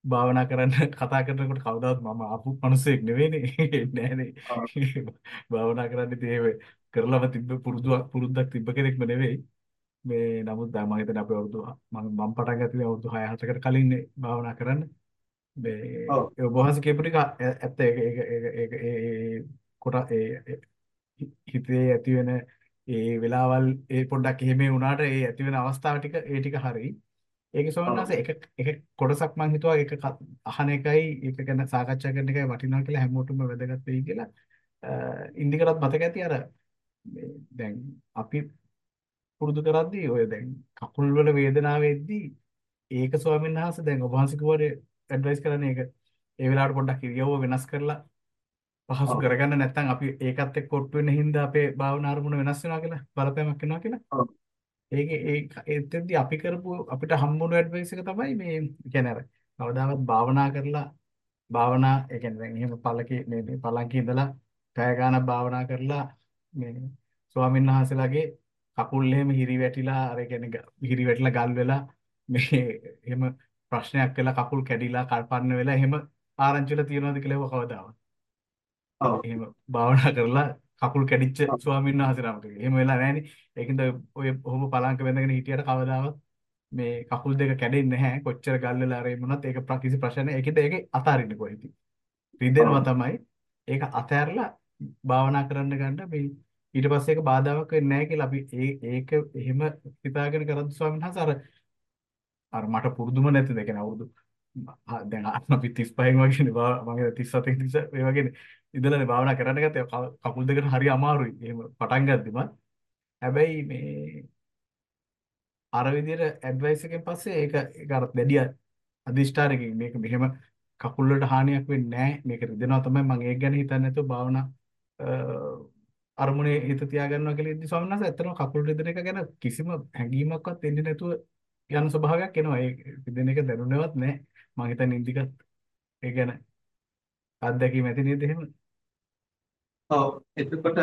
භාවනා කරන්න කතා කරනකොට කවදාවත් මම ආපු මිනිසෙක් නෙවෙයිනේ නෑනේ ඔව්. භාවනා කරන්න ඉතින් එහෙම කරලම තිබ්බ පුරුදු පුරුද්දක් තිබ්බ කෙනෙක්ම නෙවෙයි මේ නමුත් දැන් මම හිතන්නේ අපේ අවුරුදු මම මම පටන් ගත්තේ අවුරුදු හය හතකට කලින් භාවනා කරන්න මේ ඔව්. ඒ ඔබ වහන්සේ කියපු ටික ඇ- ඇත්ත ඒක ඒක ඒක ඒක ඒ ඒ කොට ඒ ඒ හිතේ ඇති වෙන ඒ වෙලාවල් ඒ පොඩ්ඩක් එහෙම වුණාට ඒ ඇති වෙන අවස්ථාව ටික ඒ ටික හරි ඒකේ ඔව්. සෝමනාස එක එක කොටසක් මම හිතුවා ඒක ක- අහන එකයි ඒක ගැන සාකච්ඡා කරන එකයි වටිනවා කියලා හැමෝටම වැදගත් වෙයි කියලා ඉන්දිකටත් මතක ඇති අර මේ දැන් අපි පුරුදු කරද්දී ඔය දැන් කකුල් වල වේදනාව වෙද්දී ඒක ස්වාමීන් වහන්සේ දැන් ඔබ වහන්සේ කිව්වට ඇඩ්වයිස් කරන්නේ ඒක ඒ වෙලාවට පොඩ්ඩක් ඉරියව්ව වෙනස් කරලා පහසු ඔව්. කරගන්න නැත්නම් අපි ඒකත් එක්ක ඔට්ටු වෙන හින්දා අපේ භාවනා අරමුණ වෙනස් වෙනවා කියලා බලපෑමක් වෙනවා කියලා ඔව්. ඒකේ ඒ එතෙන්දී අපි කරපු අපිට හම්බුණු ඇඩ්වයිස් එක තමයි මේ කියන්නේ අර කවදාවත් භාවනා කරලා භාවනා ඒ කියන්නේ දැන් එහෙම පළකේ මේ මේ පළංකේ ඉඳලා පැය ගාණක් භාවනා කරලා මේ ස්වාමීන් වහන්සේලාගේ කකුල් එහෙම හිරි වැටිලා අර ඒ කියන්නේ ග- හිරි වැටිලා ගල් වෙලා මේ එහෙම ප්‍රශ්නයක් වෙලා කකුල් කැඩිලා කල්පන්න වෙලා එහෙම ආරංචි වෙලා තියනවාද කියලා ඒව කවදාවත් ඔව්. එහෙම භාවනා කරලා කකුල් කැඩිච්ච ස්වාමීන් වහන්සේ නමකට. එහෙම වෙලා නැහෙනේ. ඒකින්ද ඔය ඔහොම පලංක බැඳගෙන හිටියට කවදාවත් මේ කකුල් දෙක කැඩෙන්නේ නැහැ. කොච්චර ගල් වෙලා ආරේ මොනත් ඒක ප්‍ර- කිසි ප්‍රශ්න නැහැ. ඒකින්ද ඒකේ අතාරින්න කොහෙද? රිදෙනවා ඔව්. තමයි. ඒක අතහැරලා භාවනා කරන්න ගන්න මේ ඊට පස්සේ ඒක බාධාවක් වෙන්නේ නැහැ කියලා අපි ඒ ඒක එහෙම හිතාගෙන කරද්දි ස්වාමීන් වහන්සේ අර අර මට පුරුදුම නැතිද ඒ කියන්නේ අවුරුදු ආ, දැන් අපි තිස් පහෙන් වගේනේ භා- මම හිතුවා තිස් හතෙන් තිස් ඒ වගේනේ ඉඳලානේ භාවනා කරන්න ගත්තේ ක- කකුල් දෙකට හරි අමාරුයි එහෙම පටන් ගද්දිම හැබැයි මේ අර විදිහට ඇඩ්වයිස් එකෙන් පස්සේ ඒක ඒක අර දැඩි අදිෂ්ඨානයකින් මේක මෙහෙම කකුල් වලට හානියක් වෙන්නේ නැහැ මේක රිදෙනවා තමයි මම ඒක ගැන හිතන්නේ නැතුව භාවනා අ, අරමුණේ හිත තියාගන්නවා කියලා ඉද්දි ස්වාමීන් වහන්සේ ඇත්තටම කකුල් රිදෙන එක ගැන කිසිම හැඟීමක්වත් එන්නේ නැතුව යන ස්වභාවයක් එනවා ඒ රිදෙන එක දැනුනේවත් නැහැ මම හිතන්නේ ඉන්දිකත් ඒ ගැන අත්දැකීම් ඇති නේද එහෙම ඔව්. එතකොට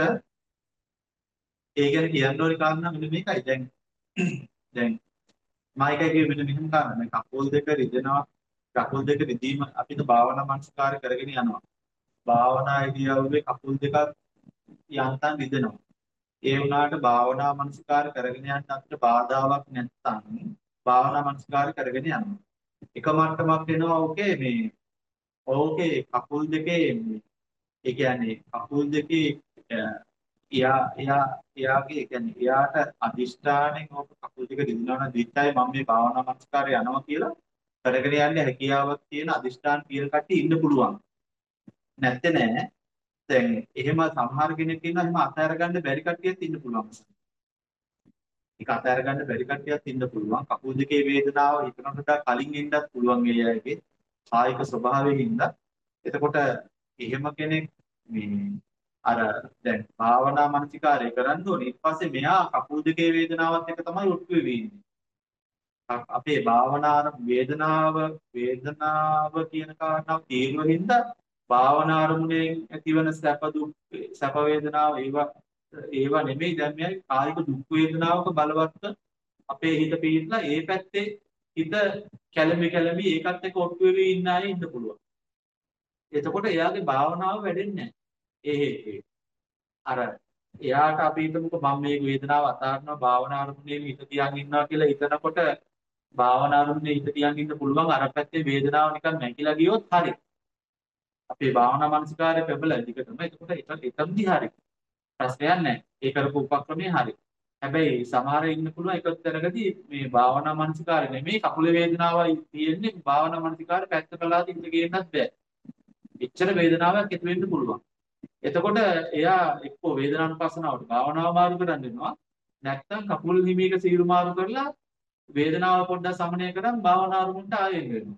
ඒ ගැන කියන්න ඕනේ කාරණා මෙන්න මේකයි. දැන් දැන් මම එකයි කිව්වේ මෙන්න මෙහෙම කාරණා. මේ කකුල් දෙක රිදෙනවා. කකුල් දෙක රිදීම අපිට භාවනා මනස්කාර කරගෙන යනවා. භාවනා ඉරියව්වේ කකුල් දෙක යන්තම් රිදෙනවා. ඒ වුණාට භාවනා මනස්කාර කරගෙන යන්න අපිට බාධාවක් නැත්නම් භාවනා මනස්කාර කරගෙන යනවා. එක මට්ටමක් වෙනවා ඕකේ මේ ඕකේ කකුල් දෙකේ මේ ඒ කියන්නේ කකුල් දෙකේ අ, එයා එයා එයාගේ ඒ කියන්නේ එයාට අදිෂ්ඨානෙන් ඕක කකුල් දෙක රිදෙනවා නම් දිත්තයි මම මේ භාවනා මනස්කාරය යනවා කියලා කරගෙන යන්න හැකියාවක් තියෙන අදිෂ්ඨාන තියෙන කට්ටිය ඉන්න පුළුවන්. නැත්තේ නෑ. දැන් එහෙම සමහර කෙනෙක් ඉන්නවා එහෙම අතහැර ගන්න බැරි කට්ටියත් ඉන්න පුළුවන්. ඒක අතහැර ගන්න බැරි කට්ටියත් ඉන්න පුළුවන්. කකුල් දෙකේ වේදනාව හිතනකට කලින් එන්නත් පුළුවන් ඒ අයගේ කායික ස්වභාවයෙන් ඉඳලා. එතකොට එහෙම කෙනෙක් මේ අර දැන් භාවනා මානසිකාරය කරන්න ඕනේ. ඊට පස්සේ මෙයා කකුල් දෙකේ වේදනාවත් එක තමයි ඔට්ටු වෙවි ඉන්නේ. අ- අපේ භාවනා වේදනාව වේදනාව කියන කාරණාව තීරුව හින්දා භාවනා අරමුණේ ඇතිවන සැප දුක් සැප වේදනාව ඒවා ඒවා නෙමෙයි දැන් මේ කායික දුක් වේදනාවක බලවත් අපේ හිත පිහිටලා ඒ පැත්තේ හිත කැළඹි කැළඹි ඒකත් එක්ක ඔට්ටු වෙවි ඉන්න අය ඉන්න පුළුවන්. එතකොට එයාගේ භාවනාව වැඩෙන්නේ නැහැ. ඒ හේතුවෙන්. අර එයාට අපි හිතමුකෝ මම මේ වේදනාව අතාරිනවා භාවනා අරමුණේ හිත තියන් ඉන්නවා කියලා හිතනකොට භාවනා අරමුණේ හිත තියන් ඉන්න පුළුවන් අර පැත්තේ වේදනාව නිකන් නැగిලා ගියොත් හරි. අපේ භාවනා මානසිකාරය පෙබල දිගටම එතකොට ඒක එතනදී හරි. ප්‍රශ්නයක් නැහැ. ඒ කරපු උපක්‍රමයේ හරි. හැබැයි සමහර ඉන්න පුළුවන් එකත් තැනකදී මේ භාවනා මානසිකාරය නෙමෙයි කකුලේ වේදනාවයි තියෙන්නේ භාවනා මානසිකාරය පැත්ත කළා දින්න ගේන්නත් බෑ. එච්චර වේදනාවක් ඇති වෙන්න පුළුවන්. එතකොට එයා එක්කෝ වේදනානුපස්සනාවට භාවනාව මාරු කරන්න වෙනවා. නැත්නම් කකුල් හිමීක සීරු මාරු කරලා වේදනාව පොඩ්ඩක් සමනය කරන් භාවනා අරමුණට ආයෙත් වෙනවා.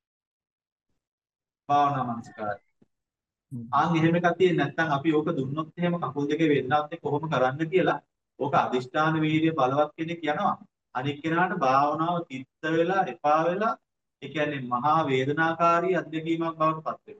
භාවනා මානසිකාරය. ආන් එහෙම එකක් තියෙන්නේ නැත්නම් අපි ඕක දුන්නොත් එහෙම කකුල් දෙකේ වේදනාවත් එක්ක කොහොම කරන්න කියලා ඕක අදිෂ්ඨාන වීර්ය බලවත් කෙනෙක් යනවා. අනික් කෙනාට භාවනාව තිත්ත වෙලා එපා වෙලා ඒ කියන්නේ මහා වේදනාකාරී අත්දැකීමක් බවට පත් වෙනවා.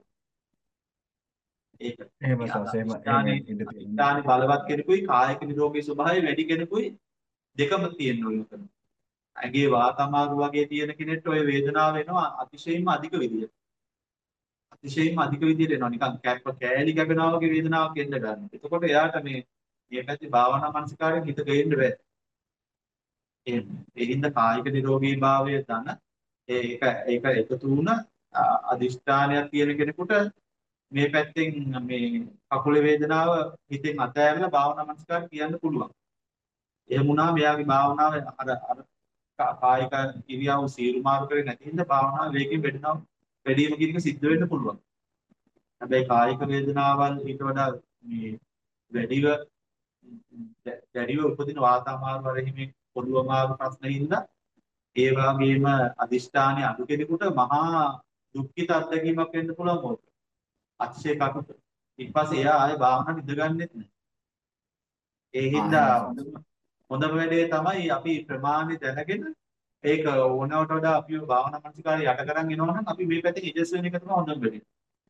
ඒක එහෙම සස් එහෙම එහෙම ඉඳ තියෙනවා අදිෂ්ඨාන බලවත් කෙනෙකුයි කායික නිරෝගී ස්වභාවය වැඩි කෙනෙකුයි දෙකම තියෙන්න ඕන උතන. ඇඟේ වාත අමාරු වගේ තියෙන කෙනෙක්ට ওই වේදනාව එනවා අතිශයින්ම අධික විදියට. අතිශයින්ම අධික විදියට එනවා. නිකන් කැප කෑලි කැපෙනවා වගේ වේදනාවක් එන්න ගන්න. එතකොට එයාට මේ මේ පැත්තේ භාවනා මානසිකාරයෙන් හිත ගේන්න බෑ. ඒ ඒ හින්දා කායික නිරෝගීභාවය දන ඒක ඒක එකතු වුණ අදිෂ්ඨානයක් තියෙන කෙනෙකුට මේ පැත්තෙන් මේ කකුලේ වේදනාව හිතෙන් අතහැරලා භාවනා මානසිකාර කියන්න පුළුවන්. එහෙම වුණාම එයාගේ භාවනාව අර අර කායික ඉරියව් සීරු මාරු කරේ නැති හින්දා භාවනාව වේගයෙන් වැඩිනවා වැඩිම කියන එක සිද්ධ වෙන්න පුළුවන්. හැබැයි කායික වේදනාවල් ඊට වඩා මේ වැඩිව දැඩිව උපදින වාත අමාරු වරෙහිමේ පොළොව අමාරු ප්‍රශ්න හින්දා ඒ වගේම අදිෂ්ඨානය අඩු කෙනෙකුට මහා දුක්ඛිත අත්දැකීමක් වෙන්න පුළුවන් මොකද? අතිශය කටුක. ඊට පස්සේ එයා ආයේ භාවනාවට ඉඳගන්නෙත් නැහැ. ඒ හින්දා හොඳම වැඩේ තමයි අපි ප්‍රමාණය දැනගෙන ඒක ඕනවට වඩා අපි භාවනා මානසිකාරය යට කරන් එනවා නම් අපි මේ පැත්තෙන් ඉජස් වෙන එක තමයි හොඳම වැඩේ.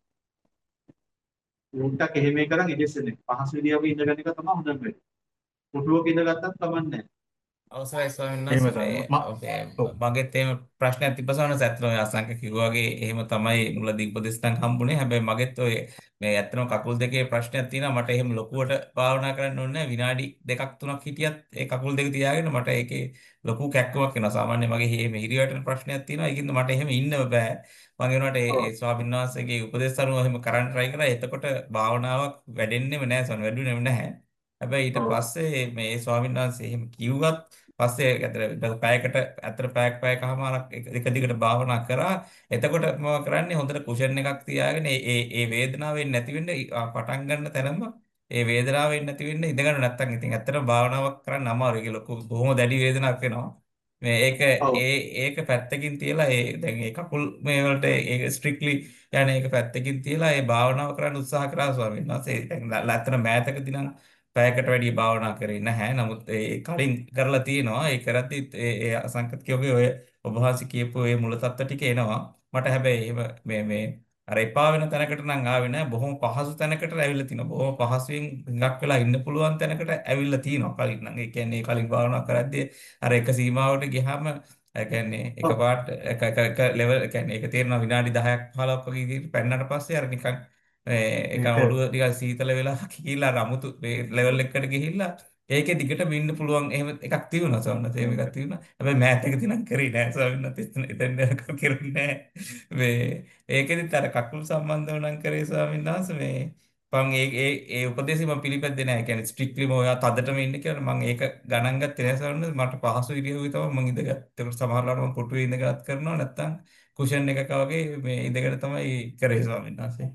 උන්ටක් එහෙම කරන් ඉජස් වෙන එක. පහසු විදියක ඉඳගන්න එක තමයි හොඳම වැඩේ. පුටුවක ඉඳගත්තත් කමක් නැහැ. අවසරයි ස්වාමීන් එහෙම වහන්සේ තමයි. මේ ම- ඔබේ ඔව්. මගෙත් එහෙම ප්‍රශ්නයක් තිබ්බසවන ඇත්තටම ඔය අසංක කිව්වා වගේ එහෙම තමයි මුලදී උපදෙස් නම් හම්බුනේ. හැබැයි මගෙත් ඔය මේ ඇත්තටම කකුල් දෙකේ ප්‍රශ්නයක් තියෙනවා. මට එහෙම ලොකුවට භාවනා කරන්න ඕනේ නැහැ. විනාඩි දෙකක් තුනක් හිටියත් ඒ කකුල් දෙක තියාගෙන මට ඒකේ ලොකු කැක්කමක් එනවා. සාමාන්‍යයෙන් මගේ මේ හිරිවැටෙන ප්‍රශ්නයක් තියෙනවා. ඒකින්ද මට එහෙම ඉන්න බෑ. මම ඒනට ඒ ඒ ස්වාමීන් වහන්සේගේ උපදෙස් අනුව එහෙම කරන්න try කරා. එතකොට භාවනාවක් වැඩෙන්නෙම නැහැ. සොන් වැඩුණෙම නැහැ. හැබැයි ඊට පස්සේ මේ ස්වාමීන් වහන්සේ එහෙම කිව්වත් පස්සේ අතර පැයකට අතර පැයක් පැයකමාරක් එක එක දිගට භාවනා කරා. එතකොට මම කරන්නේ හොඳට කුෂන් එකක් තියාගෙන ඒ ඒ ඒ වේදනාව වෙන්නේ නැති වෙන්න ආ, පටන් ගන්න තැනම ඒ වේදනාව වෙන්නේ නැති වෙන්න ඉඳ ගන්න නැත්තම් ඉතින් ඇත්තටම භාවනාවක් කරන්න අමාරුයි. ඒක ලොකු බොහොම දැඩි වේදනාවක් වෙනවා. මේ ඒක ඔව්. ඒ ඒක පැත්තකින් තියලා ඒ දැන් ඒ කකුල් මේ වලට ඒක ස්ට්‍රික්ට්ලි යන ඒක පැත්තකින් තියලා ඒ භාවනාව කරන්න උත්සාහ කරා ස්වාමීන් වහන්සේ. දැන් ඇත්තටම මෑතකදී නම් පැයකට වැඩි භාවනා කරේ නැහැ. නමුත් ඒ කලින් කරලා තියෙනවා. ඒ කරද්දි ඒ ඒ අසංකත් කියෝගේ ඔය ඔබ වහන්සේ කියපු ඒ මුල තත්ත්ව ටික එනවා. මට හැබැයි එහෙම මේ මේ අර එපා වෙන තැනකට නම් ආවේ නැහැ. බොහොම පහසු තැනකට ඇවිල්ලා තිනවා. බොහොම පහසුවෙන් හුඟක් වෙලා ඉන්න පුළුවන් තැනකට ඇවිල්ලා තිනවා කලින් නම්. ඒ කියන්නේ කලින් භාවනා කරද්දී අර එක සීමාවකට ගියාම ඒ කියන්නේ එකපාරට එක එක එක ලෙවල් ඒ කියන්නේ ඒක තේරෙනවා විනාඩි දහයක් පහළොවක් වගේ ඉදිරියට පැන්නට පස්සේ අර නිකන් ඒ එක ඒක ඔළුව ටිකක් සීතල වෙලා ගිහිල්ලා අර අමුතු මේ ලෙවල් එකකට ගිහිල්ලා ඒකේ දිගට බින්න පුළුවන් එහෙම එකක් තියුණා ස්වාමීන් වහන්සේ. එහෙම එකක් තියුණා. හැබැයි මෑත් එකදී නම් කරේ නෑ ස්වාමීන් වහන්සේ. එතන එතන කරුනේ නෑ. මේ ඒකෙදිත් අර කකුල් සම්බන්ධව නම් කරේ ස්වාමීන් වහන්සේ මේ මම ඒ ඒ ඒ උපදේශي මම පිළිපැද්දේ නෑ. ඒ කියන්නේ ස්ට්‍රික්ට්ලිම ඔයා තදටම ඉන්න කියලා මම ඒක ගණන් ගත්තේ නෑ ස්වාමීන් වහන්සේ. මට පහසු ඉරියව්වේ තමයි මම ඉඳගත්තේ. ඒකට සමහරවිට මම පොටුවේ ඉඳගත් කරනවා නැත්තම් කුෂන් එකක වගේ මේ ඉඳගෙන තමයි කරේ ස්වාමීන් වහන්සේ.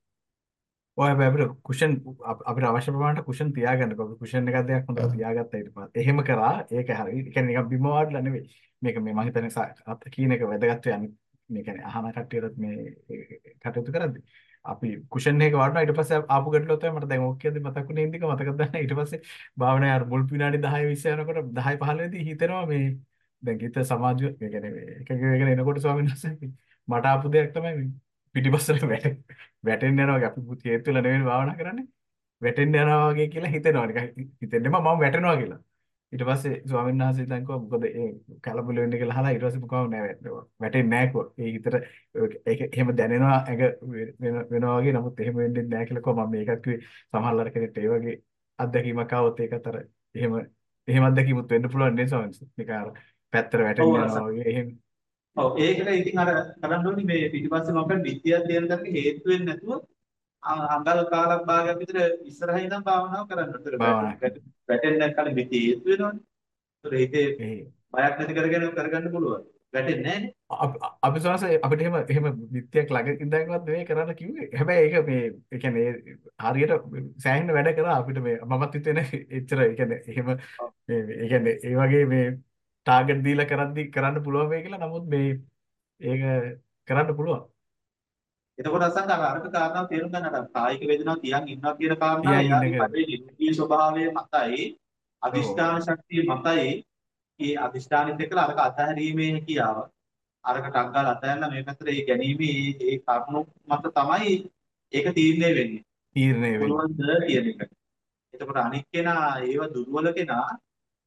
ඔය හැබැයි අපිට කුෂන් අපිට අවශ්‍ය ප්‍රමාණයට කුෂන් තියාගන්න කොහොමද කුෂන් එකක් දෙයක් හොඳට තියාගත්තා ඊට පස්සේ එහෙම කරා ඒක හරි ඒ කියන්නේ නිකන් බිම වාඩිලා නෙවෙයි මේක මේ මම හිතන්නේ සා- අත් කියන එක වැදගත් වෙන්නේ මේ කියන්නේ අහන කට්ටියටත් මේ ඒ කටයුතු කරද්දී අපි කුෂන් එක වාඩිනවා ඊට පස්සේ ආපු ගැටලුව තමයි මට දැන් ඕක කියද්දි මතක් වුණේ ඉන්දික මතකද නැහැ ඊට පස්සේ භාවනාවේ අර මුල් විනාඩි දහය විස්ස යනකොට දහය පහළොව දී හිතෙනවා මේ දැන් හිත සමාධිය ඒ කියන්නේ මේ එක එක එකගෙන එනකොට ස්වාමීන් වහන්සේ මට ආපු දෙයක් තමයි මේ පිටිපස්සට වැටෙන්නේ වැටෙන්න යනවා වගේ අපි පුත් හේතු වෙලා නෙවෙයි භාවනා කරන්නේ වැටෙන්න යනවා වගේ කියලා හිතෙනවා නිකන් හිතෙන්නම මම වැටෙනවා කියලා ඊට පස්සේ ස්වාමීන් වහන්සේ දැන් කිව්වා මොකද ඒ කලබල වෙන්න කියලා අහලා ඊට පස්සේ මොකව නෑ වැටෙන්නේ නෑ කිව්වා ඒ හිතට ඒක එහෙම දැනෙනවා ඇඟ වෙන- වෙනවා වගේ නමුත් එහෙම වෙන්නේ නෑ කියලා කිව්වා මම මේකත් කිව්වේ සමහරවල් කෙනෙක්ට ඒ වගේ අත්දැකීමක් ආවොත් ඒකත් අර එහෙම එහෙම අත්දැකීමුත් වෙන්න පුළුවන් නේ ස්වාමීන් වහන්සේ නිකන් අර පැත්තට වැටෙන්න ඔව් යනවා වගේ එහෙම ඔව් ඒකට ඉතින් අර කරන්න ඕනේ මේ පිටිපස්සේ මම කියන්නේ විද්‍යාව තියෙන දරක හේතු වෙන්නේ නැතුව අ- අඟල් කාලක් භාගයක් විතර ඉස්සරහින් ඉඳන් භාවනාව කරන්න. ඒතර භාවනා වැටෙන්න වැටෙන්න කලින් විද්‍ය හේතු වෙනවනේ. ඒතර හිතේ ඒ බයක් නැති කරගෙන කරගන්න පුළුවන්. වැටෙන්නේ නැහැ නේ. අප- අපි සවස අපිට එහෙම එහෙම විත්‍යක් ළඟ ඉඳන්වත් නෙවෙයි කරන්න කිව්වේ. හැබැයි ඒක මේ ඒ කියන්නේ ඒ හරියට සෑහෙන වැඩ කරා අපිට මේ මමත් හිතුවේ නෑ එච්චර ඒ කියන්නේ එහෙම මේ ඒ කියන්නේ ඒ වගේ මේ ටාගට් දීලා කරද්දි කරන්න පුළුවන් වෙයි කියලා. නමුත් මේ ඒක කරන්න පුළුවන්. එතකොට අසංග අර අරක කාරණාව තේරුම් ගන්න අර කායික වේදනාව තියන් ඉන්නවා කියන කාරණාව තියන් ඉන්න එයාගේ එක. පඩේ නිරුක්තිය ස්වභාවය මතයි ඔව්. අදිෂ්ඨාන ශක්තිය මතයි මේ අදිෂ්ඨානෙත් එක්කලා අරක අතහැරීමේ හැකියාව අරකට අංගල් අතහැරලා මේ පැත්තට ඒ ගැනීමේ ඒ කරුණු මත තමයි ඒක තීරණය වෙන්නේ. තීරණය වෙන්නේ. පුළුවන්ද කියන එක. එතකොට අනික් කෙනා ඒව දුර්වල කෙනා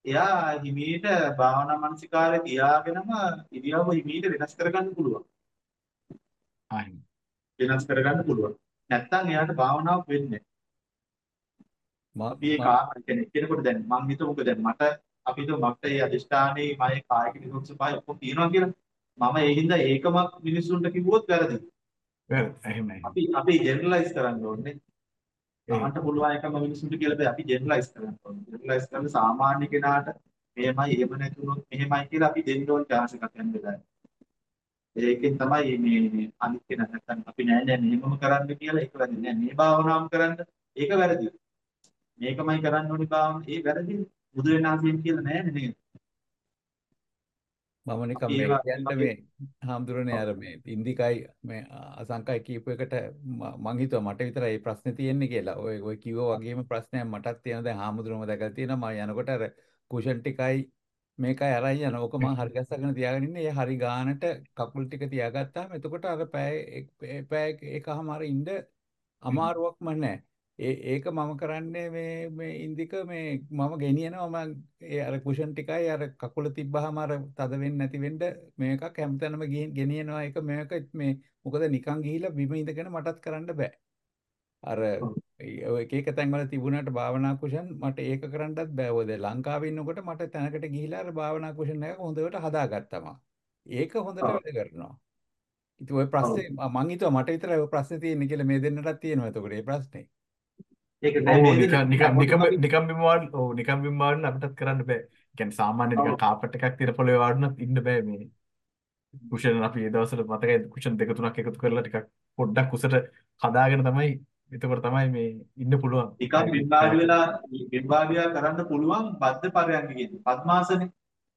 එයා හිමීට භාවනා මානසිකාරය තියාගෙනම ඉරියව්ව හිමීට වෙනස් කරගන්න පුළුවන්. ආයි. වෙනස් කරගන්න පුළුවන්. නැත්තම් එයාට භාවනාවක් වෙන්නේ නැහැ. අපි ඒ මම කාම කියන්නේ කෙනෙකුට දැන් මම හිතුවක දැන් මට අපි හිතුව මට ඒ අදිෂ්ඨානේ මගේ කායික නිරෝධ ස්වභාවය ඔක්කොම තියෙනවා කියලා. මම ඒ හින්දා ඒකමක් මිනිසුන්ට කිව්වොත් වැරදි. වැරදි. එහෙමයි. අපි අපි ජෙනරලයිස් කරන්න ඕනේ. ඒ තමන්ට පුළුවන් එකම මිනිසුන්ට කියලා බෑ. අපි ජෙනරලයිස් කරන්න ඕනේ. ජෙනරලයිස් කරන සාමාන්‍ය කෙනාට මෙහෙමයි එහෙම නැතුනොත් මෙහෙමයි කියලා අපි දෙන්න ඕන chance එකක් යන වෙලාවට. ඒකෙන් තමයි මේ මේ අනිත් කෙනා නැත්තම් අපි නෑ නෑ මෙහෙමම කරන්න කියලා ඒක වැරදි නෑ. මේ භාවනාවම කරන්න ඒක වැරදි. මේකමයි කරන්න ඕනි භාවන ඒ වැරදි. බුදුරණාහිමියන් කියලා නෑ නේද? මම නිකන් අපි මේ ඒවා කියන්න අපි මේ හාමුදුරනේ අර මේ ඉන්දිකයි මේ අසංකයි කියපු එකට ම- මං හිතුවා මට විතරයි මේ ප්‍රශ්නේ තියෙන්නේ කියලා. ඔය ඔය කිව්වා වගේම ප්‍රශ්නයක් මටත් තියෙනවා. දැන් හාමුදුරුවෝ දැකලා තියෙනවා මම යනකොට අර කුෂන් ටිකයි මේකයි අරන් යන. ඕක මං හරි ගස්සගෙන තියාගෙන ඉන්නේ. ඒ හරි ගානට කකුල් ටික තියාගත්තාම එතකොට අර පැය එක්- පැය එකමාර ඉන්න අමාරුවක්ම නැහැ. ඒ ඒක මම කරන්නේ මේ මේ ඉන්දික මේ මම ගෙනියනවා මම ඒ අර කුෂන් ටිකයි අර කකුල තිබ්බහම අර තද වෙන්නේ නැති වෙන්න මේකක් හැමතැනම ගිහින් ගෙනියනවා ඒක මේක මේ මොකද නිකන් ගිහිල්ලා බිම ඉඳගෙන මටත් කරන්න බෑ. අර ඔය එක එක තැන්වල තිබුණාට භාවනා කුෂන් මට ඒක කරන්නත් බෑ. ඔය දැන් ලංකාවේ ඉන්නකොට මට තැනකට ගිහිලා අර භාවනා කුෂන් එක හොඳට හදාගත්තම. ඒක හොඳට ඔව් වැඩ කරනවා. ඉතින් ඔය ඔව් ප්‍රශ්නේ මං හිතුවා මට විතරයි ඔය ප්‍රශ්නේ තියෙන්නේ කියලා මේ දෙන්නටත් තියෙනවා එතකොට ඒ ප්‍රශ්නේ. ඒක නෑ ඔව් මේ නිකන් දෙන්න නිකන් නිකම් හැමෝටම අපි නිකම් බිම වාඩි ඔව් නිකම් බිම වාඩිලා අපිටත් කරන්න බෑ. කියන්නේ සාමාන්‍ය ඔව් නිකන් කාපට් එකක් තියෙන පොළවේ වාඩිනත් ඉන්න බෑ මේ. කුෂන් අපි ඒ දවස්වල මතකයි කුෂන් දෙක තුනක් එකතු කරලා ටිකක් පොඩ්ඩක් උසට හදාගෙන තමයි එතකොට තමයි මේ ඉන්න පුළුවන්. ටිකක් බිම්බාඩි වෙලා බිම්බාඩියා කරන්න පුළුවන් බද්ධ පරයන්ක කියන්නේ. පద్මාසනේ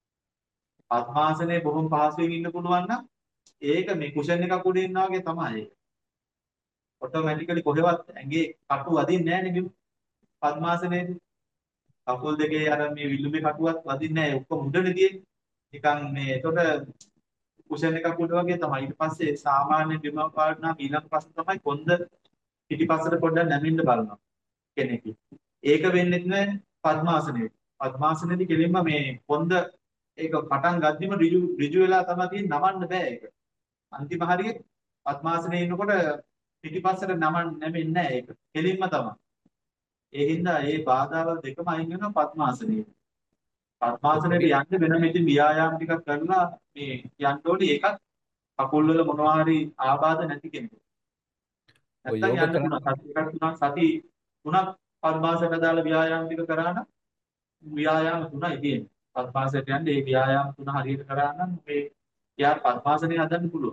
පద్මාසනේ බොහොම පහසුවෙන් ඉන්න පුළුවන් නම් ඒක මේ කුෂන් එකක් උඩ ඉන්නා වගේ තමයි. ඔටෝමැටිකලි කොහෙවත් ඇඟේ කටු වදින්නේ නැහැ නේ බිම් පద్මාසනේදී. කකුල් දෙකේ අර මේ විලුඹේ කටුවත් වදින්නේ නැහැ. ඔක්කොම උඩනේ තියෙන්නේ. නිකන් මේ එතකොට කුෂන් එකක් උඩ වගේ තමයි. ඊට පස්සේ සාමාන්‍ය බිම පාඩනා ඊළඟ ප්‍රශ්න තමයි කොන්ද පිටිපස්සට පොඩ්ඩක් නැමින්න බලනවා කෙනෙක්. ඒක වෙන්නේ නැහැ පద్මාසනේදී. පద్මාසනේදී කෙලින්ම මේ කොන්ද ඒක පටන් ගද්දිම ඍජු ඍජු වෙලා තමයි තියෙන්නේ නමන්න බෑ ඒක. අන්තිම හරියේ පద్මාසනේ ඉන්නකොට පිටිපස්සට නමන්න නැමෙන්නේ නැහැ ඒක. කෙලින්ම තමයි. ඒ හින්දා මේ බාධාවල් දෙකම අයින් වෙනවා පద్මාසනේ. පద్මාසනේට යන්න වෙන මෙති ව්‍යායාම ටිකක් කරලා මේ යන්න ඕනේ ඒකත් කකුල් වල මොනවා හරි ආබාධ නැති කෙනෙකුට. ඔය නැත්තම් යෝග යන්න පුළුවන්. සති එකක් තුනක් සති තුනක් පద్මාසනට දාලා ව්‍යායාම ටික කරා නම් ව්‍යායාම තුනයි තියෙන්නේ. පద్මාසනට යන්නේ මේ ව්‍යායාම තුන හරියට කරා නම් මේ යාර පద్මාසනේ හදන්න පුළුවන්.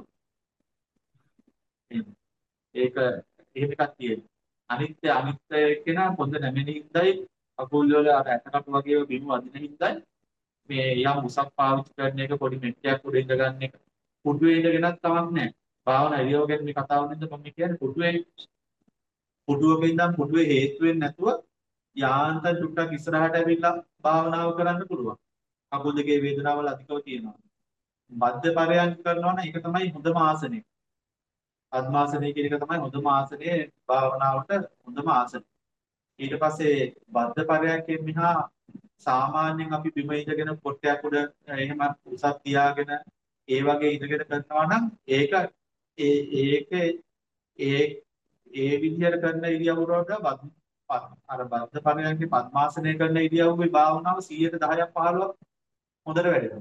එහෙම. ඒක එහෙම එකක් තියෙනවා. අනිත්‍ය අනිත්‍ය එක්කෙනා පොඳ නැමෙන හින්දායි කකුල් වල අර ඇටකට වගේ බිම වදින හින්දායි මේ යම් උසක් පාවිච්චි කරන එක පොඩි මෙට්ටයක් උඩ ඉඳ ගන්න එක පුඩුවේ ඉඳගෙනත් කමක් නැහැ. භාවනා ඉරියව් ගැන මේ කතාව නේද මම කියන්නේ පුඩුවේ පුඩුවක ඉඳන් පුඩුවේ හේතු වෙන්නේ නැතුව යාන්තම් චුට්ටක් ඉස්සරහට ඇවිල්ලා භාවනාව කරන්න පුළුවන්. කකුල් දෙකේ වේදනාවල් අධිකව තියෙනවා. මධ්‍ය පරයන්ක කරනවා නම් ඒක තමයි හොඳම ආසනය. පద్මාසනය කියන එක තමයි හොඳම ආසනය භාවනාවට හොඳම ආසනය. ඊට පස්සේ බද්ධ පරයන්කෙන් මෙහා සාමාන්‍යයෙන් අපි බිම ඉඳගෙන පොට්ටයක් උඩ එහෙම උසක් තියාගෙන ඒ වගේ ඉඳගෙන කරනවා නම් ඒක ඒ ඒක ඒ ඒ විදිහට කරන ඉරියව්වට අර බද්ධ පරයන්කේ පద్මාසනය කරන ඉරියව්වේ භාවනාව සීයට දහයක් පහළොවක් හොඳට වැඩෙනවා.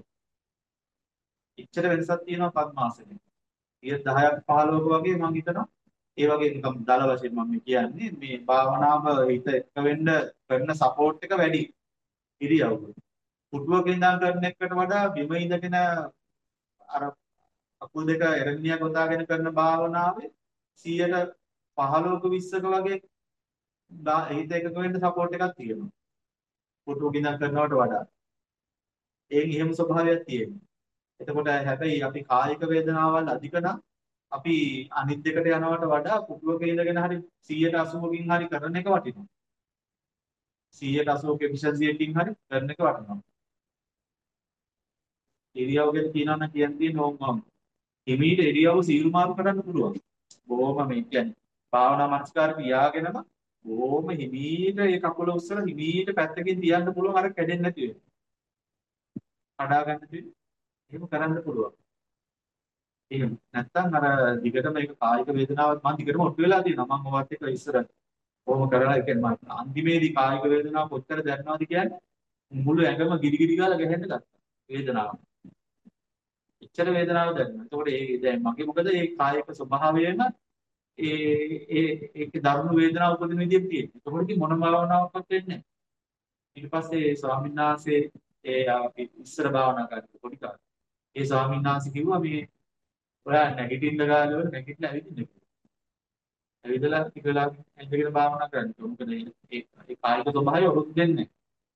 ඉච්ඡර වෙනසක් තියෙනවා පద్මාසනේ. සීයට දහයක් පහළොවක වගේ මම හිතනවා ඒ වගේ නිකම් දල වශයෙන් මම කියන්නේ මේ භාවනාව හිත එක වෙන්න කරන සපෝට් එක වැඩි ඉරියව්ව. පුටුවක ඉඳන් කරන එකට වඩා බිම ඉඳගෙන අර අකුල් දෙක එරණිය ගොතාගෙන කරන භාවනාවේ සීයට පහළොවක විස්සක වගේ හිත එකක වෙන්න සපෝට් එකක් තියෙනවා. පුටුවක ඉඳන් කරනවට වඩා. ඒන් එහෙම ස්වභාවයක් තියෙනවා. එතකොට හැබැයි අපි කායික වේදනාවල් අධික නම් අපි අනිත් දෙකට යනවට වඩා පුටුවක ඉඳගෙන හරි සීයට අසූවකින් හරි කරන එක වටිනවා. සීයට අසූවක එෆිෂන්සි එකකින් හරි කරන එක වටිනවා. ඉරියව් ගැන කියනවා නම් කියන්නේ නෝම් හිමීට ඉරියව් සීරු මාරු කරන්න පුළුවන්. බොහොම මේ කියන්නේ භාවනා මනස්කාර පියාගෙනම බොහොම හිමීට ඒ කකුල උස්සලා හිමීට පැත්තකින් තියන්න පුළුවන් අර කැඩෙන්නේ නැති වෙන්න. කඩා ගන්න තියෙන්නේ. එහෙම කරන්න පුළුවන්. එහෙම නැත්තම් අර දිගටම ඒක කායික වේදනාවක් මම දිගටම ඔට්ටු වෙලා තියෙනවා. මම ඔවත් එක ඉස්සර කොහොම කරලා ඒ කියන්නේ මම අන්තිමේදී කායික වේදනාව කොච්චර දැනනවද කියන්නේ මුළු ඇඟම ගිරි ගිරි ගාලා ගැහෙන්න ගත්තා. වේදනාව. එච්චර වේදනාවක් දැනෙනවා. එතකොට ඒ දැන් මගේ මොකද ඒ කායික ස්වභාවයම ඒ ඒ ඒකේ දරුණු වේදනාව උපදින විදිහට තියෙනවා. එතකොට ඉතින් මොන භාවනාවක්වත් වෙන්නේ නැහැ. ඊට පස්සේ ස්වාමීන් වහන්සේ ඒ අපි ඉස්සර භාවනා කරලා පොඩි කාලේ. ඒ ස්වාමීන් වහන්සේ කිව්වා මේ ඔයා නැගිටින්න ගානවල නැගිටලා ඇවිදින්න. ඇවිදලා ටික වෙලා ඇඳගෙන භාවනා කරන්න. මොකද ඒ ඒ කායික ස්වභාවය ඔරුත් දෙන්නේ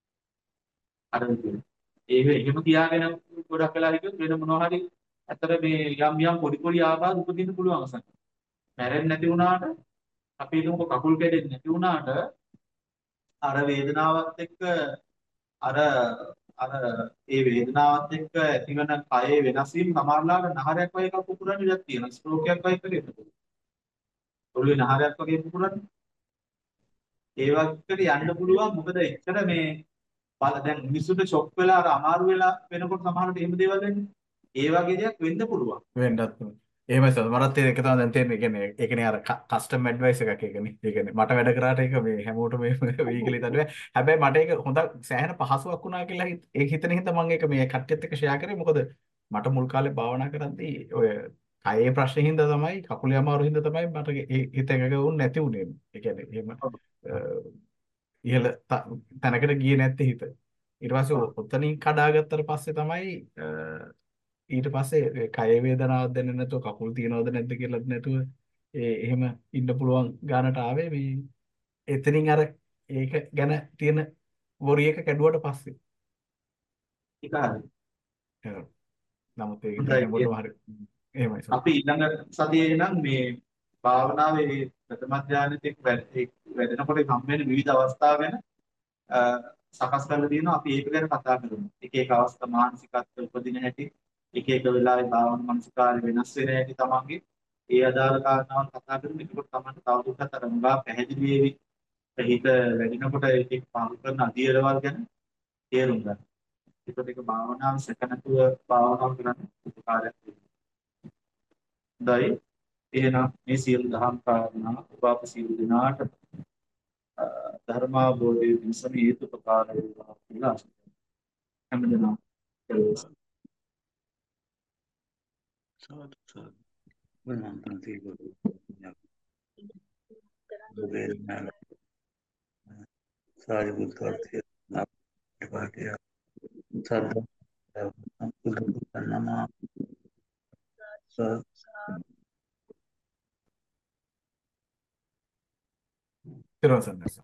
අර විදිහට. ඒ එහෙම කියාගෙන ගොඩක් වෙලා හිටියොත් වෙන මොනවා හරි අතර මේ යම් යම් පොඩි පොඩි ආබාධ උපදින්න පුළුවන් අසන්න. මැරෙන්නේ නැති වුණාට අපි හිතමුකෝ කකුල් කැඩෙන්නේ නැති වුණාට අර වේදනාවත් එක්ක අර අර ඒ වේදනාවත් එක්ක ඇතිවන කයේ වෙනස් වීම සමහරලාට නහරයක් වගේ එකක් පුපුරන ඉඩක් තියෙනවා. ස්ට්‍රෝක් එකක් වගේ කරේ පුළුවන්. ඔළුවේ නහරයක් වගේ පුපුරන්නේ. ඒ වගේ යන්න පුළුවන්. මොකද එච්චර මේ බල දැන් මිනිස්සුන්ට ෂොක් වෙලා අර අමාරු වෙලා වෙනකොට සමහරවිට එහෙම දේවල් වෙන්නේ. ඒ වගේ දෙයක් වෙන්න පුළුවන්. වෙන්නත් පුළුවන්. එහෙමයි සර් මරත් ඒක තමයි දැන් තේරෙන්නේ. ඒ කියන්නේ ඒ කියන්නේ අර කස්ටම් ඇඩ්වයිස් එකක් ඒකනේ. ඒ කියන්නේ මට වැඩ කරාට ඒක මේ හැමෝටම මේ වෙයි කියලා හිතන්නේ. හැබැයි මට ඒක හොඳ සෑහෙන පහසුවක් වුණා කියලා හිත- ඒක හිතන හින්දා මම ඒක මේ කට්ටියත් එක්ක ෂෙයා කරේ. මොකද මට මුල් කාලේ භාවනා කරද්දී ඔය කයේ ප්‍රශ්නේ හින්දා තමයි කකුලේ අමාරු හින්දා තමයි මට ඒ හිත එකක වුණ නැති උනේ. ඒ කියන්නේ එහෙම අ, ඉහළ ත- තැනකට ගියේ නැත්තේ හිත. ඊට පස්සේ ඔ- ඔතනින් කඩාගත්තට පස්සේ තමයි අ, ඊට පස්සේ ඒ කය වේදනාවක් දැනෙන්නේ නැතුව කකුල් තියනවද නැද්ද කියලාත් නැතුව ඒ එහෙම ඉන්න පුළුවන් ගානට ආවේ මේ එතනින් අර ඒක ගැන තියෙන වොරි එක කැඩුවට පස්සේ. ඒක හරි. ඔව්. නමුත් ඒක ඉතින් හොඳයි. හැමෝටම හරි එහෙමයි සර්. අපි ඊළඟ සතියේ නම් මේ භාවනාවේ ප්‍රථම ධානයේත් එක්ක වැඩ- ඒ වැඩෙනකොට හම් වෙන විවිධ අවස්ථා ගැන අ, සකස් කරලා තියෙනවා. අපි ඒක ගැන කතා කරමු. එක එක අවස්ථා මානසිකත්ව උපදින හැටි, එක එක වෙලාවේ භාවන මානසිකාරය වෙනස් වෙන හැටි තමන්ගේ ඒ අදාළ කාරණාවන් කතා කරමු. ඒකකොට තමයි තවදුරටත් අර මුලා පැහැදිලි වේවි. හිත වැඩිනකොට ඒක පාලු කරන අධීරවල් ගැන තේරුම් ගන්න. ඒකට ඒක භාවනාව සැකනතුව භාවනාව කරන්න උපකාරයක් වෙනවා. හොඳයි. එහෙනම් මේ සියලු දහම් කාරණා ඔබ අප සියලු දෙනාට ධර්මාභෝධයේ පිණිසම හේතුපකාර වේවා කියලා ආශිර්වාද හැමදෙනාම කෙරෙනවා. සාදු සාදු. වන්දන තීව්‍ර. වේදනාව සාරිපුත්‍රත්වය නාපටය සද්ද සම්පූර්ණ නම ඊට පස්සේ